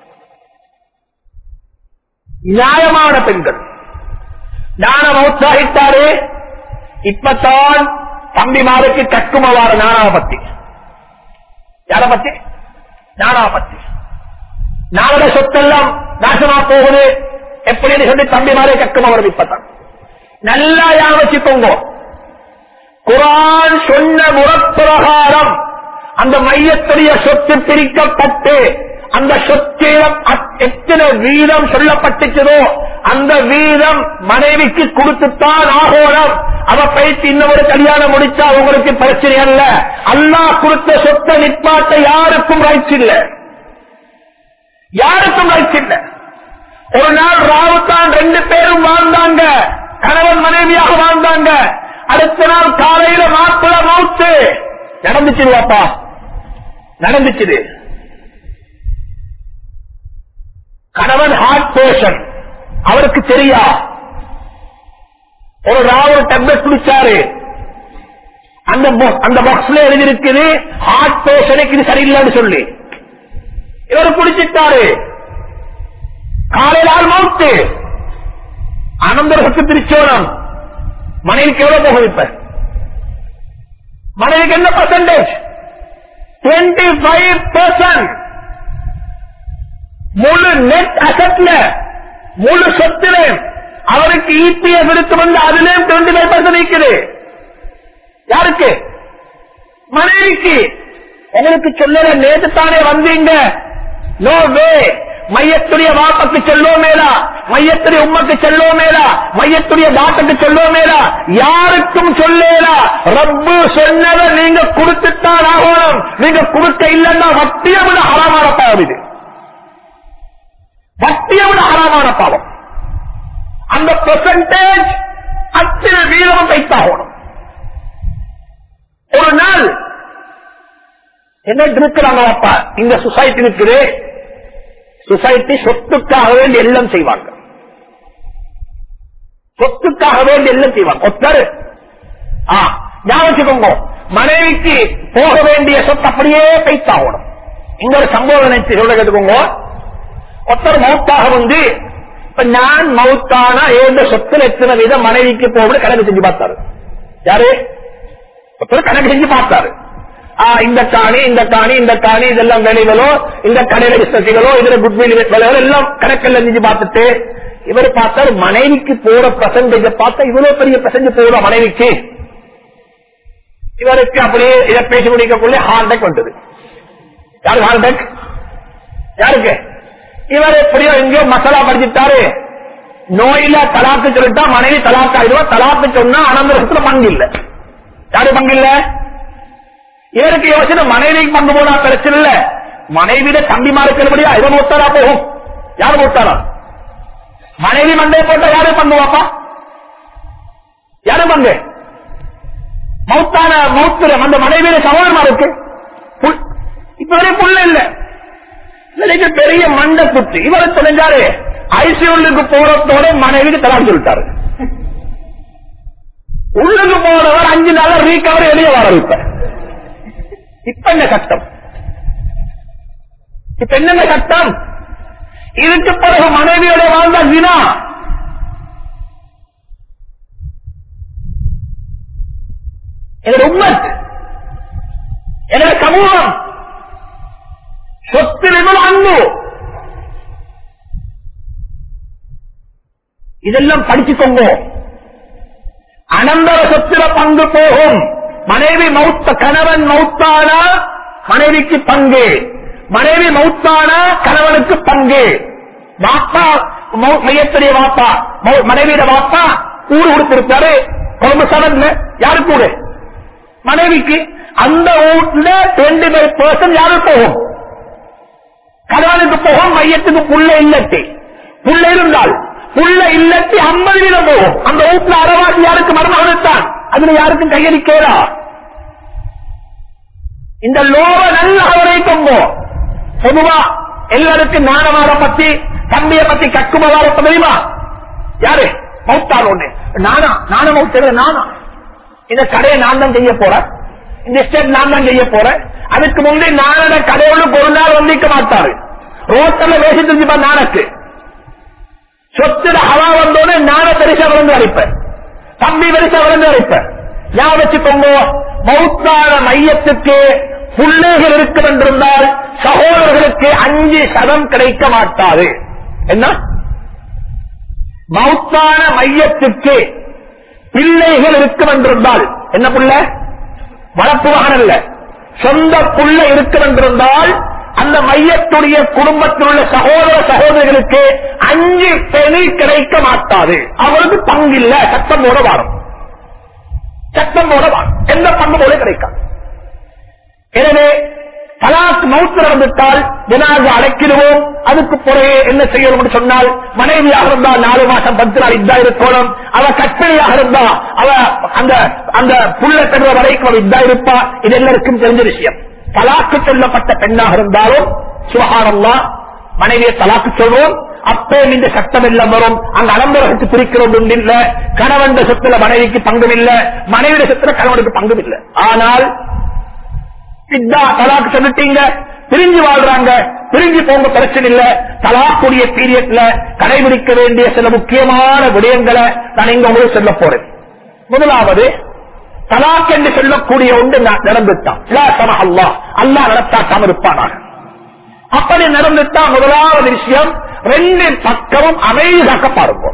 நியாயமான பெண்கள் நான மௌத்தாகிட்டாரு, இப்பத்தான் தம்பிமாருக்கு கட்டுமவாறு நானாவை பத்தி. யார பத்தி? நானாவை பத்தி. நாளோட சொத்தெல்லாம் நாசமா போகுது எப்படின்னு சொல்லி தம்பிமாரே கட்டுமவர் இப்பத்தான். நல்லா யாவச்சிக்கோங்க. குர்ஆன் சொன்ன முறப்பிரகாரம் அந்த மையத்துடைய சொத்து பிரிக்கப்பட்டு அந்த சொத்திடம் எத்தனை வீதம் சொல்லப்பட்டுச்சதோ அந்த வீதம் மனைவிக்கு கொடுத்துத்தான் ஆகணும். அவ பயிற்சி இன்னொரு கல்யாணம் முடிச்சா உங்களுக்கு பிரச்சனை அல்ல. அல்லாஹ் கொடுத்த சொத்தை நிப்பாட்ட யாருக்கும் ரைட்ஸ் இல்ல, யாருக்கும் ரைட்ஸ் இல்ல. ஒரு நாள் ராவுத்தான் 2 பேரும் வாழ்ந்தாங்க, கணவன் மனைவியாக வாழ்ந்தாங்க. அடுத்த நாள் காலையில மாப்பிள்ளை மௌத்து. நடந்துச்சுவாப்பா, நடந்துச்சு. கணவன் ஹார்ட் பேஷண்ட், அவருக்கு தெரியா. ஒரு ராவல் டேப்லெட் குடிச்சாரு, அந்த பாக்ஸ்ல எழுதிருக்குது ஹார்ட் பேஷனுக்கு இது சரியில்லைன்னு சொல்லி. இவர் குடிச்சிட்டாரு, காலையில் ஆள் மௌத்து. அனந்தரத்துக்கு திருச்சோணம். மனைவிக்கு எவ்வளவு போகும்? இப்ப மனைவிக்கு என்ன பர்சன்டேஜ்? 25%. முழு நெட் அசட்ல, முழு சொத்துல அவருக்கு இபிஎஃப் இருக்கு வந்து அதுலயும் 25% இருக்குது. யாருக்கு? மனைவிக்கு. உங்களுக்கு சொல்லல, நேற்று தானே வந்தீங்க. நோ வே. மையத்துடைய வாப்பக்கு செல்லோ மேலா, மையத்துடைய உம்மக்கு செல்லோ மேலா, மையத்துடைய தாட்டுக்கு செல்லோ மேலா, யாருக்கும் சொல்லேலா. ரப்பு சொன்னதை நீங்க கொடுத்துத்தான் ஆகணும். நீங்க கொடுக்க இல்லைன்னா வட்டியை விட ஹராமான பாவம் இது, வட்டியை விட ஹராமான பாவம். அந்த பெர்சன்டேஜ் அத்தனை வீதம் வைத்தாகணும். ஒரு நாள் என்ன இருக்கிறாங்க அப்பா, இந்த சொசைட்டி இருக்குது. சொசைட்டி சொத்துக்காக வேண்டி எல்லாம் செய்வாங்க, சொத்துக்காக வேண்டி எல்லாம் செய்வாங்க. ஒருத்தர் ஞாபகம், மனைவிக்கு போக வேண்டிய சொத்து அப்படியே வைத்தாகணும். இங்க ஒரு சம்பவம் சொல்ல கேட்டுக்கோங்க. ஒருத்தர் மௌத்தாக வந்து, இப்ப நான் மௌத்தானா ஏந்த சொத்துல எத்தனை வீதம் மனைவிக்கு போக கணக்கு செஞ்சு பார்த்தாரு. யாரு? ஒருத்தர் கணக்கு செஞ்சு பார்த்தாரு. இந்த காணி, இந்த காணி, இந்த காணி, இதெல்லாம் வேலைகளோ, இந்த கடையில பிசினஸ்களோ, இதுல குட்வில் வேலைகளோ எல்லாம் கணக்கெல்லாம் செஞ்சு பார்த்துட்டு இவர் பார்த்தாரு, மனைவிக்கு போற பெர்சன்டேஜ் பார்த்தா இவ்வளவு பெரிய பெர்சன்டேஜ் போற மனைவிக்கு. இவருக்கு அப்படியே இதை பேசி முடிக்கக்குள்ளே ஹார்ட் அட்டாக் வந்தது. யாரு ஹார்ட் அட்டாக்? யாருக்கு? இவர் எப்படியோ எங்கேயோ மசாலா படிச்சுட்டாரு. நோயில தலாக்கு சொல்லிட்டா மனைவி தலாக்கு ஆயிடுவா. தலாக்கு சொன்னா அனந்தரத்துல பங்கு இல்ல. யாரு பங்கு இல்ல? இவருக்கு யோசனை, மனைவிக்கு பங்கு போனா பிரச்சனை இல்ல, மனைவியிட தம்பிமாருக்கிறபடியா இவன் மூத்தாரா போகும். யாரு மூத்தாரா? மனைவி மண்டை போட்டா யாரு பங்கு வாப்பா? யாரு பங்கு? மௌத்தான மௌத்துல அந்த மனைவியில சவாலமா இருக்கு. இப்ப வரை புள்ள இல்ல, பெரிய மண்டை குத்து. இவரை தொலைஞ்சாரு, ஐசியூலுக்கு போறதோட மனைவிக்கு தலாக்கு சொல்லிட்டாரு. உள்ளுக்கு போனவர் 5 நாள் ரீகவர் வெளியே வர. இப்ப என்ன சட்டம்? இப்ப என்னென்ன சட்டம்? இதுக்கு பிறகு மனைவியோட வாழ்ந்த ஜினா. என்னோட உம்மத், என்னோட சமூகம், சொத்தில் இவ்வளவு அன்பு, இதெல்லாம் படிச்சுக்கோங்க. அனந்தர சொத்திர பங்கு போகும். மனைவி மௌத்த, கணவன் மௌத்தானா மனைவிக்கு பங்கு, மனைவி மௌத்தானா கணவனுக்கு பங்கு. வாப்பா மையத்துடைய வாப்பா, மனைவியோட வாப்பா ஊரு கொடுத்திருக்காரு கொழும்பு சடன்ல. யாருக்கு ஊரு? மனைவிக்கு. அந்த வீட்டுல 25% யாருக்கு போகும்? கணவனுக்கு போகும். மையத்துக்கு புள்ள இல்லட்டி, புள்ள இருந்தால் புள்ள இல்லட்டி 50% போகும். அந்த வீட்டுல அறவாசி யாருக்கு? மருமகனுத்தான். அதுல யாருக்கும் கையடிக்கிறா? இந்த லோக நல்ல அவரைக்கும் பொதுவா எல்லாருக்கும் நானவார பத்தி, தம்பிய பத்தி கக்குமவார தெரியுமா? யாரு மௌத்தால் ஒண்ணு நானா? நான மௌத்த நானா? இந்த கடையை நான் தான் செய்ய போறேன், இந்த ஸ்டேட் நான் தான் செய்ய போறேன். அதுக்கு முன்னே நானோட கடையோடு ஒரு நாள் வந்திக்க மாட்டாரு. ரோட்டல்ல வேசி தெரிஞ்சுப்பா நானக்கு. சொத்துல ஹவா வந்தோடனே நான பெருசா வளர்ந்து அழைப்பேன், தம்பி பெருசா வளர்ந்து அழைப்பேன். ஞாபகம் வச்சுக்கோங்க, மௌத்தான மையத்துக்கு பிள்ளைகள் இருக்கும் என்றிருந்தால் சகோதரர்களுக்கு 5% கிடைக்க மாட்டாது. என்ன? மௌத்தான மையத்துக்கு பிள்ளைகள் இருக்கும் என்றிருந்தால், என்ன புள்ள? வளர்ப்பு மகன் அல்ல, சொந்த புள்ள இருக்கும் என்றிருந்தால் அந்த மையத்துடைய குடும்பத்தில் உள்ள சகோதர சகோதரிகளுக்கு 5 பெனி கிடைக்க மாட்டாது. அவருக்கு பங்கில்ல. சட்டம் போட வாரம், சட்டம் போட வாரம், எந்த பங்கு போல கிடைக்காது. எனவே தலாக் மௌத் நடந்துட்டால் ஜனாஸா அடக்கிடுவோம். அதுக்கு பிறகு என்ன செய்யணும் சொன்னால், மனைவியாக இருந்தா 4 மாசம் 10 நாள் இதா இருக்கணும். அவ கற்பனையாக இருந்தா அவ அந்த புள்ள பெற்ற வரைக்கும் இதா இருப்பா. இது எல்லாருக்கும் தெரிஞ்ச விஷயம். தலாக்கு சொல்லப்பட்ட பெண்ணாக இருந்தாலும் சுபஹானல்லாஹ் மனைவியை தலாக்கு சொல்வோம். அப்பே இந்த சட்டம் எல்லாம் வரும். அங்க அலம்பரகத்து பிரிக்கிறோம் ஒன்று இல்ல. கணவன் சொத்துல மனைவிக்கு பங்கும் இல்ல, மனைவிய சொத்துல கணவனுக்கு பங்கும் இல்ல. ஆனால் தலாக்கு சொல்லிட்டீங்க, பிரிஞ்சு வாழ்றாங்க, பிரிஞ்சு போங்க, பிரச்சனை இல்ல. தலாக்குடைய பீரியட்ல கடைபிடிக்க வேண்டிய சில முக்கியமான விடயங்களை நான் இங்க உங்களுக்கு சொல்ல போறேன். முதலாவது, தலாக் என்று சொல்லக்கூடிய ஒன்று நடந்துட்டான். அல்லாஹ் நடத்தாட்டாம இருப்பானாக. அப்படி நடந்துட்டா முதலாவது விஷயம், 2 பக்கமும் அமைதியாக பாருங்க.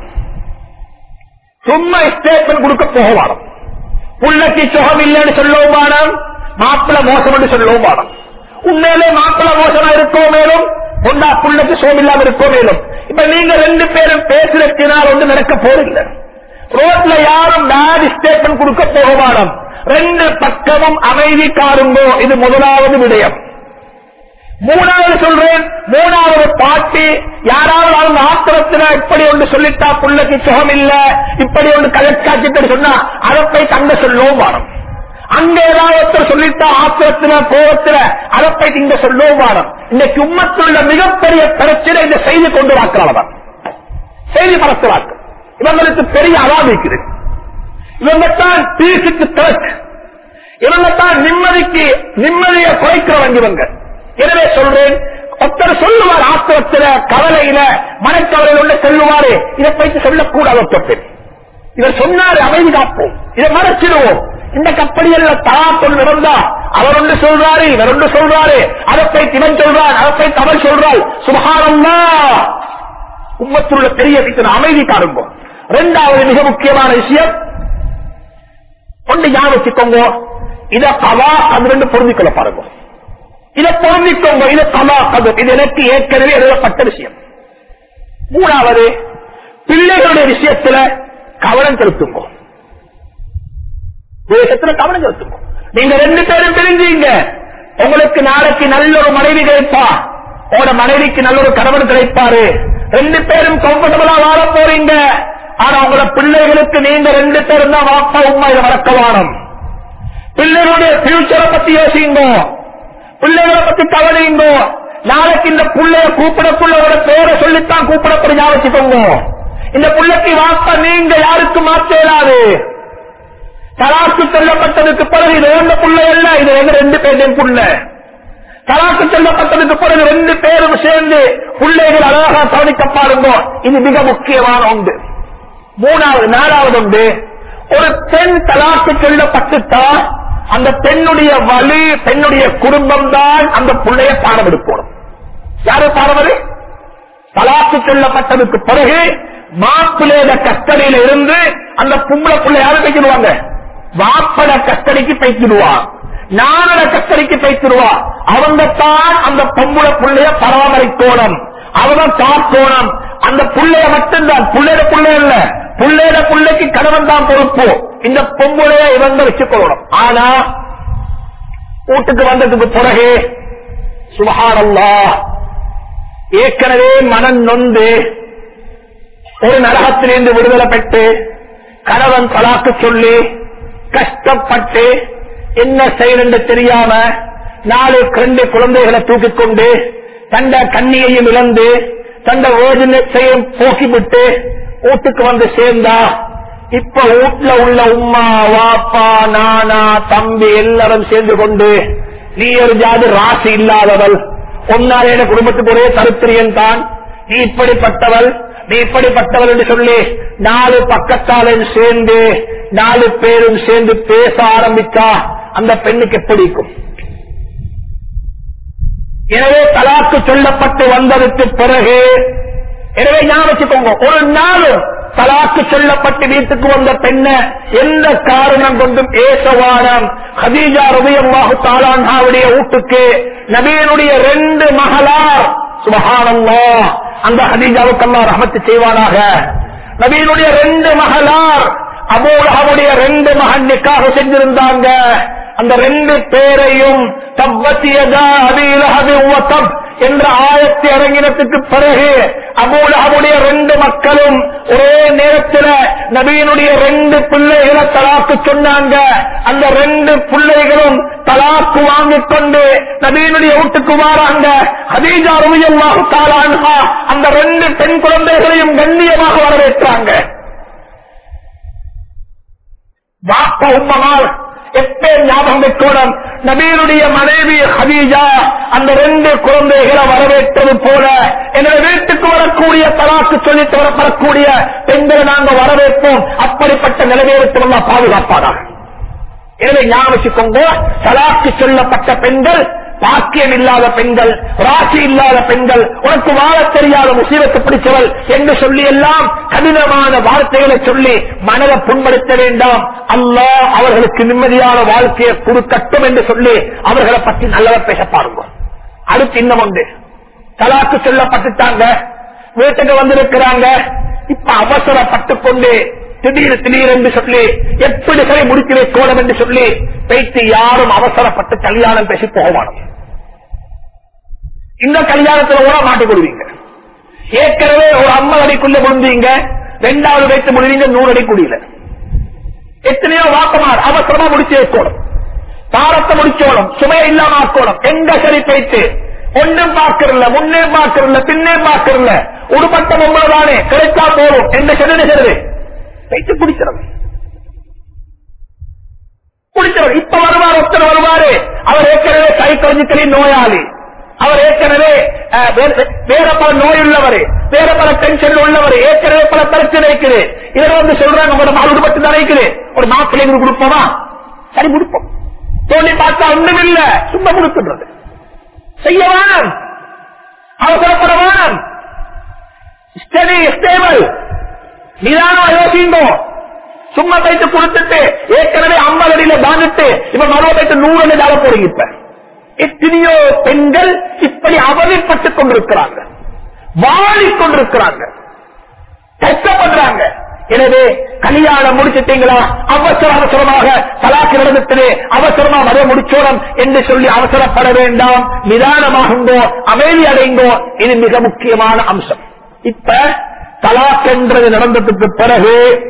சும்மா ஸ்டேட்மெண்ட் கொடுக்க போகவாடும். புள்ளக்கு சுகம் இல்லைன்னு சொல்லவும் வாடம், மாப்பிள்ள மோசம் என்று சொல்லவும் வாடம். உண்மையிலே மாப்பிள்ள மோசமா இருக்கோ மேலும், பொண்டா புள்ளக்கு சுகம் இல்லாம இருக்கோ மேலும். இப்ப நீங்க 2 பேரும் பேசுறதுனால ஒன்று நடக்க போறில்லை. ரோட்ல யாரும் பேட் ஸ்டேட்மெண்ட் கொடுக்க போக மாட்டோம். 2 பக்கமும் அமைதி காருங்கோ. இது முதலாவது விடயம். மூணாவது சொல்றேன், மூணாவது பாட்டி யாராவது அவங்க ஆத்திரத்தினா இப்படி ஒன்று சொல்லிட்டா புள்ளக்கு சுகம் இல்ல, இப்படி ஒன்று கலக்காட்சி சொன்னா அதை போய் தங்க சொல்லவும் வாரம். அங்க ஏதாவது சொல்லிட்டா ஆத்திரத்தின கோபத்தில அதை போய் இங்க சொல்லவும் வாரம். இன்னைக்கு உம்மத்துள்ள மிகப்பெரிய பிரச்சனை இந்த செய்தி கொண்டு வாக்கிறாளதான், செய்தி பரத்துவாக்கு. இவங்களுக்கு பெரிய அவாது இருக்குது. இவங்கத்தான் பீசுக்கு திறக்கு, இவங்கத்தான் நிம்மதியை குறைக்கிறவங்க இவங்க. எனவே சொல்றேன், ஒருத்தர் சொல்லுவார் ஆத்திரத்தில கவலையில மனக்கவலையில் உள்ள சொல்லுவாரு, இதை போயிட்டு சொல்லக்கூடாது. ஒருத்தர் இவர் சொன்னாரு அமைதி காப்போம், இதை மறைச்சிடுவோம். இந்த கப்படியில் தலாத்தொல் நடந்தா அவர் ஒன்று சொல்றாரு, இவர் ஒன்று சொல்றாரு, அதை போய் இவன் சொல்றார், அதை போய் தவறு சொல்றாள். சுப்ஹானல்லாஹ், உம்மத்துள்ள பெரிய அமைதி காருங்க. 2வது மிக முக்கியமான விஷயம் ஒன்று ஞாபகம் வச்சுக்கோங்க, இதை தலா அது 2 பொருந்திக்கொள்ள பாருங்க. இதை பொருந்திக்கோங்க, இதை தலா அது, இது எனக்கு ஏற்கனவே எழுதப்பட்ட விஷயம். 3வது, பிள்ளைகளுடைய விஷயத்துல கவனம் செலுத்துங்க. விஷயத்துல கவனம் செலுத்துங்க. நீங்க 2 பேரும் தெரிஞ்சீங்க, உங்களுக்கு நாளைக்கு நல்ல ஒரு மனைவி கிடைப்பா, உங்களோட மனைவிக்கு நல்ல ஒரு கணவன் கிடைப்பாரு, 2 பேரும் கம்ஃபர்டபுளா வாழ போறீங்க. ஆனா உங்களோட பிள்ளைகளுக்கு நீங்க 2 பேரும் தான் வாப்பா உமா இதை வளர்க்க வாழும். பிள்ளைகளுடைய பியூச்சரை பத்தி யோசிங்க, பிள்ளைகளை பத்தி கவனிங்க. நாளைக்கு இந்த பிள்ளைய கூப்பிடக்குள்ளோட பேரை சொல்லித்தான் கூப்பிடப்படி ஞாபகிக்கோங்க. இந்த பிள்ளைக்கு வாப்பா நீங்க யாருக்கு மாற்ற இயலாது. தலாக்கு சொல்லப்பட்டதுக்கு பிறகு இது எந்த பிள்ளை அல்ல, இது எங்க 2 பேரும் பிள்ளை. தலாக்கு சொல்லப்பட்டதுக்கு பிறகு 2 பேரும் சேர்ந்து பிள்ளைகள் அழகாக கவனிக்கப்பாருங்க. இது மிக முக்கியமான ஒன்று. 4வது ஒன்று, ஒரு பெண் தலாக்கு சொல்லப்பட்டுட்டா அந்த பெண்ணுடைய வலி, பெண்ணுடைய குடும்பம் தான் அந்த பிள்ளைய பாடம் எடுக்கணும். யாரு பாடம்? தலாக்கு சொல்லப்பட்டதுக்கு பிறகு மாப்பிள்ளைய கஸ்டடியில இருந்து அந்த பொம்பளை பிள்ளை யாரு பேசிடுவாங்க? வாப்பட கஸ்டடிக்கு பேசிடுவா, நானட கஸ்டடிக்கு பேசிடுவா. அவங்க தான் அந்த பொம்பளை பிள்ளைய பராமரிக்கணும், அவங்க காக்கணும். அந்த பிள்ளைய மட்டும்தான், பிள்ளைய பிள்ளை இல்ல, பிள்ளைய பிள்ளைக்கு கணவன் தான் பொறுப்பு. இந்த பொம்பளைய இவங்க வச்சுக்கொள்ளணும். ஆனா வீட்டுக்கு வந்ததுக்கு பிறகு சுப்ஹானல்லாஹ், ஏற்கனவே மனம் நொந்து ஒரு நரகத்திலிருந்து விடுதலை பெற்று கணவன் தலாக்கு சொல்லி கஷ்டப்பட்டு என்ன செய்யறது தெரியாம 4 குழந்தைகளை தூக்கிக் கொண்டு தண்ட கண்ணியையும் இழந்து தண்ட ஓஜனையும் போக்கிவிட்டு வீட்டுக்கு வந்து சேர்ந்தா, இப்ப வீட்டுல உள்ள உம்மா வாப்பா நானா தம்பி எல்லாரும் சேர்ந்து கொண்டு, நீ ஒரு ஜாதி ராசி இல்லாதவள், ஒன்னாரேன குடும்பத்துக்கு ஒரே தருத்திரியன் தான், நீ இப்படிப்பட்டவள், நீ இப்படிப்பட்டவள் என்று சொல்லி 4 பக்கத்தாலும் சேர்ந்து 4 பேரும் சேர்ந்து பேச ஆரம்பிச்சா அந்த பெண்ணுக்கு எப்படி இருக்கும்? எனவே தலாக்கு சொல்லப்பட்டு வந்ததற்கு பிறகு, எனவே ஞாபகம் வச்சுக்கோங்க, ஒரு நாளும் தலாக்கு சொல்லப்பட்டு வீட்டுக்கு வந்த பெண்ணை எந்த காரணம் கொண்டும் ஏசவானம். ஹதீஜா ரலியல்லாஹு தஆலா அன்ஹாவுடைய வீட்டுக்கு நபியினுடைய 2 மகளார், சுப்ஹானல்லாஹ், அந்த ஹதீஜாவுக்கு அல்லாஹ் ரஹ்மத் செய்வானாக. நபியினுடைய 2 மகளார், அபூ லஹபுடைய 2 மகன் நிக்காஹ் செஞ்சிருந்தாங்க. அந்த 2 பேரையும் தப்பத் யதா அபீ லஹப் வ தப் என்ற ஆயத்து இறங்கினத்துக்கு பிறகு அபூ லஹபுடைய 2 மக்களும் ஒரே நேரத்தில் நபியினுடைய 2 பிள்ளைகளை தலாக்கு சொன்னாங்க. அந்த 2 பிள்ளைகளும் தலாக்கு வாங்கிக் கொண்டு நபியினுடைய வீட்டுக்கு வராங்க. ஹதீஜா ரலியல்லாஹு தஆலா அன்ஹா அந்த 2 பெண் குழந்தைகளையும் கண்ணியமாக வரவேற்றாங்க. வாப்பா உம்மமார் எப்பே ஞாபகம் வைக்கணும், நபியினுடைய மனைவி ஹதீஜா அந்த 2 குழந்தைகளை வரவேற்றது போல என்னோட வீட்டுக்கு வரக்கூடிய தலாக்கு சொல்லிட்டு வரக்கூடிய பெண்களை நாங்கள் வரவேற்போம். அப்படிப்பட்ட நிலைமைக்கு எல்லாம் பாதுகாப்பானாக. எனவே ஞாபகம் வச்சுக்கோங்க, தலாக்கு சொல்லப்பட்ட பெண்கள் பாக்கியம் இல்லாத பெண்கள், ராசி இல்லாத பெண்கள், உனக்கு வாழ தெரியாத முசீபத்து பிடிச்சவள் என்று சொல்லி எல்லாம் கடினமான வார்த்தைகளை சொல்லி மனதை புண்படுத்த வேண்டாம். அல்லாஹ் அவர்களுக்கு நிம்மதியான வாழ்க்கையை கொடுக்கட்டும் என்று சொல்லி அவர்களை பற்றி நல்லவ பேச பாருங்க. அடுத்து இன்னும் ஒன்று, தலாக்கு சொல்லப்பட்டுட்டாங்க, வீட்டுக்கு வந்திருக்கிறாங்க. இப்ப அவசரப்பட்டுக் கொண்டு திடீர் என்று சொல்லி எப்படி சரி முடித்து வைக்கணும் என்று சொல்லி பேச்சு யாரும் அவசரப்பட்டு கல்யாணம் பேசி போகணும். இந்த கல்யாணத்தில் கூட மாட்டிக் கொள்வீங்க. ஏற்கனவே ஒரு 50 அடிக்குள்ள முடிஞ்சீங்க, 2வது வைத்து முடிவீங்க 100 அடி குடியில. எத்தனையோ வாக்கமார் அவசரமா முடிச்சு வைக்கணும், தாரத்தை முடிச்சோணும், சுமையை இல்லாம ஆக்கணும். எங்க சரி பேச்சு ஒன்னும் பார்க்கறல, முன்னே பார்க்கறல, பின்னே பார்க்கறல, உடுப்பட்ட பொம்பளை தானே கிடைச்சா போதும் எந்த சரி வைத்து பிடிக்கிறது. இப்ப வருவார், ஒருத்தர் வருவாரு, அவர் ஏற்கனவே கை கழிஞ்சுக்களி நோயாளி, அவர் ஏற்கனவே வேற பல நோய் உள்ளவர், வேற பல டென்ஷன் உள்ளவர், ஏற்கனவே பல பிரச்சனை இருக்குது. இவர் வந்து சொல்றாங்க உங்களோட மால் உடுப்பட்டு தான் இருக்குது, ஒரு மாப்பிள்ளைங்க கொடுப்போமா? சரி கொடுப்போம். தோண்டி பார்த்தா ஒன்றும் இல்ல, சும்மா கொடுத்துடுறது. செய்ய வேணும், அவசரப்பட வேணும். ஸ்டேபிள் நிதானம் யோசிங்கோ. சும்மா தைத்து கொடுத்துட்டு ஏற்கனவே 50 அடியில பாந்துட்டு இப்ப மறுவ தைத்து 100 அடி தாழ போறீங்க. இப்ப எத்தனையோ பெண்கள் இப்படி அவதிப்பட்டுக் கொண்டிருக்கிறாங்க, வாடிக்கொண்டிருக்கிறாங்க, கஷ்டப்படுறாங்க. எனவே கல்யாணம் முடிச்சிட்டீங்களா, அவசரமாக தலாக்கு நடந்துட்டு அவசரமா வர முடிச்சோம் என்று சொல்லி அவசரப்பட வேண்டாம். நிதானமாகுங்கோ, அமைதி அடைங்கோ. இது மிக முக்கியமான அம்சம். இப்ப தலாக் என்றது நடந்ததுக்கு பிறகு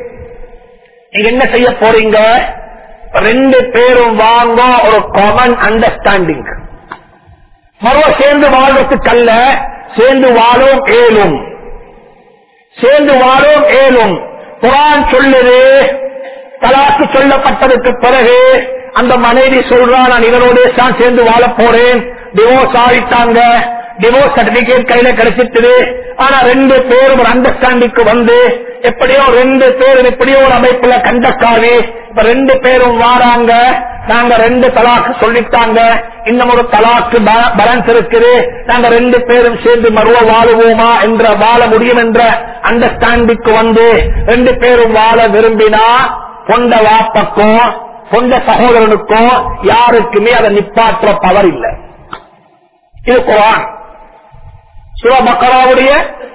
நீங்க என்ன செய்ய போறீங்க? 2 பேரும் வாங்க ஒரு காமன் அண்டர்ஸ்டாண்டிங். மறுவ சேர்ந்து வாழ்றதுக்கல்ல, சேர்ந்து வாழும் ஏழும், சேர்ந்து வாழும் ஏழும். குர்ஆன் சொல்லுது, தலாக்கு சொல்லப்பட்டதுக்கு பிறகு அந்த மனைவி சொல்றா, நான் இவரோட தான் சேர்ந்து வாழ போறேன். டிவோர்ஸ் ஆயிட்டாங்க, டிவோர்ஸ் சர்டிபிகேட் கையில கிடைச்சிட்டு, ஆனா 2 பேரும் ஒரு அண்டர்ஸ்டாண்டிங்க்கு வந்து எப்படியோ 2 பேரும் எப்படியோ ஒரு அமைப்புல கண்டக்காவி இப்ப 2 பேரும் வாராங்க. நாங்க 2 தலாக்கு சொல்லிட்டாங்க, இன்னும் ஒரு தலாக்கு பேலன்ஸ் இருக்குது, நாங்க 2 பேரும் சேர்ந்து மறுவ வாழுவோமா என்ற வாழ முடியும் என்ற அண்டர்ஸ்டாண்டிங்க்கு வந்து 2 பேரும் வாழ விரும்பினா பொண்ட வாப்பக்கும் பொண்ட சகோதரனுக்கும் யாருக்குமே அதை நிப்பாற்ற பவர் இல்லை. இது குர்ஆன் சூரா பக்கராவுடைய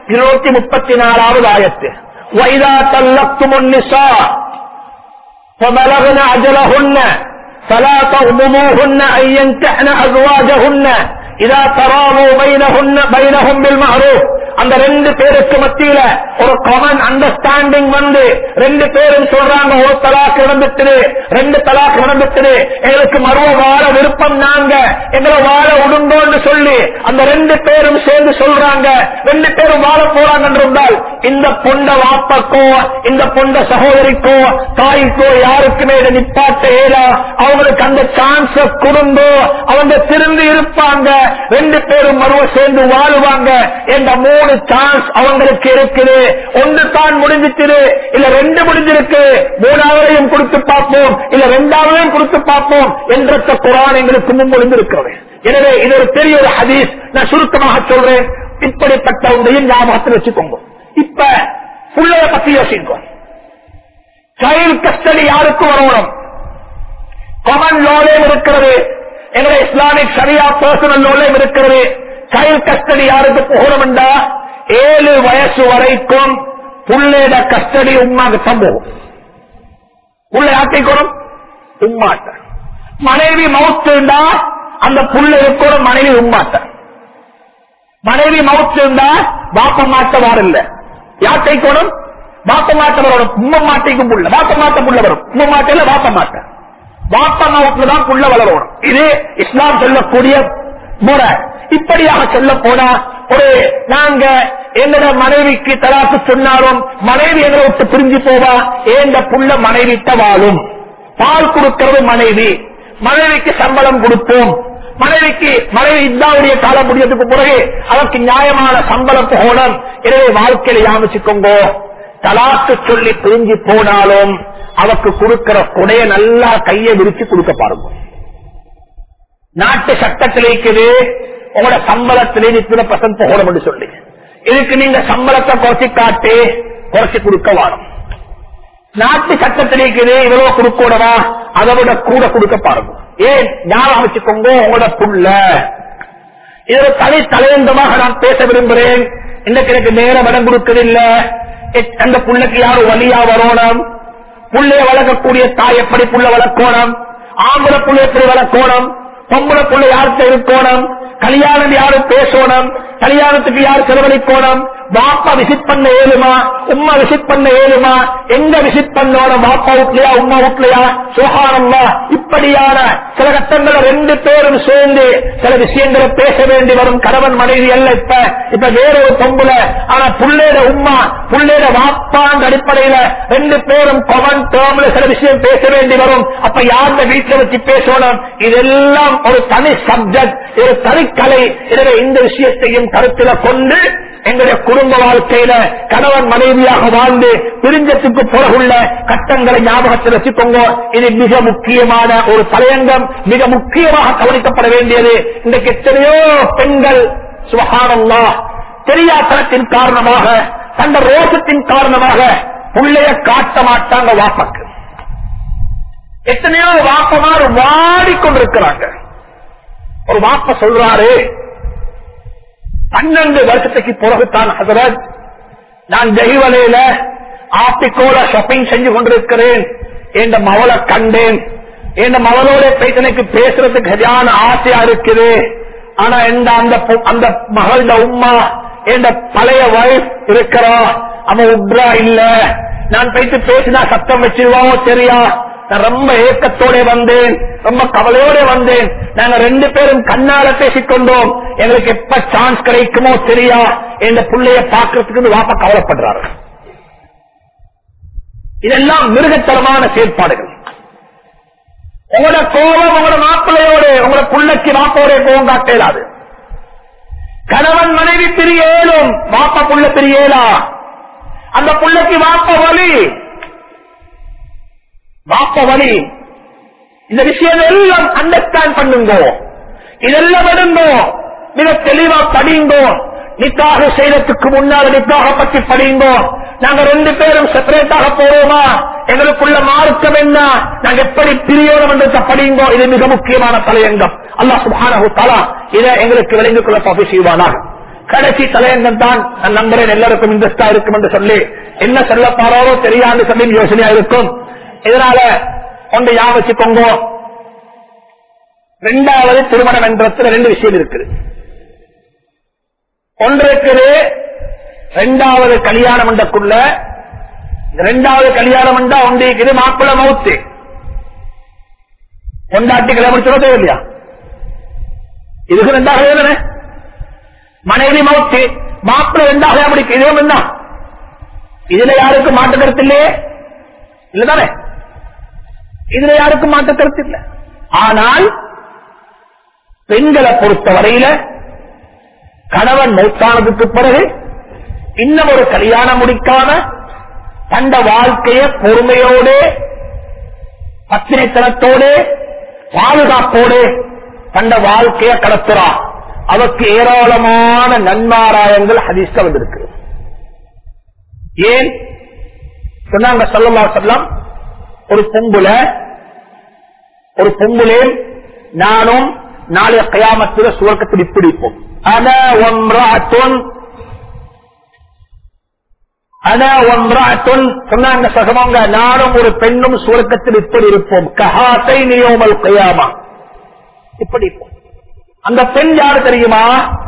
234வது ஆயத்து. وَإِذَا طَلَّقْتُمُ النِّسَاءَ فَبَلَغْنَ أَجَلَهُنَّ فَلَا تَغْضُضُوهُنَّ أَن يَنكِحْنَ أَزْوَاجَهُنَّ إِذَا تَرَاضَوْا بَيْنَهُم بِالْمَعْرُوفِ. அந்த 2 பேருக்கு மத்தியில ஒரு காமன் அண்டர்ஸ்டாண்டிங் வந்து 2 பேரும் சொல்றாங்க, ஒரு தலாக் நடந்துட்டு 2 தலாக் நடந்துட்டு எங்களுக்கு மறுவ வாழ விருப்பம், நாங்க எங்களை வாழ உடுங்கோன்னு சொல்லி அந்த 2 பேரும் சேர்ந்து சொல்றாங்க. 2 பேரும் வாழ போறாங்க என்றால் இந்த பொண்ட வாப்பக்கோ இந்த பொண்ட சகோதரிக்கோ தாய்க்கோ யாருக்குமே இதை நிப்பாட்ட ஏலா. அவங்களுக்கு அந்த சான்ஸ் கொடுங்கோ, அவங்க திரும்பி இருப்பாங்க, 2 பேரும் மறுவ சேர்ந்து வாழுவாங்க என்ற 3 சான்ஸ் அவங்களுக்கு இருக்குது. 1 தான் முடிஞ்சிட்டு, இல்ல 2 முடிஞ்சிருக்கு, 3ஆவதையும் கொடுத்து பார்ப்போம், இல்ல 2ஆவதையும் கொடுத்து பார்ப்போம் என்ற குர்ஆன் எங்களுக்கு முன்மொழிந்திருக்கிறது. எனவே இது ஒரு பெரிய ஒரு ஹதீஸ். நான் சுருக்கமாக சொல்றேன், இப்படிப்பட்ட ஒன்றையும் ஞாபகத்தில் வச்சுக்கோங்க. இப்ப புள்ளைய பத்தி யோசிக்கும். சைல்ட் கஸ்டடி யாருக்கு வரணும்? காமன் லோலையும் இருக்கிறது, எங்களுடைய இஸ்லாமிக் ஷரியா பர்சனல் லோலையும் இருக்கிறது. சைல்ட் கஸ்டடி யாருக்கு போகணும்டா 7 வயசு வரைக்கும் புள்ளையோட கஸ்டடி உமாக்கு தான் போகும். புள்ள யாத்திக்கணும் உம்மாட்ட. மனைவி மவுத்துண்டா அந்த புள்ள இருக்கணும் மனைவி உம்மாட்ட. மனைவி மவுத்துண்டா பாப்ப மாட்ட வாரில்ல யாத்தைக்கணும் பாப்ப மாட்ட வரும். உம்ம மாட்டைக்கும் புள்ள பாப்ப மாட்ட புள்ள வரும். உம்ம மாட்டையில பாப்ப மாட்ட பாப்பா மவுத்துல தான் புள்ள வளரணும். இது இஸ்லாம் சொல்லக்கூடிய முறை. இப்படியாக சொல்ல போனா ஒரு நாங்க எங்கட மனைவிக்கு தலாக்கு சொன்னாலும் மனைவி எங்களை விட்டு பிரிஞ்சு போவா. ஏந்த புள்ள மனைவிட்ட வாழும். பால் கொடுக்கிறது மனைவி. மனைவிக்கு சம்பளம் கொடுப்போம். மனைவி இந்தாவுடைய காலம் முடியறதுக்கு பிறகு அதற்கு நியாயமான சம்பளம் போகணும். எனவே வாழ்க்கையில யாமிச்சுக்கோங்க. தலாக்கு சொல்லி பிரிஞ்சு போனாலும் அவருக்கு கொடுக்கிற கொடைய நல்லா கையை விரிச்சு கொடுக்க பாருங்க. நாட்டு சட்டத்தில் இருக்குது உங்களோட சம்பளத்திலே இத்தனை % போகணும் சொல்லி இதுக்கு நீங்க சம்பளத்தை குறைச்சி காட்டு குறைச்சி கொடுக்க வாரும். நாட்டு சட்டத்தில் இருக்குது இவ்வளவு கொடுக்கூடவா அதை விட கூட கொடுக்க பாருங்க. ஏன் ஞாபகம் வச்சுக்கோங்க, உங்களோட புள்ள இது தனி தலையங்கமாக நான் பேச விரும்புகிறேன். இன்னைக்கு எனக்கு நேரம் இடம் கொடுக்கவில்லை. அந்த புள்ளைக்கு யாரும் வழியா வரணும், புள்ளைய வளர்க்கக்கூடிய தாய் எப்படி புள்ள வளர்க்கணும், ஆம்பளை புள்ளை எப்படி வளர்க்கணும், பொம்பளை புள்ளை யாருக்கு இருக்கணும், கல்யாணம் யாரும் பேசணும், கல்யாணத்துக்கு யார் செலவழிக்கணும், பாப்பா விசிட் பண்ண ஏழுமா உம்மா விசிட் பண்ண ஏழுமா, எங்க விசிட் பண்ணணும், பாப்பா வீட்லயா உம்மா வீட்லயா, சுகானம்மா. இப்படியான சில கட்டங்களை 2 பேரும் சேர்ந்து சில விஷயங்களை பேச வேண்டி வரும். கணவன் மனைவி அல்ல. இப்ப வேற ஒரு பொம்புல ஆனா புள்ளேட உம்மா புள்ளேட வாப்பான்ற அடிப்படையில 2 பேரும் கவன் டேர்ம்ல சில விஷயம் பேச வேண்டி வரும். அப்ப யாருந்த வீட்டுல வச்சு பேசணும், இதெல்லாம் ஒரு தனி சப்ஜெக்ட், ஒரு தனிக்கலை. எனவே இந்த விஷயத்தையும் கருத்துல கொண்டு எங்களுடைய குடும்ப வாழ்க்கையில கணவன் மனைவியாக வாழ்ந்து பிரிஞ்சத்துக்கு பிறகுள்ள கட்டங்களை ஞாபகத்தில் வச்சுக்கோங்க. இது மிக முக்கியமான ஒரு தலையங்கம், மிக முக்கியமாக கவனிக்கப்பட வேண்டியது. இன்றைக்கு எத்தனையோ பெண்கள் சுபஹானல்லாஹ் தெரியாத்தனத்தின் காரணமாக தந்த ரோசத்தின் காரணமாக புள்ளைய காட்ட மாட்டாங்க வாப்பக்கு. எத்தனையோ வாப்பமார் வாடிக்கொண்டிருக்கிறாங்க. ஒரு வாப்ப சொல்றாரு, 12 வருஷத்துக்கு பிறகுதான் ஹசரத் நான் ஜெய்வலையில ஆப்பிக்கோல ஷாப்பிங் செஞ்சு கொண்டிருக்கிறேன். என் மவளை கண்டேன். என் மவளோட எனக்கு பேசுறதுக்கு சரியான ஆசையா இருக்குது. ஆனா அந்த மகளோட உம்மா என் பழைய வைஃப் இருக்கிறா, அவன் உட்ரா இல்ல. நான் போயிட்டு பேசினா சத்தம் வச்சிருவாவோ தெரியா. நான் ரொம்ப ஏக்கத்தோட வந்தேன், ரொம்ப கவலையோட வந்தேன். நாங்க 2 பேரும் கண்ணால பேசிக்கொண்டோம். எங்களுக்கு எப்ப சான்ஸ் கிடைக்குமோ தெரியா. என் பிள்ளைய பாக்குறதுக்கு வாப்பா கவலைப்படுறாரு. இதெல்லாம் மிருகத்தரமான செயற்பாடுகள். உங்களோட கோபம் உங்களோட மாப்பிள்ளையோட உங்களோட பிள்ளைக்கு வாப்போட கோபம் காட்டேலாது. கணவன் மனைவி பிரியேலும் வாப்பா புள்ள பிரியேலா. அந்த பிள்ளைக்கு வாப்ப வலி இந்த விஷயம் எல்லாம் அண்டர்ஸ்டாண்ட் பண்ணுங்க. இதெல்லாம் விடுங்க, மிக தெளிவா படிங்க. நிக்காக செய்யறதுக்கு முன்னால நிக்காக பற்றி படிங்க. நாங்க 2 பேரும் செப்பரேட்டாக போறோமா, எங்களுக்குள்ள மார்க்கம் என்ன, நாங்க எப்படி பிரியோம் என்று படிங்க. இது மிக முக்கியமான தலையங்கம். அல்லாஹ் சுப்ஹானஹு வ தஆலா இதை எங்களுக்கு விளங்கிக் கொள்ள தௌஃபீக் செய்வானாக. கடைசி தலையங்கம் தான் நான் நம்புறேன் எல்லாருக்கும் இன்ட்ரெஸ்டா இருக்கும் என்று சொல்லி என்ன சொல்ல பாராரோ தெரியாது சொல்லி யோசனையா இருக்கும். இதனால ஒன்று ஞாபகம் வச்சுக்கோங்க, 2வது திருமணம் என்றத்துல 2 விஷயம் இருக்குது. ஒன்று இருக்குது 2வது கல்யாணம் என்றக்குள்ள 2வது கல்யாணம் என்றா ஒன்று இருக்குது மாப்பிள்ளை மவுத்து கொண்டாட்டி கல்யாணம் சொல்ல இல்லையா. இதுக்கு 2வது மனைவி மவுத்து மாப்பிள்ளை 2வது முடிக்கு இதே என்ன. இதுல யாருக்கும் மாற்று கருத்து இல்லையே, இல்லதானே? இதுல யாருக்கும் மாற்று கருத்து இல்லை. ஆனால் பெண்களை பொறுத்தவரையில கணவன் மௌத்தானதுக்கு பிறகு இன்னும் ஒரு கல்யாணம் முடிக்காம தந்த வாழ்க்கைய பொறுமையோடு பத்தினித்தனத்தோடு பாதுகாப்போடு தந்த வாழ்க்கைய கடத்துறா. அவருக்கு ஏராளமான நன்மாராயங்கள் ஹதீஸ்ல வந்திருக்கு. ஏன் சொன்னாங்க ஸல்லல்லாஹு அலைஹி வஸல்லம், ஒரு பொம்புலே நானும் நாளைய கியாமத்தில் சுவர்க்கத்தில் இப்படி இருப்போம். அன சொன்னாங்க சகமங்க, நானும் ஒரு பெண்ணும் சுவர்க்கத்தில் இப்படி இருப்போம். கஹாத்தைனி யௌமல் கியாமா, இப்படி இருப்போம். அந்த பெண் யாரு தெரியுமா?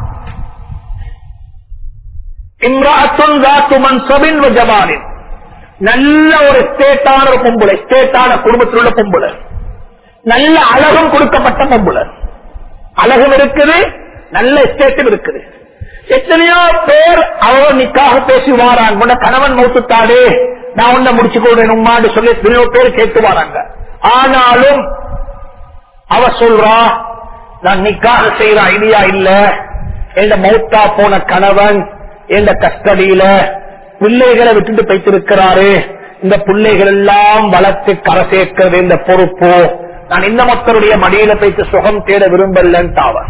இம்ராஅத்துன் ذات منصب وجمال, நல்ல ஒரு ஸ்டேட்டான ஒரு பொம்புளை, ஸ்டேட்டான குடும்பத்தில் உள்ள பொம்புளை, நல்ல அழகும் கொடுக்கப்பட்ட பொம்புளை, அழகும் இருக்குது, நல்ல ஸ்டேட்டும் இருக்குது. எத்தனையோ பேர் அவ நிக்காக பேசி வாராங்க, உன்ன கணவன் மௌத்துத்தாடே நான் உன்ன முடிச்சு கொள்றேன் உம்மான்னு சொல்லி எத்தனையோ பேர் கேட்டு வராங்க. ஆனாலும் அவ சொல்றா, நான் நிக்காக செய்யற ஐடியா இல்ல, எந்த மௌத்தா போன கணவன் எந்த கஸ்டடியில பிள்ளைகளை விட்டுட்டு போய்த்திருக்கிறாரு, இந்த பிள்ளைகள் எல்லாம் வளர்த்து கரை சேர்க்கிறது இந்த பொறுப்பு, நான் இந்த மக்களுடைய மடியில போய்த்து சுகம் தேட விரும்பலன்ட்டாவ.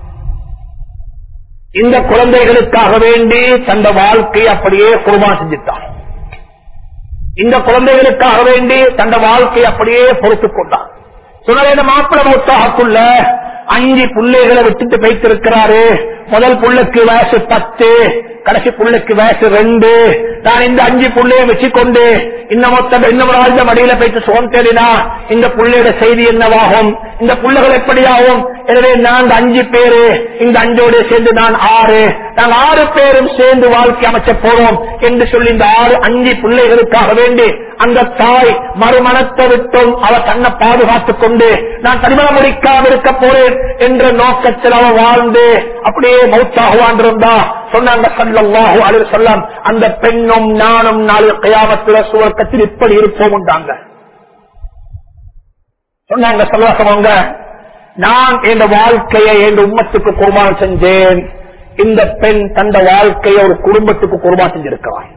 இந்த குழந்தைகளுக்காக வேண்டி தந்த வாழ்க்கையை அப்படியே குர்பான் செஞ்சுட்டான். இந்த குழந்தைகளுக்காக வேண்டி தந்த வாழ்க்கையை அப்படியே பொறுத்துக் கொண்டான். சொன்ன இந்த மாப்பிள மௌத்தாக்குள்ள 5 பிள்ளைகளை விட்டுட்டு போய்த்திருக்கிறாரு. முதல் புள்ளைக்கு வயசு 10, கடைசி புள்ளைக்கு வயசு 2. நான் இந்த 5 புள்ளைய வச்சுக்கொண்டு இன்னும் ஆழ்ந்த மடியில போயிட்டு சுகம் தேடினா இந்த புள்ளையோட செய்தி என்னவாகும், இந்த புள்ளைகள் எப்படியாகும்? எனவே நான் இந்த 5 பேரு, இந்த 5ஓட சேர்ந்து நான் 6, நாங்கள் 6 பேரும் சேர்ந்து வாழ்க்கை அமைச்ச போறோம் என்று சொல்லி இந்த 5 பிள்ளைகளுக்காக வேண்டி அந்த தாய் மறுமணத்தை விட்டும் அவ தன்னை பாதுகாத்துக் கொண்டு நான் திருமணம் முடிக்காமல் இருக்க போறேன் என்ற நோக்கத்தில் அவ வாழ்ந்து அப்படியே மௌத்தாகுவான் இருந்தா சொன்னாங்க ஸல்லல்லாஹு அலைஹி வஸல்லம், அந்த பெண்ணும் நானும் நாளை கியாமத்தில் சுவர்க்கத்தில் இப்படி இருப்போம் உண்டாங்க. சொன்னாங்க ஸல்லல்லாஹு, நான் என் வாழ்க்கையை என் உம்மத்துக்கு குர்பான் செஞ்சேன், இந்த பெண் தந்த வாழ்க்கையை ஒரு குடும்பத்துக்கு குர்பான் செஞ்சிருக்கிறார்.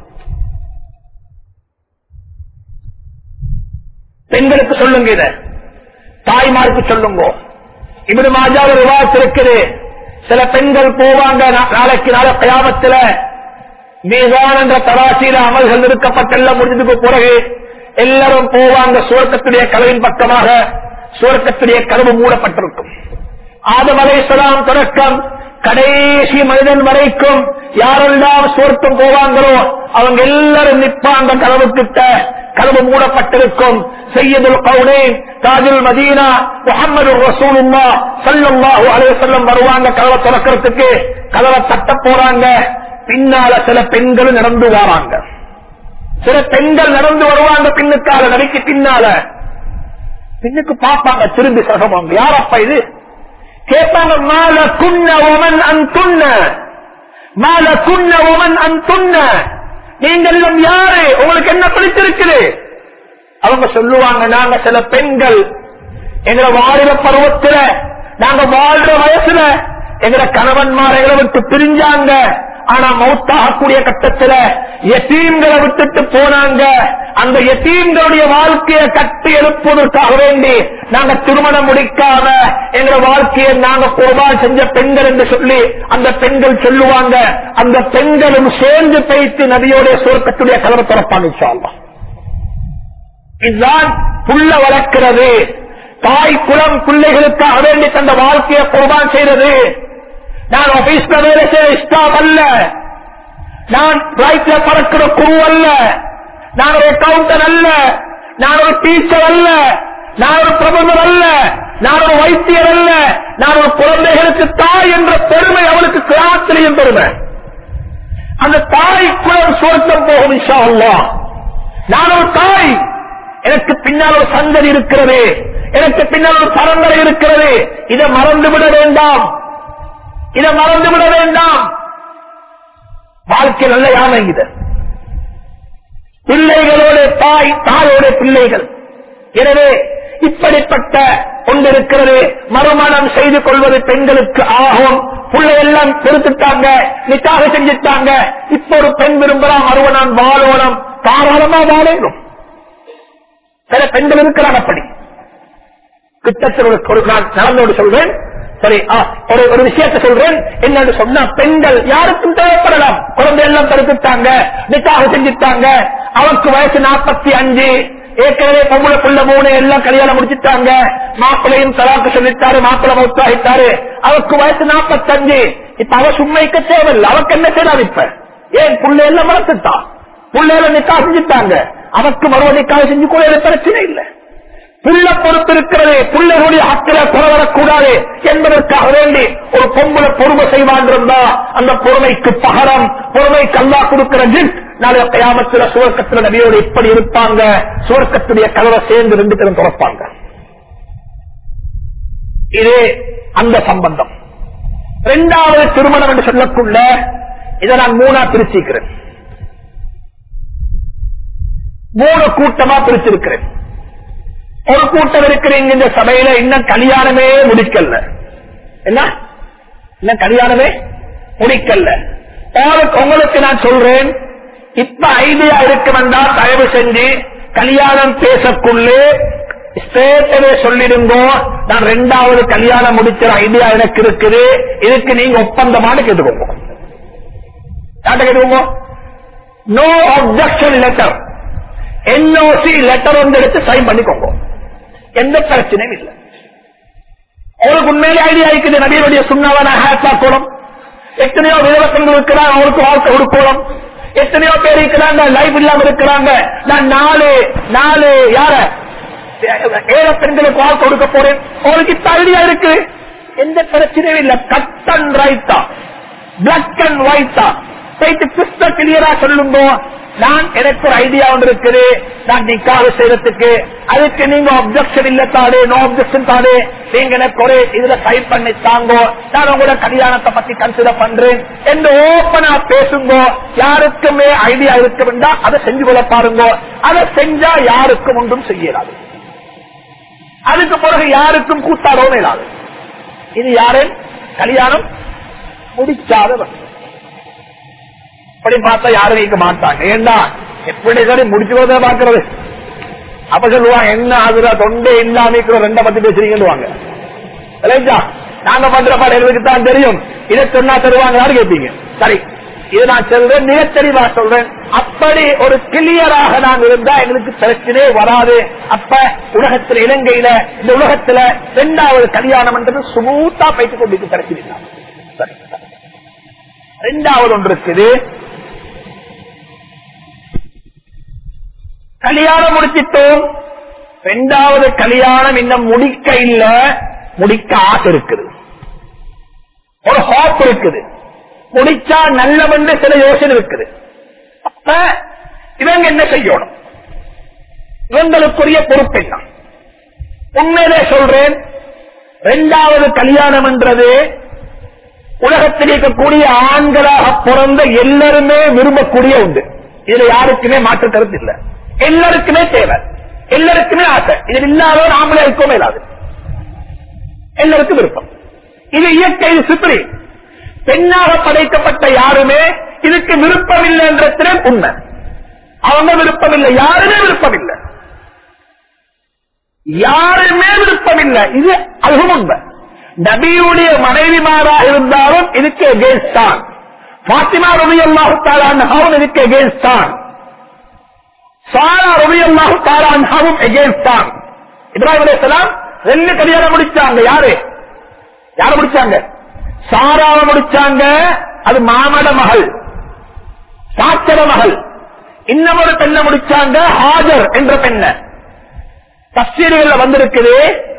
பெண்களுக்கு சொல்லுங்க, இத தாய்மாருக்கு சொல்லுங்க. இப்னு மாஜாஹ் ஒரு ரிவாயத் இருக்குது, சில பெண்கள் போவாங்க நாளைக்கு நாளை கியாமத்துல மீசான் என்ற தராசியில அமல்கள் நிறுக்கப்பட்டெல்லாம் முடிஞ்சதுக்கு பிறகு எல்லாரும் போவாங்க சுவர்க்கத்துடைய கதவின் பக்கமாக. சுவர்க்கத்துடைய கதவு மூடப்பட்டிருக்கும். ஆதம் அலைஹிஸ்ஸலாம் தொடக்கம் கடைசி மனிதன் வரைக்கும் யாரெல்லாம் சுவர்க்கம் போவாங்களோ அவங்க எல்லாரும் நிப்பாங்க கதவு கிட்ட. கதவு மூடப்பட்டிருக்கும். சையதுல் கௌனைன் தாஜுல் மதீனா முஹம்மது ரசூலுல்லாஹ் ஸல்லல்லாஹு அலைஹி வஸல்லம் வருவாங்க கதவை திறக்கிறதுக்கு. கதவை தட்ட போறாங்க. பின்னால சில பெண்களும் நடந்து வராங்க. சில பெண்கள் நடந்து வருவாங்க பின்னுக்கால, நடிக்கு பின்னால. பின்னுக்கு பாப்பாங்க, திரும்பி சகமாங்க, யாரப்பா இது கேட்பாங்க. மால குன்ன ஒமன் அன்துன்ன, மால குன்ன ஒமன் அன்துன்ன, நீங்கள் யாரு, உங்களுக்கு என்ன பிடிச்சிருக்குது? அவங்க சொல்லுவாங்க, நாங்க சில பெண்கள் எங்களை வாலிப பருவத்துல, நாங்க வாழ்ற வயசுல எங்களை கணவன்மார் எங்களை விட்டு பிரிஞ்சாங்க. ஆனா மௌத்தாகக்கூடிய கட்டத்துல யதீம்களை விட்டுட்டு போனாங்க. அந்த யதீம்களுடைய வாழ்க்கையை கட்டி எழுப்புவதற்காக வேண்டி நாங்க திருமணம் முடிக்காம எங்க வாழ்க்கையை நாங்க குர்பான் செஞ்ச பெண்கள் என்று சொல்லி அந்த பெண்கள் சொல்லுவாங்க. அந்த பெண்களும் சேர்ந்து பேசி நபியோடைய சுவர்க்கத்துடைய கதவை திறப்பாங்க இன்ஷா அல்லாஹ். இதுதான் புள்ள வளர்க்கிறது. தாய் குலம் பிள்ளைகளுக்காக வேண்டி தந்த வாழ்க்கையை குர்பான் செய்யறது. நான் ஆபீஸ்ல வேலை செய்ய ஸ்டாஃப் அல்ல, நான் பிளைட்ல பறக்கிற குரு அல்ல, நான் ஒரு அக்கவுண்டன்ட் அல்ல, நான் ஒரு டீச்சர் அல்ல, நான் ஒரு பிரபந்தர் அல்ல, நான் ஒரு வைத்தியர் அல்ல, நான் ஒரு குழந்தைகளுக்கு தாய் என்ற பெருமை அவளுக்கு கிராமத்திலையும் பெருமை. அந்த தாய் குலம் சுவர்க்கம் போகும் இன்ஷா அல்லாஹ். நான் ஒரு தாய், எனக்கு பின்னால் ஒரு சந்ததி இருக்கிறது, எனக்கு பின்னால் ஒரு பரம்பரை இருக்கிறது. இதை மறந்துவிட வேண்டாம், இதை மறந்துவிட வேண்டாம். வாழ்க்கை நல்ல யானைங்க. பிள்ளைகளோட தாய், தாயோட பிள்ளைகள். எனவே இப்படிப்பட்ட கொண்டிருக்கிறது. மறுமணம் செய்து கொள்வது பெண்களுக்கு ஆகும். பிள்ளையெல்லாம் பெருத்துட்டாங்க, நிக்காக செஞ்சுட்டாங்க. இப்ப ஒரு பெண் விரும்பலாம் மறுமணம் வாழணும், தாராளமா வாழணும். சில பெண்கள் இருக்கிறாங்க அப்படி. கிட்டத்தட்ட நான் நடந்தோடு சொல்றேன், சரி, ஒரு விஷயத்தை சொல்றேன். என்னன்னு சொன்னா, பெண்கள் யாருக்கும் தேவைப்படலாம். குழந்தை எல்லாம் தடுத்துட்டாங்க, நிக்காக செஞ்சுட்டாங்க, அவருக்கு வயசு 45, ஏற்கனவே பொம்பளை புள்ள 3 எல்லாம் கல்யாணம் முடிச்சுட்டாங்க, மாப்பிள்ளையும் தலாக்கு சொல்லிட்டாரு, மாப்பிள்ளை மௌத்தாகிட்டாரு, அவருக்கு வயசு 45. இப்ப அவ சும்மைக்க தேவையில்லை. அவருக்கு என்ன செய்யலாம்? இப்ப ஏன் புள்ள எல்லாம் வளர்த்துட்டான், புள்ளையில நிக்காக செஞ்சுட்டாங்க, அவருக்கு மறுவ நிக்காக செஞ்சு கூட பிரச்சனை இல்லை. புள்ள பொறுப்பு இருக்கிறது, புள்ளைகளுடைய ஹக்கில குறவரக்கூடாது என்பதற்காக வேண்டி ஒரு பொம்பளை பொறுமை செய்வான். அந்த பொறுமைக்கு பகரம், பொறுமைக்கு அல்லாஹ் கொடுக்கிற கிஃப்ட். நாளைய கியாமத்துல சுவர்க்கத்துல நபியோடு இப்படி இருப்பாங்க. சுவர்க்கத்துடைய கதவை சேர்ந்து 2 பேரும் திறப்பாங்க. இது அந்த சம்பந்தம். 2வது திருமணம் என்று சொல்லக்குள்ள இதை நான் 3ஆ பிரிச்சிருக்கிறேன். 3 கூட்டமா பிரிச்சிருக்கிறேன். ஒரு கூட்டம் இருக்கிறீங்க இந்த சபையில, இன்னும் கல்யாணமே முடிக்கல. என்ன, இன்னும் கல்யாணமே முடிக்கல. உங்களுக்கு நான் சொல்றேன், இப்ப ஐடியா இருக்கு வந்தா தயவு செஞ்சு கல்யாணம் பேசக்குள்ளே ஸ்டேட்டவே சொல்லிடுங்க, நான் 2வது கல்யாணம் முடிக்கிற ஐடியா எனக்கு இருக்குது, இதுக்கு நீங்க ஒப்பந்தமான கேட்டுக்கோங்க. கேட்டுக்கோங்க. No objection letter, NOC letter வந்து எடுத்து சைன் பண்ணிக்கோங்க. எந்த பிரச்சனையும் இல்லை. அவருக்கு உண்மையிலே ஐடியா இருக்குது, நபியுடைய சுண்ணாவை ஹேட்பாக்கணும். எத்தனையோ விதவசங்கள் இருக்கிறாங்க, அவருக்கு வாழ்க்கை கொடுக்கணும். எத்தனையோ பேர் இருக்கிறாங்க லைஃப் இல்லாம இருக்கிறாங்க. நான் 4 யார 7 பெண்களுக்கு வாழ்க்கை கொடுக்க போறேன். அவருக்கு இப்ப ஐடியா இருக்கு, எந்த பிரச்சனையும் இல்லை. கட் அண்ட் ரைட்டா, பிளாக் அண்ட் ஒயிட்டா போயிட்டு கிறிஸ்டல் கிளியரா சொல்லுங்க, நான் எனக்கு ஒரு ஐடியா ஒன்று இருக்குது, நான் நிக்காக செய்யறதுக்கு, அதுக்கு நீங்க அப்ஜெக்ஷன் இல்ல தாடு, நோ அப்ஜெக்ஷன் தாடு, நீங்க எனக்கு ஒரு இதுல டைப் பண்ணி தாங்க, நான் உங்களோட கல்யாணத்தை பத்தி கன்சிடர் பண்றேன் என்று ஓப்பனா பேசுங்க. யாருக்குமே ஐடியா இருக்க வேண்டாம், அதை செஞ்சு கொள்ள பாருங்க. அதை செஞ்சா யாருக்கும் ஒன்றும் செய்யலாது, அதுக்கு பிறகு யாருக்கும் கூத்தாடவும் இல்லாது. இது யாரு கல்யாணம் முடிச்சாதவன். அப்படி பார்த்தா யாரும் நீக்க மாட்டாங்க. ஏண்டா எப்படி சரி முடிச்சு பாக்குறது. அப்ப சொல்லுவாங்க, என்ன ஆகுதா தொண்டை இல்லாம 2 பத்தி பேசுறீங்க. நாங்க பண்ற பாடம் எங்களுக்கு தான் தெரியும், இதை சொன்னா தருவாங்க கேட்பீங்க. சரி, இதை நான் சொல்றேன், மிக தெளிவா சொல்றேன். அப்படி ஒரு கிளியராக நான் இருந்தா எங்களுக்கு பிரச்சனையே வராது. அப்ப உலகத்துல, இலங்கையில, இந்த உலகத்துல 2வது கல்யாணம் என்றது சுமூத்தா பேசிக் கொண்டு பிரச்சனை. சரி, 2வது ஒன்று இருக்குது. கல்யாணம் முடிச்சிட்டோம், 2வது கல்யாணம் இன்னும் முடிக்க இல்ல, முடிக்க ஆசை இருக்குது, ஒரு ஹாப் இருக்குது, முடிச்சா நல்லவென்று சில யோசனை இருக்குது. அப்ப இவங்க என்ன செய்யணும்? இவங்களுக்குரிய பொறுப்பு என்ன? உண்மையிலே சொல்றேன், 2வது கல்யாணம் என்றது உலகத்தில் இருக்கக்கூடிய ஆண்களாக பிறந்த எல்லாருமே விரும்பக்கூடிய உண்டு. இதுல யாருக்குமே மாற்று கருத்து இல்லை. எல்லாருக்குமே தேவை, எல்லாருக்குமே ஆசை. இது இல்லாத ஆம்பளை இருக்கவே இல்லாது, எல்லாருக்கும் விருப்பம். இது இயற்கை, சுப்ரி. பெண்ணாக படைக்கப்பட்ட யாருமே இதுக்கு விருப்பம் இல்லை என்ற உண்மை. அவங்க விருப்பம் இல்லை, யாருமே விருப்பம் இல்லை, யாருமே விருப்பம் இல்லை. இது அதுவும் உண்மை. நபியுடைய மனைவிமாராக இருந்தாலும் இதுக்கு எகேன்ஸ்ட் தான். பாத்திமா ரலியல்லாஹு தஆலா அன்ஹாவும் இதுக்கு எகேன்ஸ்ட் தான். சாரா ரலியல்லாஹு தஆலா அன்ஹாவும் எகேன்ஸ்ட் தான். இப்ராஹிம் அலைஹிஸ்ஸலாம் 2 கல்யாணம் முடிச்சாங்க. யார முடிச்சாங்க? சாராவை முடிச்சாங்க, அது மாமட மகள், சாச்சர மகள். இன்னமொரு பெண்ணை முடிச்சாங்க, ஹாஜர் என்ற பெண்ணை. தஃசீர்கள் வந்திருக்குது,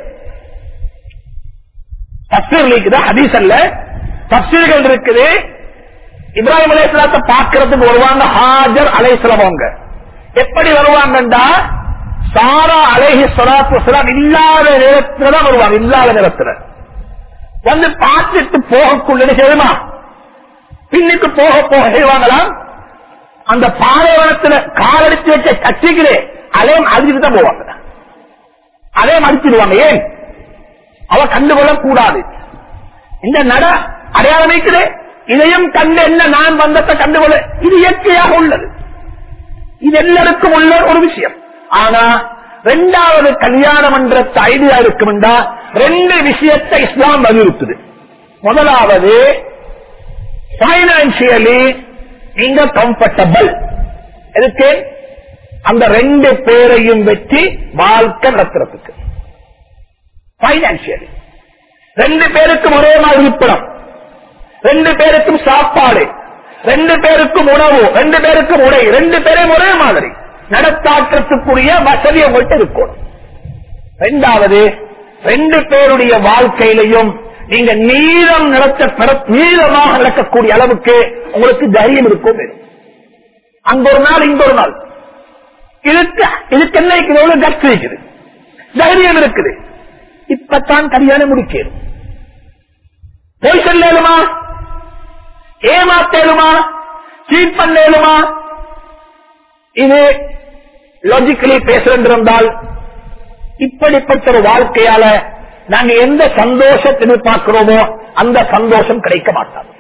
தஃசீர் இருக்குது, ஹதீஸ் அல்ல, தஃசீர்கள் இருக்குது. இப்ராஹிம் அலைஹிஸ்ஸலாத்தை பார்க்கிறதுக்கு வருவாங்க ஹாஜர் அலைஹிஸ்ஸலாம். அவங்க எப்படி வருவாங்கண்டா, சாரா அலைஹிஸ்ஸலாத்து வஸலாம் இல்லாத நேரத்துல தான் வருவாங்க. இல்லாத நேரத்துல வந்து பார்த்துட்டு போகக்குள்ள செய்யுமா, பின்னுக்கு போக போக செய்வாங்களாம். அந்த பாலைவனத்துல காலடிச்சு வச்ச கட்சிகளே அலையும் அடிச்சுட்டு தான் போவாங்க, அலையும் அடிச்சிடுவாங்க. ஏன்? அவ கண்டுகொள்ள கூடாது. இந்த நட அடையாளம் வைக்குது, இதையும் கண்டு என்ன நான் வந்தத்தை கண்டுகொள்ள, இது இயற்கையாக உள்ளது. இது எல்லாருக்கும் உள்ள ஒரு விஷயம். ஆனா ரெண்டாவது கல்யாணம் என்ற ஐடியா இருக்குமெண்டா 2 விஷயத்தை இஸ்லாம் வலியுறுத்துது. முதலாவது பைனான்சியலி நீங்க கம்ஃபர்டபிள் எதுக்கு? அந்த 2 பேரையும் வச்சு வாழ்க்கை நடத்துறதுக்கு. பைனான்சியலி 2 பேருக்கும் ஒரே மாதிரி இருப்பிடம், 2 பேருக்கும் சாப்பாடு, 2 பேருக்கும் உணவு, 2 பேருக்கும் உடை, 2 பேரையும் ஒரே மாதிரி நடத்தாற்றத்துக்குரிய வசதி உங்கள்கிட்ட இருக்கணும். ரெண்டாவது 2 பேருடைய வாழ்க்கையிலையும் நீங்க நீளமாக நடக்கக்கூடிய அளவுக்கு உங்களுக்கு தைரியம் இருக்கும். அங்க ஒரு நாள் இங்க ஒரு நாள் இதுக்கு என்ன எவ்வளவு கட்சி இருக்குது, தைரியம் இருக்குது. இப்பத்தான் கல்யாணம் முடிக்கணும். பொய் சொல்லேலுமா, ஏமாத்தேலுமா, சீட் பண்ணேலுமா? இது லாஜிக்கலி பேசுகின்றால் இப்படிப்பட்ட ஒரு வாழ்க்கையால நாங்க எந்த சந்தோஷத்தை எதிர்பார்க்கிறோமோ அந்த சந்தோஷம் கிடைக்க மாட்டாது.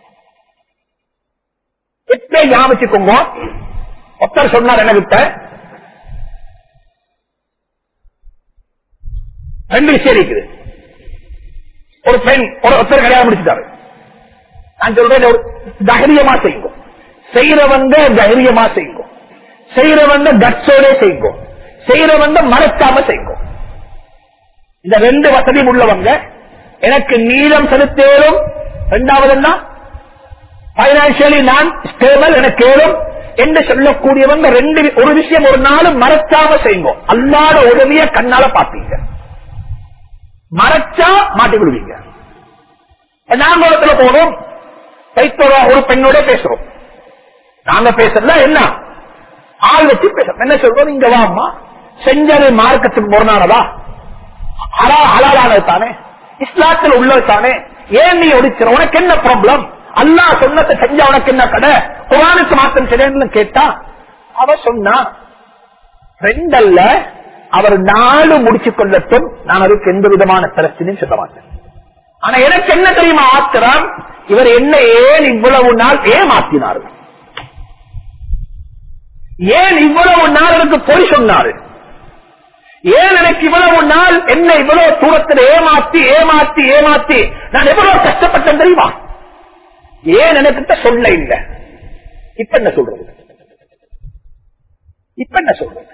எப்ப ஞாபகிக்கோங்க, ஒருத்தர் சொன்னார் என்கிட்ட 2 விஷயம் இருக்குது. ஒரு பெண் ஒருத்தர் கல்யாணம் முடிச்சுட்டாரு. நான் சொல்றேன், தைரியமா செய்யுங்க, செய்யறவங்க தைரியமா செய்யுங்க, செய்யறவங்க கட்சோட செய்யுங்க, செய்யறவங்க மறக்காம செய்யுங்க. இந்த 2 வசதியும் உள்ளவங்க எனக்கு நீளம் செலுத்தேலும், ரெண்டாவது பைனான்சியலி நான் ஸ்டேபிள் எனக்கு ஏறும் என்று சொல்லக்கூடியவங்க ஒரு விஷயம் ஒரு நாளும் மறக்காம செய்யுங்க. அல்லாத உதவிய கண்ணால பாப்பீங்க, மறைச்சா மாட்டி விடுவீங்க. நாங்க இடத்துல போனோம், ஒரு பெண்ணோட பேசுறோம். நாங்க பேசுறதுல என்ன ஆள் வச்சு பேசுறோம். என்ன சொல்றோம், இங்க வாமா, செஞ்சது மார்க்கத்துக்கு முரணானதா, ஹலாலானது தானே, இஸ்லாத்தில் உள்ளது தானே, ஏன் நீ ஒடிக்கிற, உனக்கு என்ன ப்ராப்ளம், அல்லாஹ் சொன்னதை செஞ்சா உனக்கு என்ன கடை, குர்ஆனுக்கு மாற்றம் செய்யணும்னு கேட்டா அவ சொன்னா 2 அல்ல, அவர் 4 முடிச்சு கொள்ளட்டும், நான் அதுக்கு எந்த விதமான பிரச்சனையும் சொல்ல மாட்டேன். ஆனா எனக்கு என்ன தெரியுமா ஆத்திரம், இவர் என்ன ஏன் இவ்வளவு நாள் ஏமாத்தினார், ஏன் இவ்வளவு நாள் எனக்கு பொய் சொன்னாரு, ஏன் எனக்கு இவ்வளவு நாள் என்ன இவ்வளவு தூரத்தில் ஏமாத்தி ஏமாத்தி ஏமாத்தி நான் எவ்வளவு கஷ்டப்பட்டேன் தெரியுமா, ஏன் எனக்கு சொல்ல இல்லை. இப்ப என்ன சொல்றது, இப்ப என்ன சொல்றது,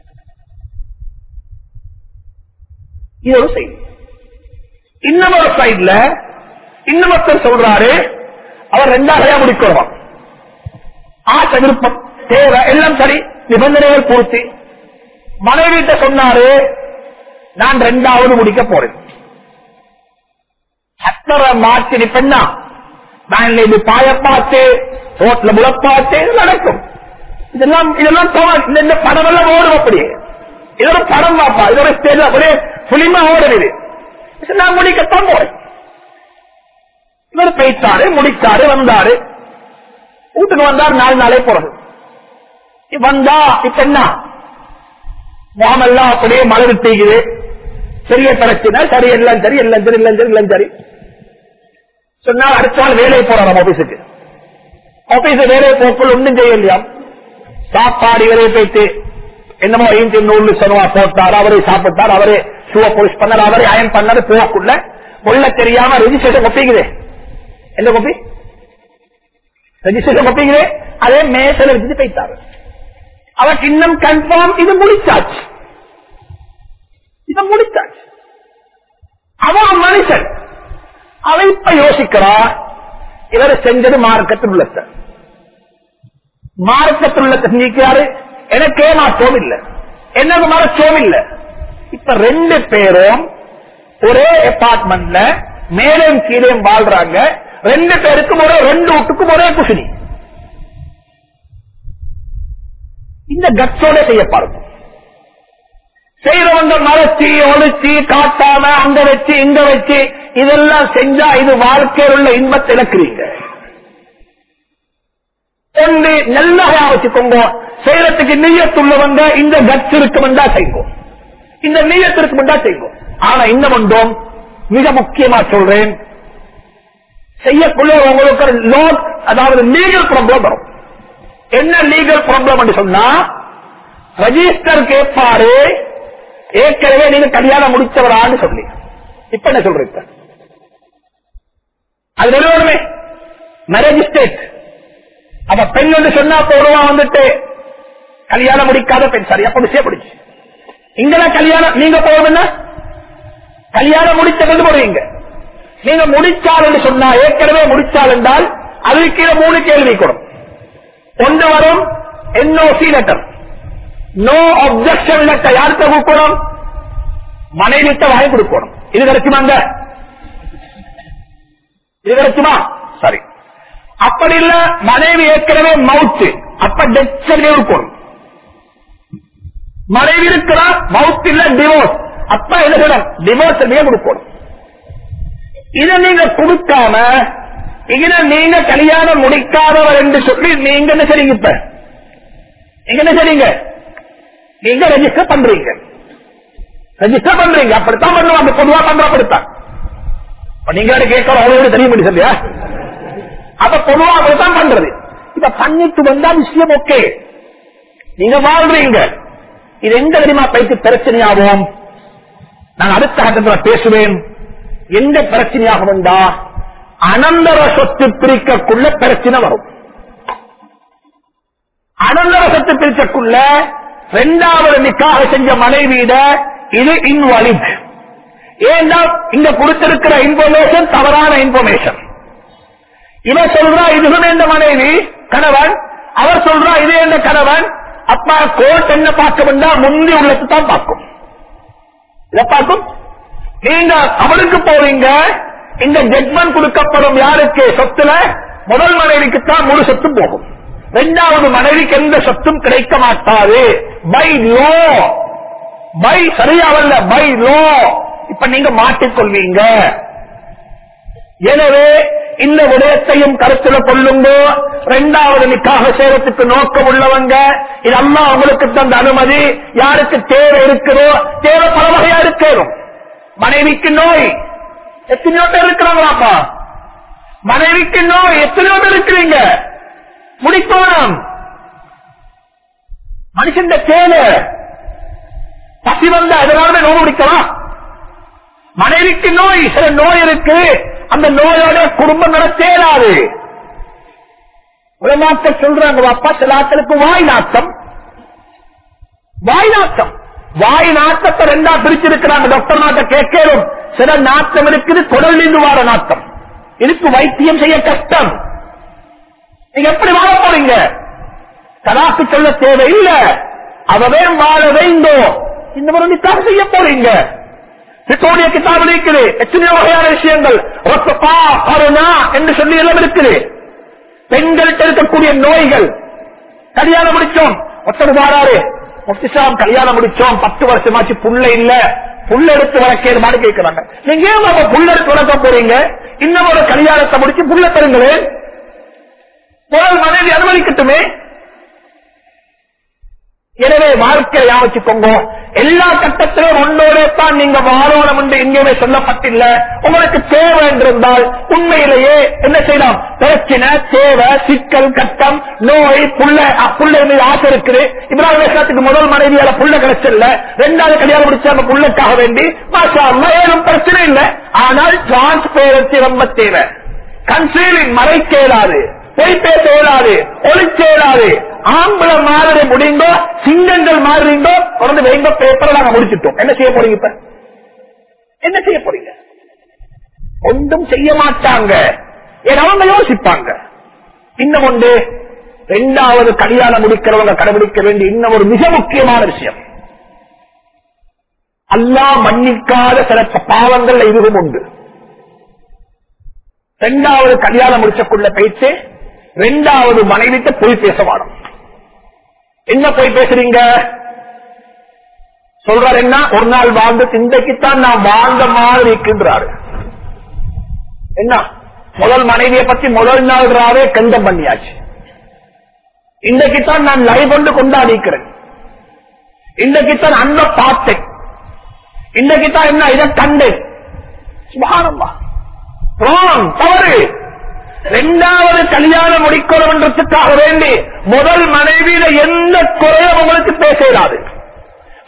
இது ஒரு செய்தி. இன்னொரு சைட்ல இன்னொருத்தர் சொல்றாரு, அவர் 2ஆக முடிக்கிறோம், ஆசை விருப்பம் தேவை எல்லாம் சரி, நிபந்தனைகள் பூர்த்தி. மனைவிட்ட சொன்னாரு, நான் 2வது முடிக்க போறேன். அத்தரை மாற்றி பெண்ணா நான் இது பாய பார்த்து ரோட்ல முளப்பாத்து நடக்கும். இதெல்லாம் இந்த படம் எல்லாம் ஓடும். அப்படி இது ஒரு படம் பாப்பா, இது ஒரு ஸ்டேஜ் ஒரே புலிமா ஓடுது. நான் முடிக்கத்தான் போறேன். இவர் பேசாரு, முடிச்சாரு, வந்தாரு, வீட்டுக்கு வந்தார். 4 நாளே போறது வந்தா இப்ப என்ன முகமெல்லாம் அப்படியே மழை விட்டுக்குது, பெரிய பிரச்சனை, சரி எல்லாம் சரி எல்லாம் சரி எல்லாம் சரி எல்லாம் சரி சொன்னால் அடுத்த நாள் வேலையை போறாராம் ஆபீஸுக்கு. ஆபீஸ் வேலையை போக்குள் ஒன்றும் செய்யலையா, சாப்பாடு வேலையை போயிட்டு என்னமோ நூறு சொன்னவா போட்டாரு, அவரே சாப்பிட்டார், அவரே ஷூவை போலிஷ் பண்ணார், அவரே அயன் பண்ணாரு. போக்குள்ள கொள்ள தெரியாம ரெஜிஸ்ட்ரேஷன் கொப்பிக்குது. என்ன கொப்பி, ரெஜிஸ்ட்ரேஷன் கொப்பிக்குது, அதே மேசல வச்சுட்டு போயிட்டாரு. அவருக்கு இன்னும் கன்ஃபார்ம் இது முடிச்சாச்சு, இதை முடிச்சாச்சு. அவன் மனுஷன், அவன் இப்ப யோசிக்கிறா, இவர் செஞ்சது மார்க்கத்தில் உள்ள மார்க்கத்தில் உள்ள செஞ்சிருக்கிறாரு, எனக்கு ஏமாற்றவும் இல்லை, எனக்கு மறைச்சவும் இல்லை. இப்ப 2 பேரும் ஒரே அபார்ட்மெண்ட்ல மேலும் கீழே வாழ்றாங்க. 2 பேருக்கும் ஒரே 2 வீட்டுக்கும் ஒரே குஷினி. இந்த கட்சோட செய்ய பாருங்க. செய்யறவங்க மறைச்சி ஒழிச்சு காட்டாம அங்க வச்சு இங்க வச்சு இதெல்லாம் செஞ்சா இது வாழ்க்கையில் உள்ள இன்பத்தை இழக்கிறீங்க. ஒன்று நல்லா வச்சுக்கோங்க, செய்யறதுக்கு நீயத்துள்ளவங்க இந்த கட்சி இருக்குமெண்டா செய்வோம், இந்த நீயத்து இருக்குமெண்டா செய்வோம். ஆனா இன்னும் ஒன்றும் மிக முக்கியமா சொல்றேன், செய்யக்குள்ள உங்களுக்கு லோன், அதாவது லீகல் ப்ராப்ளம் வரும். என்ன லீகல் ப்ராப்ளம் சொன்னா, ரெஜிஸ்டர் கேட்பாரு, ஏற்கனவே நீங்க கல்யாணம் முடிச்சவரான்னு சொல்லி இப்ப என்ன சொல்றீங்க? அது நிறுவனமே மேரேஜ் ஸ்டேட். அப்ப பெண் என்று சொன்னா போடுவா வந்துட்டு கல்யாணம் முடிக்காத பெண். சரி, அப்ப விஷயம் முடிச்சு இங்கதான் கல்யாணம் நீங்க போவதுன்னா கல்யாணம் முடிச்சது போடுவீங்க. நீங்க முடிச்சால் என்று சொன்னா ஏற்கனவே முடிச்சால் என்றால் அதுக்கு 3 கேள்வி கொடுக்கும். ஒன்று வரும் NOC letter, no objection letter. யாருக்கு கொடுக்கணும்? மனைவிட்ட வாங்கி கொடுக்கணும். இது கிடைக்குமாங்க? இது கிடைக்குமா? சரி. அப்படி இல்ல மனைவி ஏற்கனவே மவுத்து, அப்ப டெத் சர்டிபிகேட் கொடுக்கணும். மனைவி இருக்கிறா மவுத் இல்ல டிவோர்ஸ், அப்ப என்ன செய்யணும்? டிவோர்ஸ் சர்டிபிகேட் கொடுக்கணும். இதை நீங்க கொடுக்காம இங்க நீங்க கல்யாணம் முடிக்காதவர் என்று சொல்லி நீங்க என்ன செய்றீங்க? இப்ப நீங்க என்ன செய்றீங்க? நீங்க ரெஜிஸ்டர் பண்றீங்க. ரெஜிஸ்டர் பண்றீங்க. அப்படித்தான் பண்ணுவாங்க, பொதுவா பண்ற அப்படித்தான். நீங்க கேட்கற அவங்களோட தெரியும் சொல்லியா? அப்ப பொதுவா அப்படித்தான் பண்றது. இப்ப பண்ணிட்டு வந்தா விஷயம் ஓகே, நீங்க வாழ்றீங்க. இது எந்த தெரியுமா பயிற்சி பிரச்சனையாகும்? நான் அடுத்த கட்டத்தில் பேசுவேன். எந்த பிரச்சனையாக வந்தா அனந்தர சொத்து பிரிக்கக்குள்ள பிரச்சனை வரும். அனந்தர சொத்து பிரிக்கக்குள்ள 2வது நிக்காக செஞ்ச மனைவியிட இது இன்வாலிட். ஏன்னா இங்க கொடுத்திருக்கிற இன்ஃபர்மேஷன் தவறான இன்ஃபர்மேஷன். இவர் சொல்றா இதுவும் எந்த மனைவி கணவன், அவர் சொல்றா இது எந்த கணவன். அப்பா கோர்ட் என்ன பார்க்க வந்தா முந்தி உள்ளது தான் பார்க்கும். இதை பார்க்கும். நீங்க அவருக்கு போறீங்க, இந்த ஜட்மெண்ட் கொடுக்கப்படும் யாருக்கு? சொத்துல முதல் மனைவிக்கு தான் முழு சொத்தும் போகும். 2வது மனைவிக்கு எந்த சொத்தும் கிடைக்க மாட்டாது. பை லோ, பை சரியாவல்ல, பை லோ. இப்ப நீங்க மாட்டிக்கொள்வீங்க. எனவே இந்த விடயத்தையும் கருத்துல கொள்ளுங்க. 2வது நிக்காக சேரத்துக்கு நோக்கம் உள்ளவங்க இது அல்லாஹ் உங்களுக்கு தந்த அனுமதி. யாருக்கு தேவை இருக்குதோ, தேவை பல வகையா இருக்கணும். மனைவிக்கு நோய் எத்தனையோ பேர் இருக்கிறாங்களாப்பா. மனைவிக்கு நோய் எத்தனையோ பேர் இருக்கிறீங்க. முடிக்கணும். மனுஷன் தேவை பசி வந்த அதனால நோய் முடிக்கலாம். மனைவிக்கு நோய், சில நோய் இருக்கு, அந்த நோயோட குடும்பம் நடத்தேராது. உலமாக்கள் சொல்றாங்க அப்பா சில ஆட்களுக்கு வாய் நாட்டம். வாய் நாட்டம், வாய் நாட்டத்தை 2ஆ பிரிச்சிருக்கிறாங்க. டாக்டர் நாட்ட கேட்கணும். சில நாட்டம் இருக்குது குடலிருந்து வார நாட்டம். இதுக்கு வைத்தியம் செய்ய கஷ்டம். நீங்க எப்படி வாழ போறீங்க? தலாக்கு சொல்ல தேவையில்லை, அவவே வாழ வேண்டும். இந்த ஒரு நிக்காக செய்ய போறீங்க. சித்தோடைய கிதாபு இருக்குது, எத்தனையோ வகையான விஷயங்கள் என்று சொல்லி எல்லாம் இருக்குது. பெண்கள்கிட்ட இருக்கக்கூடிய நோய்கள். கல்யாணம் முடிச்சோம், ஒருத்தர் வாராரு, முஃப்திசாம் கல்யாணம் முடிச்சோம் 10 வருஷமாச்சு, புள்ள இல்ல, புள்ள எடுத்து வளர்க்கேது மாதிரி கேட்கிறாங்க. நீங்க ஏன் புள்ள எடுத்து வளர்க்க போறீங்க? இன்னும் ஒரு கல்யாணத்தை முடிச்சு புள்ள தருங்களே, முதல் மனைவி அனுமதிக்கட்டுமே. எனவே வாழ்க்கையை யாவச்சுக்கோங்க, எல்லா கட்டத்திலும் ஒன்னோட தான் நீங்க வாழணும் என்று எங்கேயுமே சொல்லப்பட்டில்ல. உங்களுக்கு தேவை என்றிருந்தால் உண்மையிலேயே என்ன செய்யலாம்? பிரச்சனை, தேவை, சிக்கல், கட்டம், நோய், புள்ள மீது ஆசை இருக்குது. இப்ராஹிம் அலைஹிஸ்ஸலாத்துக்கு முதல் மனைவியால புள்ள கிடைச்சல, 2வது கல்யாணம் முடிச்ச அந்த புள்ளக்காக வேண்டி மாஷா அல்லாஹ் ஏதும் பிரச்சனை இல்லை. ஆனால் டிரான்ஸ்பேரன்சி ரொம்ப தேவை. கன்சீலிங் மறைக்க இயலாது, பொய் பேச இயலாது, ஒளிச்ச இயலாது. ஆம்பளை மாதிரி முடிந்தோ, சிங்கங்கள் மாறுறீங்களோ தொடர்ந்து வைங்க. பேப்பரை நாங்க முடிச்சுட்டோம். என்ன செய்ய போறீங்க? இப்ப என்ன செய்ய போறீங்க? ஒன்றும் செய்ய மாட்டாங்க. ஏன் அவங்க யோசிப்பாங்க. இன்னும் ஒன்று, 2வது கல்யாணம் முடிக்கிறவங்க கடைபிடிக்க வேண்டிய இன்னும் ஒரு மிக முக்கியமான விஷயம், அல்லாஹ் மன்னிக்காத சில பாவங்கள் இதுவும் உண்டு. 2வது கல்யாணம் முடிச்சக்குள்ள பேச்சு 2வது மனைவிட்டு போய் பேச வாடும். என்ன போய் பேசுறீங்க? சொல்றாரு என்ன, ஒரு நாள் வாழ்ந்து இன்றைக்குத்தான் நான் வாழ்ந்த மாதிரி இருக்கின்றாரு. என்ன, முதல் மனைவியை பற்றி முதல் நாள் ராவே கண்டம் பண்ணியாச்சு. இன்றைக்குத்தான் நான் லைவ் கொண்டு கொண்டாடிக்கிறேன். இன்றைக்குத்தான் அன்பை பார்த்தேன். இன்றைக்குத்தான் என்ன இதை கண்டேன். சுப்ஹானல்லாஹ், தவறு. 2வது கல்யாணம் முடிக்கணும் என்றதுக்காக வேண்டி முதல் மனைவியில எந்த குறையும் உங்களுக்கு பேச இயலாது.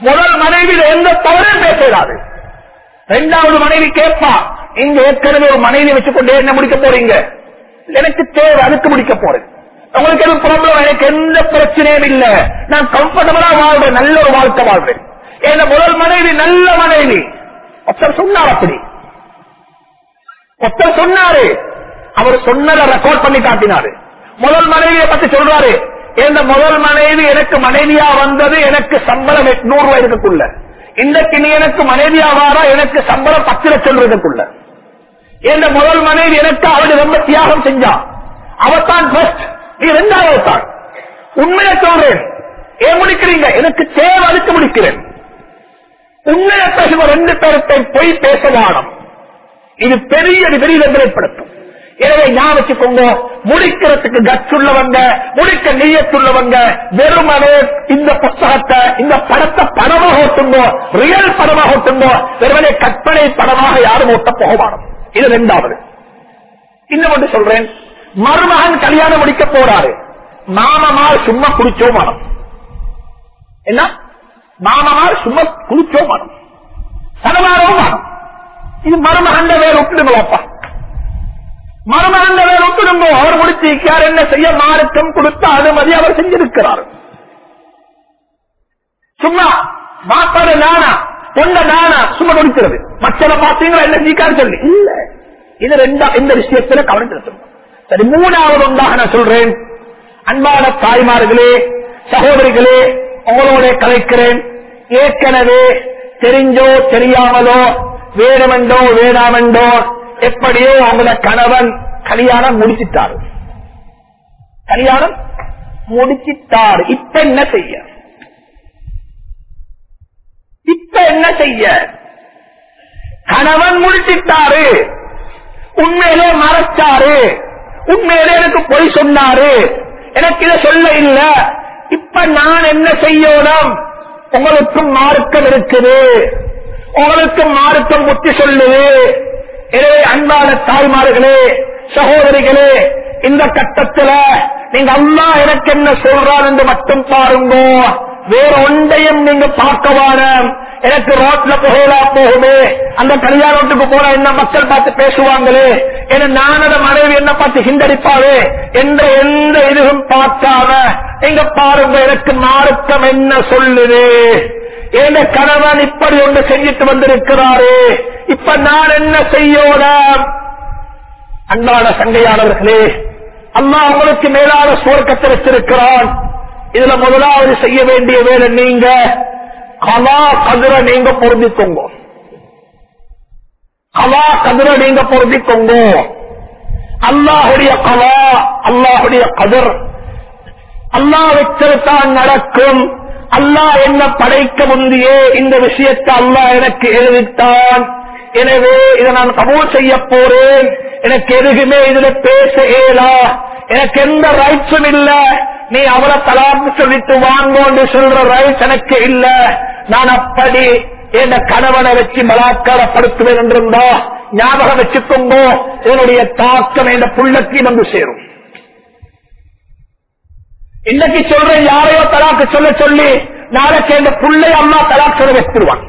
முதல் மனைவியில எந்த தவறையும் பேசலாது. இரண்டாவது மனைவி கேட்பா, இங்க ஏற்கனவே ஒரு மனைவி வச்சுக்கொண்டே என்ன முடிக்க போறீங்க? எனக்கு தேவை, அதுக்கு முடிக்க போறேன். உங்களுக்கு எதுவும் ப்ராப்ளம்? எனக்கு எந்த பிரச்சனையும் இல்ல, நான் கம்ஃபர்டபுளா வாழ்றேன், நல்ல ஒரு வாழ்க்கை வாழ்றேன். என் முதல் மனைவி நல்ல மனைவி. ஒருத்தர் சொன்னார், அப்படி ஒருத்தர் சொன்னாரு, அவர் சொன்னதை ரெக்கார்ட் பண்ணி காட்டினாரு. முதல் மனைவியை பத்தி சொல்றாரு, இந்த முதல் மனைவி எனக்கு மனைவியா வந்தது, எனக்கு சம்பளம் 800 ரூபாய்க்குள்ள. இன்றைக்கு நீ எனக்கு மனைவியா வாரா, எனக்கு சம்பளம் 10 லட்சம் ரூபாய்க்குள்ள. இந்த முதல் மனைவி எனக்கு அவளை ரொம்ப தியாகம் செஞ்சா, அவத்தான் ஃபர்ஸ்ட், நீ இரண்டாவது தான். உண்மையை சொல்றேன். ஏன் முடிக்கிறீங்க? எனக்கு தேவை, அதுக்கு முடிக்கிறேன். உண்மையை பேசுவ 2 பேரத்தை போய் பேச வாடம். இது பெரிய விபரீதங்களை ஏற்படுத்தும். எனவே ஞாபகம் வச்சுக்கோங்க, முடிக்கிறதுக்கு கட்சுள்ளவங்க, முடிக்க நீயத்துள்ளவங்க வெறுமனே இந்த புத்தகத்தை, இந்த படத்தை படமாக ஓட்டுங்கோ, ரியல் படமாக ஓட்டுங்கோ, வெறுமனே கற்பனை படமாக யாரும் ஓட்ட போகவானோ. இது இரண்டாவது. இன்னும் ஒன்று சொல்றேன், மருமகன் கல்யாணம் முடிக்க போறாரு, மாமமார் சும்மா குடிச்சோ மனம். என்ன? மாமமார் சும்மா குடிச்சோ மனம், சனவாரோ மனம். இது மருமகண்ட வேறு ஒட்டுடுங்களப்பா, மருமகண்ட வேறு ஒட்டுடுங்கோ. அவர் முடிச்சிருக்கார், என்ன செய்ய? மார்க்கம் கொடுத்த அனுமதி அவர் செஞ்சிருக்கிறார். சும்மா மாப்பாடு நானா, பொண்ட நானா சும்மா முடிக்கிறது. மற்றவ பார்த்தீங்களா என்ன சீக்காரு சொல்லி இல்ல. இது இந்த விஷயத்துல கவனம் செலுத்தணும். சரி, மூணாவது ஒன்றாக நான் சொல்றேன். அன்பான தாய்மார்களே, சகோதரிகளே, உங்களோட கலைக்கிறேன். ஏற்கனவே தெரிஞ்சோ தெரியாமலோ, வேணுமெண்டோ வேணாமெண்டோ, எப்படியோ அவங்கள கணவன் கல்யாணம் முடிச்சிட்டாரு. கல்யாணம் முடிச்சிட்டாரு. இப்ப என்ன செய்ய? இப்ப என்ன செய்ய? கணவன் முடிச்சிட்டாரு, உண்மையிலே மறைச்சாரு, உண்மையிலே எனக்கு பொய் சொன்னாரு, எனக்கு இதை சொல்ல இல்ல. இப்ப நான் என்ன செய்யணும்? உங்களுக்கும் மார்க்கம் இருக்குது, உங்களுக்கு மார்க்கம் புத்தி சொல்லுது. எனவே அன்பான தாய்மார்களே, சகோதரிகளே, இந்த கட்டத்தில் நீங்க அல்லாஹ் எனக்கு என்ன சொல்றான் என்று மட்டும் பாருங்க. வேற ஒன்றையும் நீங்க பார்க்கவான. எனக்கு ரோட்ல புகழா போகுமே, அந்த கல்யாணத்துக்கு போனா என்ன மக்கள் பார்த்து பேசுவாங்களே, என நானத மனைவி என்ன பார்த்து ஹிண்டடிப்பாவே என்ற எந்த இதுவும் பார்க்காம நீங்க பாருங்க, எனக்கு மார்க்கம் என்ன சொல்லுது. என் கணவன் இப்படி ஒன்று செஞ்சிட்டு வந்திருக்கிறாரு, இப்ப நான் என்ன செய்யணும்? அன்பான சங்கையாளர்களே, அல்லாஹ் உங்களுக்கு மேலான சுவர்க்கத்தை வச்சிருக்கிறான். இதுல முதலாவது செய்ய வேண்டிய வேலை, நீங்க கலா கதிர நீங்க பொருந்திக்கோங்க. கலா கதிர நீங்க பொருந்திக்கோங்க. அல்லாஹுடைய கலா, அல்லாஹுடைய கதிர், அல்லாஹ் வச்சிருத்தான் நடக்கும். அல்லாஹ் என்ன படைக்க முந்தையே இந்த விஷயத்தை அல்லாஹ் எனக்கு எழுதித்தான். எனவே இதை நான் கபூல் செய்ய போறேன். எனக்கு எதுக்குமே இதுல பேச இயலா, எனக்கு எந்த ரைட்ஸும் இல்ல. நீ அவளை தலாக்கு சொல்லிட்டு வாங்கோன்னு சொல்ற ரைட்ஸ் எனக்கு இல்ல. நான் அப்படி என் கணவனை வச்சு பலாத்காரப்படுத்துவேன் என்றிருந்தா ஞாபகம் வச்சுக்கோங்க, இதனுடைய தாக்கம் என் புள்ளத்தையும் வந்து சேரும். இன்னைக்கு சொல்றேன், யாரையோ தலாக்கு சொல்ல சொல்லி நாளைக்கு என் புள்ளை அம்மா தலாக் சொல்ல வச்சிருவான்.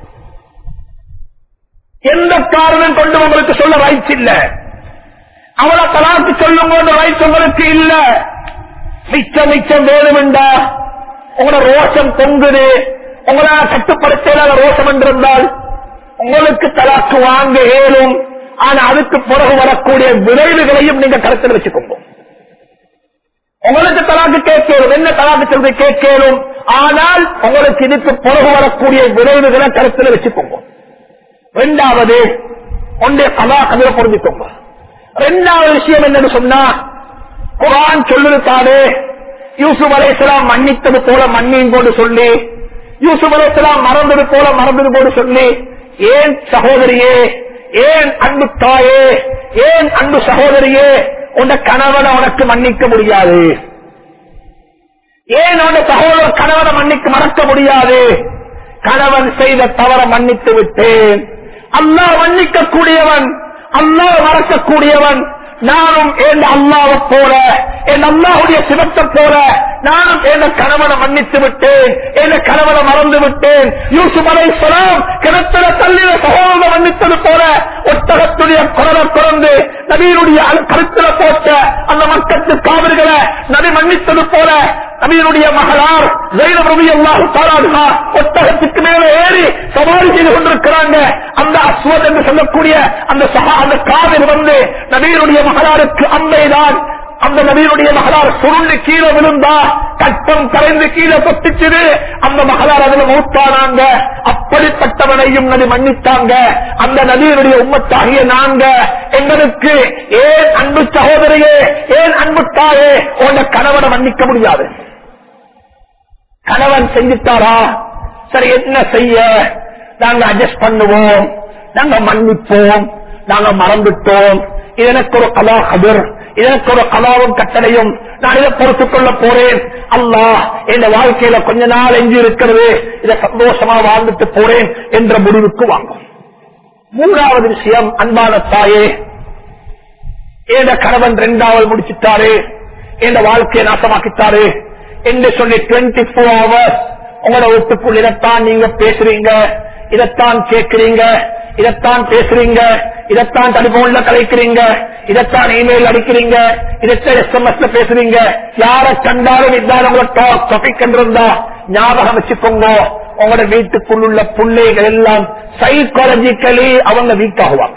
எந்த காரணம் கொண்டு உங்களுக்கு சொல்ல ரைட்ஸ் இல்ல. அவளை தலாக்கு சொல்லுங்க ரைட்ஸ் உங்களுக்கு இல்ல. மிச்சம் மிச்சம் வேணுமெண்டா உங்களோட ரோஷம் பொங்குது, உங்களால் கட்டுப்படுத்த ரோஷம் என்றிருந்தால் உங்களுக்கு தலாக்கு வாங்க ஏழும். ஆனா அதுக்கு பிறகு வரக்கூடிய விளைவுகளையும் நீங்க கருத்தில் வச்சுக்கோங்க. உங்களுக்கு தலாக்கு கேட்கலும், என்ன தலாக்கு சொல்றது கேட்கலும், ஆனால் உங்களுக்கு இதுக்கு பிறகு வரக்கூடிய விளைவுகளை கருத்தில் வச்சுக்கோங்க. இரண்டாவது ஒன்றே தலாக்கு புரிஞ்சுக்கோங்க. இரண்டாவது விஷயம் என்னன்னு சொன்னா, குர்ஆன் சொல்லுதானே, யூசுப் அலைஹிஸ்ஸலாம் மன்னித்தது போல மன்னியும் போது சொல்லி, யூசுப் அலைஹிஸ்ஸலாம் மறந்தது போல மறந்தது போது சொல்லி, ஏன் சகோதரியே, ஏன் அன்பு தாயே, ஏன் அன்பு சகோதரியே, உன்னை கணவனை உனக்கு மன்னிக்க முடியாது? ஏன் உன்னை சகோதர கணவனை மறக்க முடியாது? கணவன் செய்த தவற மன்னித்து விட்டேன். அல்லாஹ் மன்னிக்க கூடியவன், அல்லாஹ் மறக்கக்கூடியவன். நானும் என் அல்லாஹ்வை போல, என் அல்லாஹ்வுடைய சிவத்தை போல நானும் என் கணவனை மன்னித்து விட்டேன், என் கணவனை மறந்து விட்டேன். யூசுப் அலைஹிஸ்ஸலாம் கிணத்துல தள்ளின சகோதரனை மன்னித்தது போல ஒட்டகத்துடைய குரலை குறந்து நபியினுடைய கருத்துல போட்ட அந்த மக்கத்து காவிர்களை நபி மன்னித்தது போல நபியினுடைய மகளார் ஸைனப் ரலியல்லாஹு தஆலா அன்ஹா ஒட்டகத்துக்கு மேலே ஏறி சவாரி செய்து கொண்டிருக்கிறாங்க. அந்த அஸ்வத் என்று சொல்லக்கூடிய அந்த காவிர் வந்து நபியினுடைய மகளாருக்கு அம்பைதான். அந்த நபியினுடைய மகளார் சுருண்டு கீழே விழுந்தா கட்டம் கரைந்து கீழே கொட்டிச்சுது. அந்த மகளார் அதுல மௌத்தானாங்க. அப்படிப்பட்டவனையும் நபி மன்னித்தாங்க. அந்த நபியினுடைய உம்மத்தாகிய நாங்க எங்களுக்கு ஏன் அன்பு சகோதரியே, ஏன் அன்பு தாயே உங்க கணவனை மன்னிக்க முடியாது? கணவன் செஞ்சுட்டாரா, சரி என்ன செய்ய, நாங்க அட்ஜஸ்ட் பண்ணுவோம், நாங்க மன்னிப்போம், நாங்க மறந்துட்டோம், இது எனக்கு ஒரு கலா கதிர், இதற்கு ஒரு கலாவும் கட்டளையும், நான் இதை பொறுத்துக் கொள்ள போறேன். அல்லாஹ் என் வாழ்க்கையில கொஞ்ச நாள் எஞ்சி இருக்கிறது, இதை சந்தோஷமா வாழ்ந்துட்டு போறேன் என்ற முடிவுக்கு வாங்கும். மூன்றாவது விஷயம், அன்பான தாயே, என் கணவன் 2வது முடிச்சுட்டாரு, என் வாழ்க்கையை நாசமாக்கிட்டாரு என்று சொல்லி 24 hours உங்களோட வீட்டுக்குள் இதைத்தான் நீங்க பேசுறீங்க, இதைத்தான் கேட்கிறீங்க, இதைத்தான் பேசுறீங்க, இதைத்தான் டெலிபோன்ல கலைக்கிறீங்க, இதைத்தான் இமெயில் அடிக்கிறீங்க, இதைத்தான் SMS பேசுறீங்க. யார கண்டாலும் இதான் உங்களோட டாபிக் என்றிருந்தா ஞாபகம் வச்சுக்கோங்க, உங்களோட வீட்டுக்குள் உள்ள பிள்ளைகள் எல்லாம் சைக்காலஜிக்கலி அவங்க வீக் ஆகுவாங்க.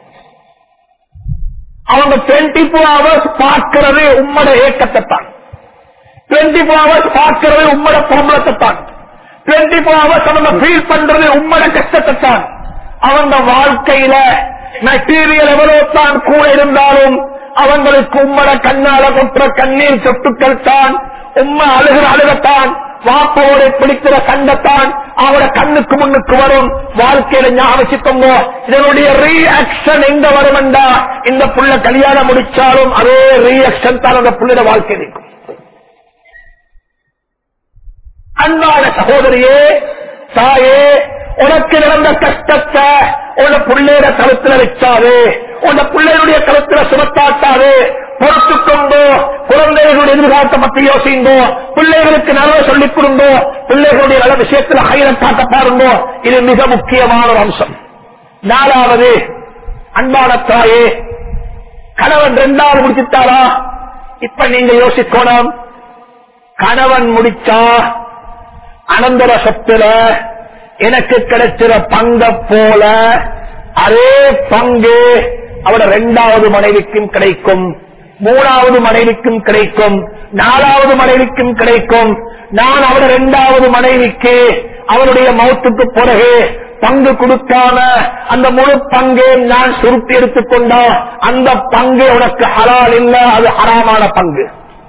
அவங்க 24 hours பார்க்கிறது உம்மோட ஏக்கத்தை தான், 24 hours பார்க்கிறது உம்மோட பிரபலத்தை தான், 24 hours அவங்க ஃபீல் பண்றது உம்மோட கஷ்டத்தை தான். அவங்க வாழ்க்கையில மெட்டீரியல் எவ்வளவு தான் கூட இருந்தாலும் அவங்களுக்கு உம்மோட கண்ணால கொற்ற கண்ணீர் சொட்டுக்கள் தான், உம்மை அழுகிற அழுகத்தான், வாப்போட பிடிக்கிற சண்டைத்தான் அவங்களோட கண்ணுக்கு முன்னுக்கு வரும். வாழ்க்கையில ஞாபகிக்கோங்க, இதனுடைய ரியாக்ஷன் எங்க வரும்டா, இந்த புள்ள கல்யாணம் முடிச்சாலும் அதே ரியாக்ஷன் தான் அந்த புள்ளைய வாழ்க்கை இருக்கும். அன்பான சகோதரியே, தாயே, உனக்கு நடந்த கஷ்டத்தை உன பிள்ளையோட கருத்துல வச்சாரு, உன் பிள்ளைகளுடைய கருத்துல சுமத்தாட்டாரு. பொறுத்துக்கொண்டோ, குழந்தைகளுடைய எதிர்காலத்தை பற்றி யோசிங்கோ, பிள்ளைகளுக்கு நல்ல சொல்லிக் கொடுங்கோ, பிள்ளைகளுடைய நல்ல விஷயத்துல ஹைரத் காட்ட பாருங்கோ. இது மிக முக்கியமான ஒரு அம்சம். 4வது, அன்பான தாயே, கணவன் 2வது முடிச்சுட்டாரா? இப்ப நீங்க யோசிக்கணும், கணவன் முடிச்சா அனந்தர சொத்துல எனக்கு கிடைச்சிற பங்க போல அதே பங்கு அவட 2வது மனைவிக்கும் கிடைக்கும், 3வது மனைவிக்கும் கிடைக்கும், 4வது மனைவிக்கும் கிடைக்கும். நான் அவட 2வது மனைவிக்கு அவருடைய மௌத்துக்கு பிறகு பங்கு கொடுக்காம அந்த முழு பங்கை நான் சுருட்டி எடுத்துக்கொண்டா அந்த பங்கு உனக்கு ஹலால் இல்ல, அது ஹராமான பங்கு.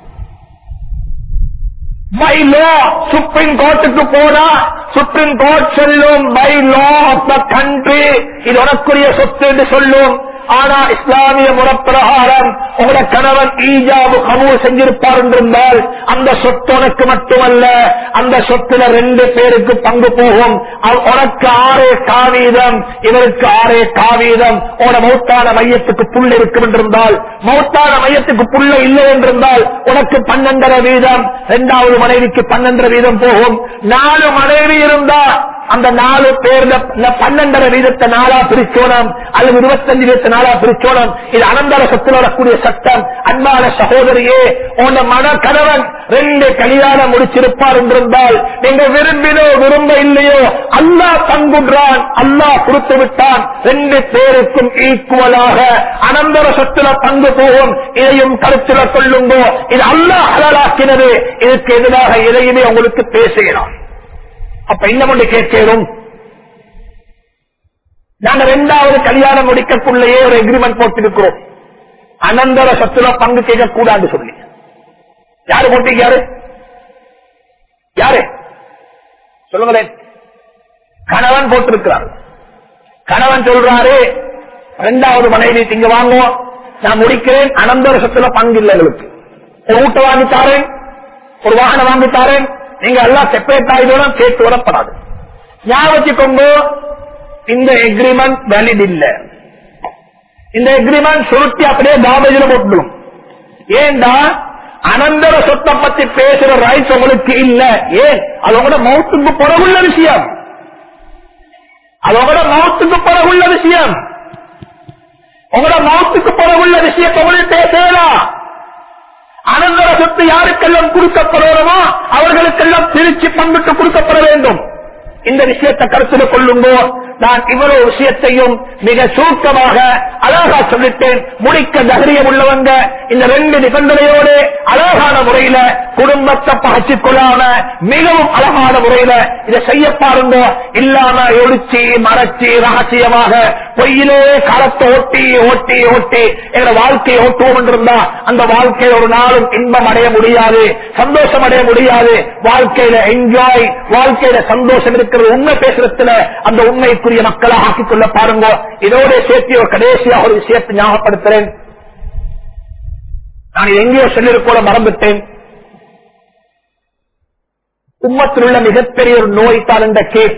பை லா சுப்ரீம் கோர்ட்டுக்கு போனா சுப்ரீம் கோர்ட் சொல்லும் by law of the country இது உனக்குரிய சொத்து என்று சொல்லும். ஆனா இஸ்லாமிய முறப்பிரகாரம் உங்களோட கணவன் ஈஜாபு கபூல் செஞ்சிருப்பார் என்றிருந்தால் அந்த சொத்து உனக்கு மட்டுமல்ல, அந்த சொத்துல 2 பேருக்கு பங்கு போகும். உனக்கு 6% இவருக்கு 6%. உன மௌத்தான மையத்துக்கு புள்ள இருக்கும் என்றிருந்தால், மௌத்தான மையத்துக்கு புள்ள இல்லை என்றிருந்தால் உனக்கு 12.5%, 2வது மனைவிக்கு 12% போகும். 4 மனைவி இருந்தா அந்த 4 பேர் 12.5% 4 பிரிச்சோனம் அல்லது 25% பிரிச்சோனம். இது அனந்தர சொத்துல வரக்கூடிய சட்டம். அன்பான சகோதரியே, உன் மன கணவன் 2 கல்யாணம் முடிச்சிருப்பார் என்றிருந்தால் நீங்க விரும்பினோ விரும்ப இல்லையோ அல்லாஹ் பங்குன்றான், அல்லாஹ் கொடுத்து விட்டான். 2 பேருக்கும் ஈக்குவலாக அனந்தர சொத்துல பங்கு போகும். இதையும் கருத்துல கொள்ளுங்கோ. இது அல்லாஹ் ஹலாலாக்கினது. இதுக்கு எதிராக எதையுமே உங்களுக்கு பேசுகிறோம். அப்ப இன்னும் ஒன்று கேட்கிறோம், நாங்க 2வது கல்யாணம் முடிக்கக்குள்ளேயே ஒரு எக்ரிமெண்ட் போட்டிருக்கிறோம், அனந்தர சொத்துல பங்கு கேட்கக்கூடாது சொல்லி. யாரு போட்டிருக்காரு? யாரு சொல்லுங்களேன். கணவன் போட்டிருக்கிறார். கணவன் சொல்றாரு 2வது மனைவி இங்க வாங்குவோம், நான் முடிக்கிறேன், அனந்தர சொத்துல பங்கு இல்லை எங்களுக்கு. ஒரு வீட்டை வாங்கி தாரேன், ஒரு வாகனம் வாங்கி தாரேன், நீங்க எல்லாம் செப்பரேட் ஆகிதோட கேட்டு வரப்படாது. ஞாபகிக்கொண்டு இந்த எக்ரிமெண்ட் வேலிட் இல்ல. இந்த எக்ரிமெண்ட் சுருட்டி அப்படியே காபேஜில் போட்டுடும். ஏண்டா அனந்தர சொத்தை பத்தி பேசுற ரைட்ஸ் உங்களுக்கு இல்ல. ஏன்? அது உங்களோட மௌத்துக்கு பிறகுள்ள விஷயம். அது உங்களோட மௌத்துக்கு பிறகுள்ள விஷயம். உங்களோட மௌத்துக்கு பிறகுள்ள விஷயத்தை உங்களுக்கு பேசலாம். அனந்தர சொத்து யாருக்கெல்லாம் கொடுக்கப்படுறோமோ அவர்களுக்கெல்லாம் பிரிச்சு பங்கிட்டு கொடுக்கப்பட வேண்டும். இந்த விஷயத்தை கருத்தில் கொள்ளுங்கோ. நான் இவ்வளவு விஷயத்தையும் மிக சுருக்கமாக அழகா சொல்லிட்டேன். முடிக்க தைரியம் உள்ளவங்க இந்த 2 நிபந்தனையோடு அழகான முறையில குடும்பத்தை பகச்சிக் கொள்ளாம மிகவும் அழகான முறையில இதை செய்ய பாருங்க. இல்லாம ஒளிச்சி மறைச்சி ரகசியமாக பொய்யிலே காலத்தை ஓட்டி ஓட்டி ஓட்டி எங்க வாழ்க்கையை ஓட்டுவோம் என்றிருந்தா அந்த வாழ்க்கையில் ஒரு நாளும் இன்பம் அடைய முடியாது, சந்தோஷம் அடைய முடியாது. வாழ்க்கையில என்ஜாய், வாழ்க்கையில சந்தோஷம் இருக்கிறது. உண்மை பேசுறதுல அந்த உண்மைக்குரிய மக்களாக ஆக்கிக் கொள்ள பாருங்க. இதோட சேர்த்து ஒரு கடைசியாக ஒரு விஷயத்தை ஞாபகப்படுத்துறேன். நான் எங்கேயோ சொல்லிருக்கோட மறந்துட்டேன். உம்மத்தில் உள்ள மிகப்பெரிய ஒரு நோய் தான் இந்த கேஸ்.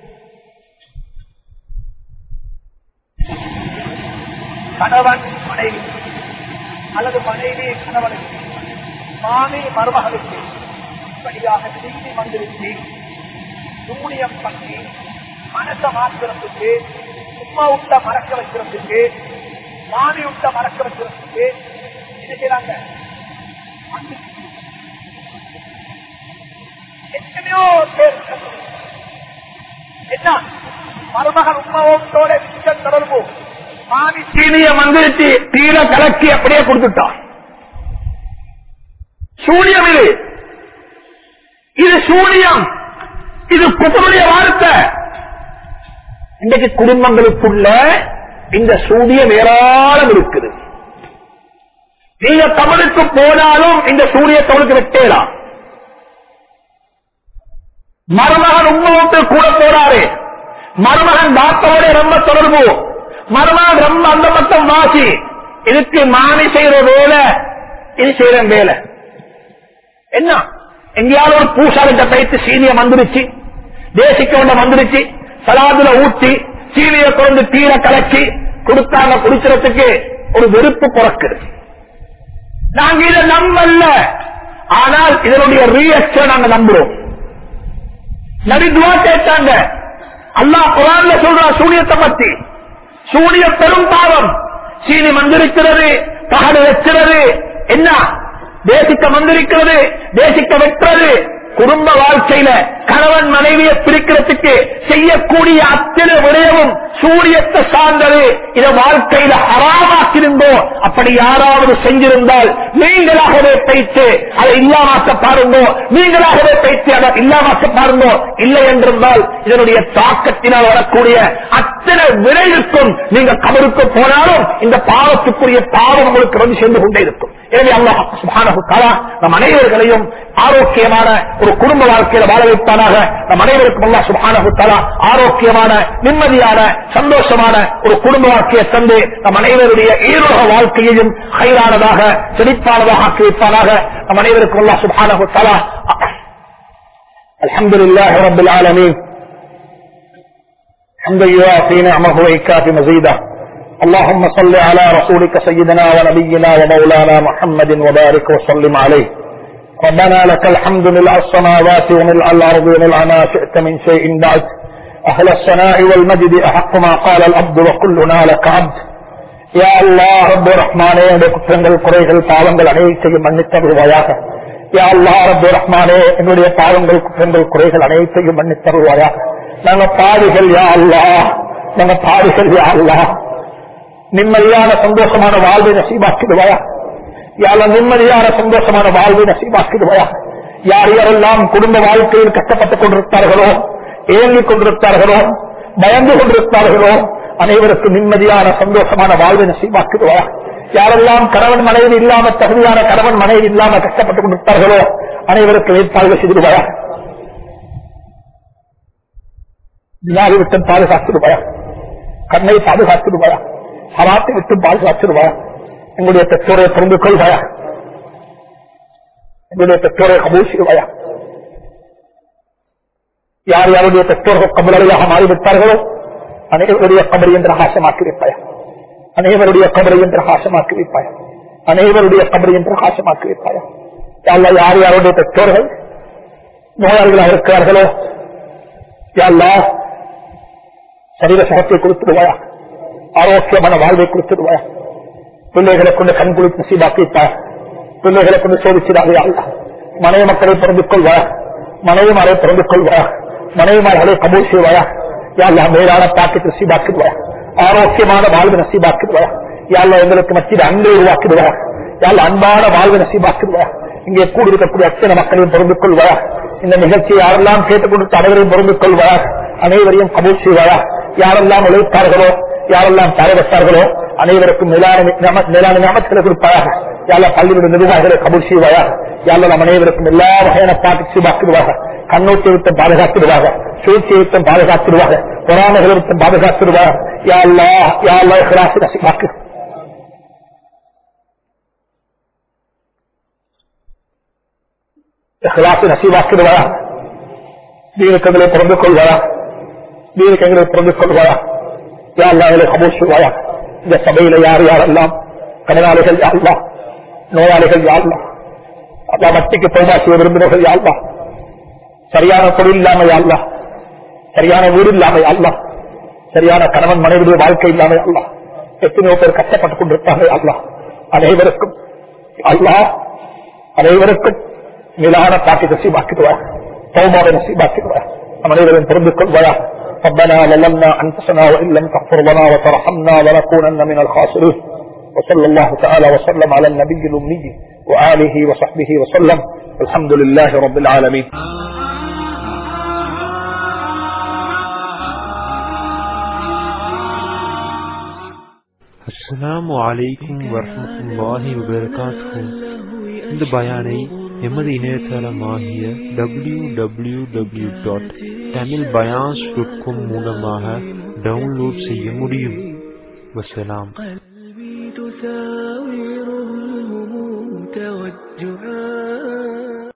கணவன் மனைவி அல்லது மனைவி கணவனுக்கு, மாமி மருமகளுக்கு இப்படியாக நீதி வந்திருச்சு. சூனியம் பண்ணி மனச மாற்றுறதுக்கு, உமா விட்ட மறக்க வைக்கிறதுக்கு, மாமி விட்ட மறக்க வைக்கிறதுக்கு இது செய்றாங்க. எத்தனையோ பேர் என்ன மருமகன் உமாவோட தொடர்பு, மாமி சீனிய வந்துருச்சு, தீர கலக்கி அப்படியே கொடுத்துட்டான். சூனியம் இது, இது சூனியம், இது குபருடைய வார்த்தை. இன்றைக்கு குடும்பங்களுக்குள்ள இந்த சூனியம் ஏராளம் இருக்குது. நீங்க தமிழுக்கு போனாலும் இந்த சூனியத்தவளுக்கு வெட்டேலாம். மருமகன் உண்மையோட்டு கூட போறாரு, மருமகன் டாக்டரோட ரொம்ப தொடர்பு, மருமகன் ரொம்ப அந்த மட்டும் வாசி. இதுக்கு மாமி செய்யற வேலை, இது செய்யற வேலை என்ன? எங்கேயாவது ஒரு பூசாரிட்ட பயிற்சி சீனியம் வந்துருச்சு, தேசிக்க ஒண்ண வந்துருச்சு, சலாதுல ஊட்டி சீனிய கொண்டு தீர கலக்கி கொடுத்தாங்க. குடிக்கிறதுக்கு ஒரு வெறுப்பு பிறக்குது. நாங்க இதை நம்பல, ஆனால் இதனுடைய ரியாக்ஷன் நாங்க நம்புறோம். நபி துவா கேட்டாங்க. அல்லாஹ் குர்ஆன்ல சொல்ற சூனியத்தை பத்தி, சூனிய பெரும் பாவம். சீனி மந்திரிக்கிறது, பகடு வச்சுறது, என்ன தேசிக்க மந்திரிக்கிறது, தேசிக்க வெட்டுறது. குடும்ப வாழ்க்கையில கணவன் மனைவியை பிரிக்கிறதுக்கு செய்யக்கூடிய அத்தனை விடயமும் சூரியத்தை சார்ந்தது. இதை வாழ்க்கையில ஹராமாக்கிருந்தோ அப்படி யாராவது செஞ்சிருந்தால் நீங்களாகவே பயிற்று அதை இல்லாமக்க பாருங்கோ, நீங்களாகவே பயிற்று அதை இல்லாமக்க பாருங்கோ. இல்லை என்றிருந்தால் இதனுடைய தாக்கத்தினால் வரக்கூடிய அத்தனை விளைவுக்கும் நீங்க கபருக்கு போனாலும் இந்த பாவத்துக்குரிய பாவம் உங்களுக்கு வந்து சேர்ந்து கொண்டே இருக்கும். எனவே அல்லாஹ் சுப்ஹானஹு வ தஆலா நம் அனைவர்களையும் ஆரோக்கியமான ஒரு குடும்ப வாழ்க்கையில வாழ வைப்பானாக. நம் அனைவருக்கும் அல்லாஹ் சுப்ஹானஹு வ தஆலா ஆரோக்கியமான, நிம்மதியான, சந்தோஷமான ஒரு குடும்ப வாழ்க்கையை தந்து நம் அனைவருடைய ஈரோக வாழ்க்கையையும் ஹைரானதாக, செழிப்பானதாக ஆக்கி வைப்பானாக. நம் அனைவருக்கும் அல்லாஹ் சுப்ஹானஹு வ தஆலா அல்ஹம்துலில்லாஹி ரப்பில் ஆலமீன் ஹம்தன் யுவாஃபி நிஅமஹு வ யுகாஃபி மஸீதா. اللهم صل على رسولك سيدنا ونبينا ومولانا محمد وبارك وسلم عليه. ربنا لك الحمد ملء السماوات وملء الأرض وملء ما شئت من شيء بعد. أهل الثناء والمجد أحق ما قال العبد وكلنا لك عبد. يا الله رب الرحمن குற்றங்கள் குறைகள் பாவங்கள் அனைத்தையும் மன்னித்தருள்வாயாக. யா அல்லாஹ் ரப்ப ரஹ்மானே, என்னுடைய பாவங்கள் குற்றங்கள் குறைகள் அனைத்தையும் மன்னித்தருள்வாயாக. நாங்க பாவிகள் யா அல்லாஹ், நாங்க பாவிகள் யா அல்லாஹ். நிம்மதியான சந்தோஷமான வாழ்வை நசீபாக்கிடுவாயா. யார நிம்மதியான சந்தோஷமான வாழ்வை நசீபாக்கிடுவாயா. யார் யாரெல்லாம் குடும்ப வாழ்க்கையில் கஷ்டப்பட்டுக் கொண்டிருக்கிறார்களோ, ஏங்கிக் கொண்டிருக்கிறார்களோ, பயந்து கொண்டிருக்கிறார்களோ அனைவருக்கும் நிம்மதியான சந்தோஷமான வாழ்வை நசீபாக்கிடுவாயா. யாரெல்லாம் கணவன் மனைவி இல்லாம, தகுதியான கணவன் மனைவி இல்லாம கஷ்டப்பட்டுக் கொண்டிருக்கிறார்களோ அனைவருக்கும் ஏற்பாடுகள் செய்திடுவாயா. வினாடி விட்டு பாதுகாத்துடுவாயா, கண்ணை பாதுகாத்துடுவாயா, ஹராத்தை விட்டு பாதுகாத்துடுவாயா. எங்களுடைய பெற்றோரை புரிந்து கொள்வாயா, எங்களுடைய பெற்றோரை கபூல் செய்வாயா. யார் யாருடைய பெற்றோர்கள் கபலரையாக மாறிவிட்டார்களோ அனைவருடைய கபரை என்று பிரகாசமாக்கி வைப்பாயா, அனைவருடைய கபரை என்று பிரகாசமாக்கி வைப்பாயா, அனைவருடைய கபரை என்று பிரகாசமாக்கி வைப்பாயா. யார் யாருடைய பெற்றோர்கள் நோயாளிகளாக இருக்கிறார்களோ யாரெல்லாம் சரீர சுகத்தை கொடுத்துடுவாயா, ஆரோக்கியமான வாழ்வை கொடுத்துடுவாயா. பிள்ளைகளை கொண்டு கண் குளித்து நசீபாக்கிட்டார், பிள்ளைகளை கொண்டு சோதிச்சிடாதே அல்லா. மனைவி மக்களை பிறந்து கொள்வாயா, மனைவிமாரை பிறந்து கொள்வாயா, மனைவிமார்களை கபூல் செய்வாயா. யாரெல்லாம் மேலான பாக்கெட் நசீபாக்கிடுவாயா, ஆரோக்கியமான வாழ்வு நசீபாக்கிடுவாயா. யாரெல்லாம் எங்களுக்கு மத்தியில் அன்பை உருவாக்கிடுவாயா, யாரெல்லாம் அன்பான வாழ்வு நசீபாக்கிடுவாயா. இங்கே கூடியிருக்கக்கூடிய அத்தனை மக்களையும் பொருந்து கொள்வாயா. இந்த நிகழ்ச்சியை யாரெல்லாம் கேட்டுக்கொண்டு அனைவரையும் பொருந்து கொள்வாயா, அனைவரையும் கபூல் செய்வாயா. யாரெல்லாம் உழைத்தார்களோ, யாரெல்லாம் தரவட்டார்களோ அனைவருக்கும் மேலான ஞாபகங்களை கொடுப்பாயாக. யாரெல்லாம் பள்ளியுடைய நிர்வாகிகளை கபூல் செய்வாயா. யாரெல்லாம் அனைவருக்கும் எல்லா வகையான பாட்டு சீபாக்கிடுவாங்க, கண்ணோட்டை விட்டும் பாதுகாத்திடுவாங்க, சூழ்ச்சியை விட்டும் பாதுகாத்திடுவாங்க, பொறாமைகளை விட்டும் பாதுகாத்திடுவாங்க. யாரெல்லாம் கிளாசி நசீபாக்கு நசீபாக்கிடுவாயா. தீனுக்கங்களை பிறந்து கொள்வாயா, தீனுக்கங்களை பிறந்து கொள்வாயா. யாரெல்லாம் கபூல் செய்வாயா. இந்த சபையில யார் யாரெல்லாம் கடனாளிகள் யாரெல்லாம், நோயாளிகள் யாரெல்லாம், அல்லா மட்டிக்கு தௌபா செய்ய விரும்பினர்கள் யாரெல்லாம், சரியான தொழில் இல்லாம யாரெல்லாம், சரியான வீடு இல்லாம யாரெல்லாம், சரியான கணவன் மனைவியுடைய வாழ்க்கை இல்லாம யாரெல்லாம், எத்தனையோ பேர் கஷ்டப்பட்டுக் கொண்டிருப்பாங்க யாரெல்லாம், அனைவருக்கும் அல்லாஹ் அனைவருக்கும் மேலான பாக்கி நசீபாக்கிடுவார், தௌபாவை நசீபாக்கிடுவார். நம் அனைவரும் புரிந்து கொள்வாயா. ربنا ظلمنا انفسنا وان لم تغفر لنا وترحمنا لنكونن من الخاسرين. وصلى الله تعالى وسلم على النبي الأمي وآله وصحبه وسلم. الحمد لله رب العالمين. அஸ்ஸலாமு அலைக்கும் வரஹ்மத்துல்லாஹி வபரகாத்துஹு. இந்த பயானை எமது இணையதளமாகிய www.tamilbayans.com மூலமாக டவுன்லோட் செய்ய முடியும். வசலாம்.